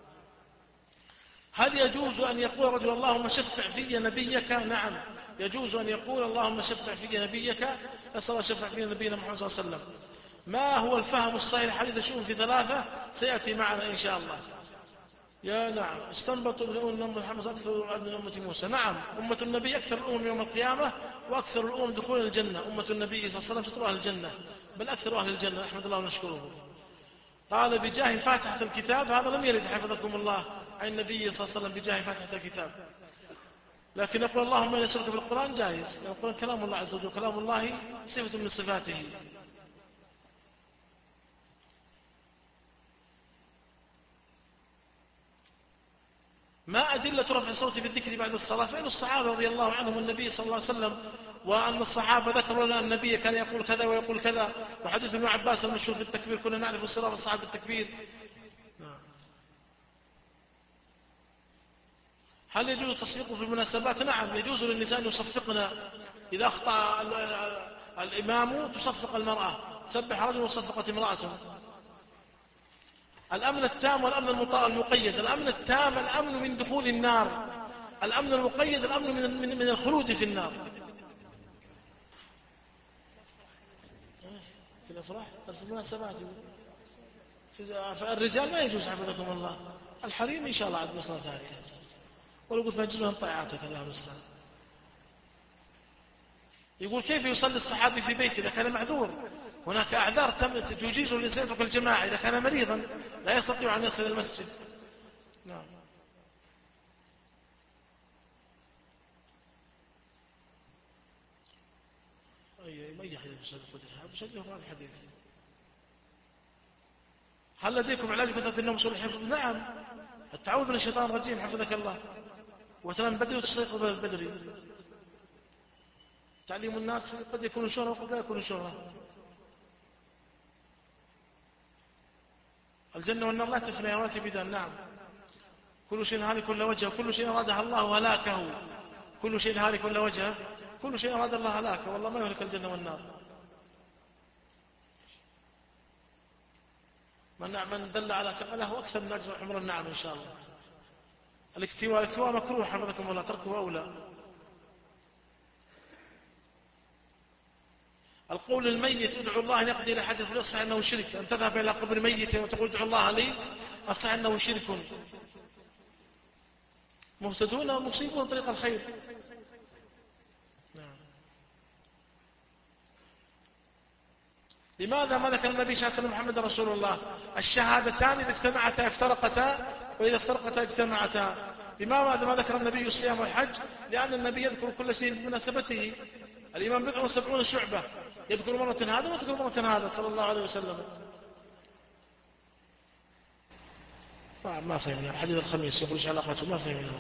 هل يجوز أن يقول رجل اللهم شفع في نبيك؟ نعم، يجوز أن يقول اللهم شفع في نبيك، نسأل الله شفع في نبينا محمد صلى الله عليه وسلم. ما هو الفهم الصحيح حديث الشؤون في ثلاثة؟ سيأتي معنا إن شاء الله. يا نعم، استنبطوا من أمة محمد أكثر من أمة موسى. نعم، أمة النبي أكثر الأمم يوم القيامة، وأكثر الأمم دخول الجنة. أمة النبي صلى الله عليه وسلم تطلع أهل الجنة، بل أكثر أهل الجنة، أحمد الله ونشكره. قال بجاه فاتحة الكتاب، هذا لم يرد حفظكم الله عن النبي صلى الله عليه وسلم بجاه فاتحة الكتاب، لكن يقول اللهم إني أسألك في القرآن جائز، يعني القرآن كلام الله عز وجل، كلام الله صفة من صفاته. ما أدلة رفع الصوت بالذكر بعد الصلاة؟ فإن الصحابة رضي الله عنهم النبي صلى الله عليه وسلم، وأن الصحابة ذكروا لنا النبي كان يقول كذا ويقول كذا، وحديث ابن عباس المشهور في التكبير كنا نعرف الصلاة والصحابة بالتكبير. هل يجوز التصفيق في المناسبات؟ نعم، يجوز للنساء أن يصفقن، إذا أخطأ الإمام تصفق المرأة، سبح رجل وصفقت امرأة. الأمن التام والأمن المقيد: الأمن التام الأمن من دخول النار، الأمن المقيد الأمن من من الخلود في النار. في الأفراح، في المناسبات، فالرجال ما يجوز حفظكم الله، الحريم إن شاء الله عاد مصر ذلك، ولو قلت فاجلهم طاعاتك الله المستعان. يقول كيف يصلي الصحابي في بيته إذا كان معذور؟ هناك أعذار تجيز الإنسان يترك الجماعة، إذا كان مريضا لا يستطيع أن يصل إلى المسجد. نعم. أي ما يحيى بسجل هذا الحديث. هل لديكم علاج كثرة النوم سوء الحفظ؟ نعم، التعوذ من الشيطان الرجيم حفظك الله، وتنام بدري وتستيقظ بدري. تعليم الناس قد يكون شهرة وقد لا يكون شهرة. الجنة والنار لا تفنى ولا تبدان. نعم، كل شيء هالك إلا وجهه، كل شيء أراده الله هلاكه، كل شيء هالك إلا وجهه، كل شيء أراد الله هلاكه، والله ما يهلك الجنة والنار. من من دل على ثقله أكثر من أجر عمر النعم إن شاء الله. الاكتواء الاكتواء مكروه حفظكم الله، تركه أولى. القول الميت ادعو الله ان يقضي الى حاجه، يصح انه شرك. ان تذهب الى قبر ميت وتقول ادعو الله لي، اصح انه شرك. مهتدون مصيبون طريق الخير. نعم. لماذا ما ذكر النبي شهادة محمد رسول الله؟ الشهادتان اذا اجتمعتا افترقتا، واذا افترقتا اجتمعتا. لماذا ما ذكر النبي الصيام والحج؟ لان النبي يذكر كل شيء بمناسبته. الإمام بضع وسبعون شعبة، يذكر مرة هذا ويذكر مرة هذا صلى الله عليه وسلم. ما, ما فهمنا حديث الخميس يقول ايش علاقته؟ ما فهمنا.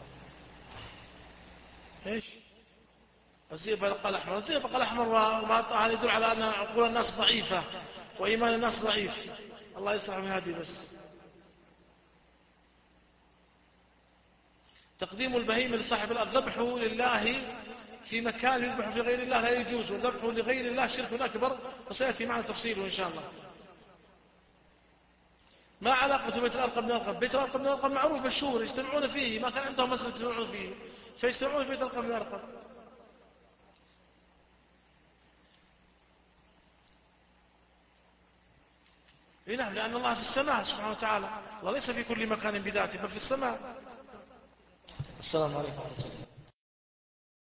ايش الزئبق الأحمر؟ الزئبق الأحمر وهذا يدل على أن عقول الناس ضعيفة وإيمان الناس ضعيف. الله يصلح بهذه. بس تقديم البهيمة لصاحب الأرض، ذبحه لله في مكان يذبح في غير الله لا يجوز، وذبحه لغير الله شرك أكبر، وسيأتي معنا تفصيله إن شاء الله. ما علاقة بيت الأرقم من الأرقم؟ بيت الأرقم من الأرقم معروف مشهور، يجتمعون فيه، ما كان عندهم مسألة يجتمعون فيه، فيجتمعون في بيت الأرقم من الأرقم. إيه نعم، لأن الله في السماء سبحانه وتعالى، الله ليس في كل مكان بذاته بل في السماء. السلام عليكم ورحمة الله.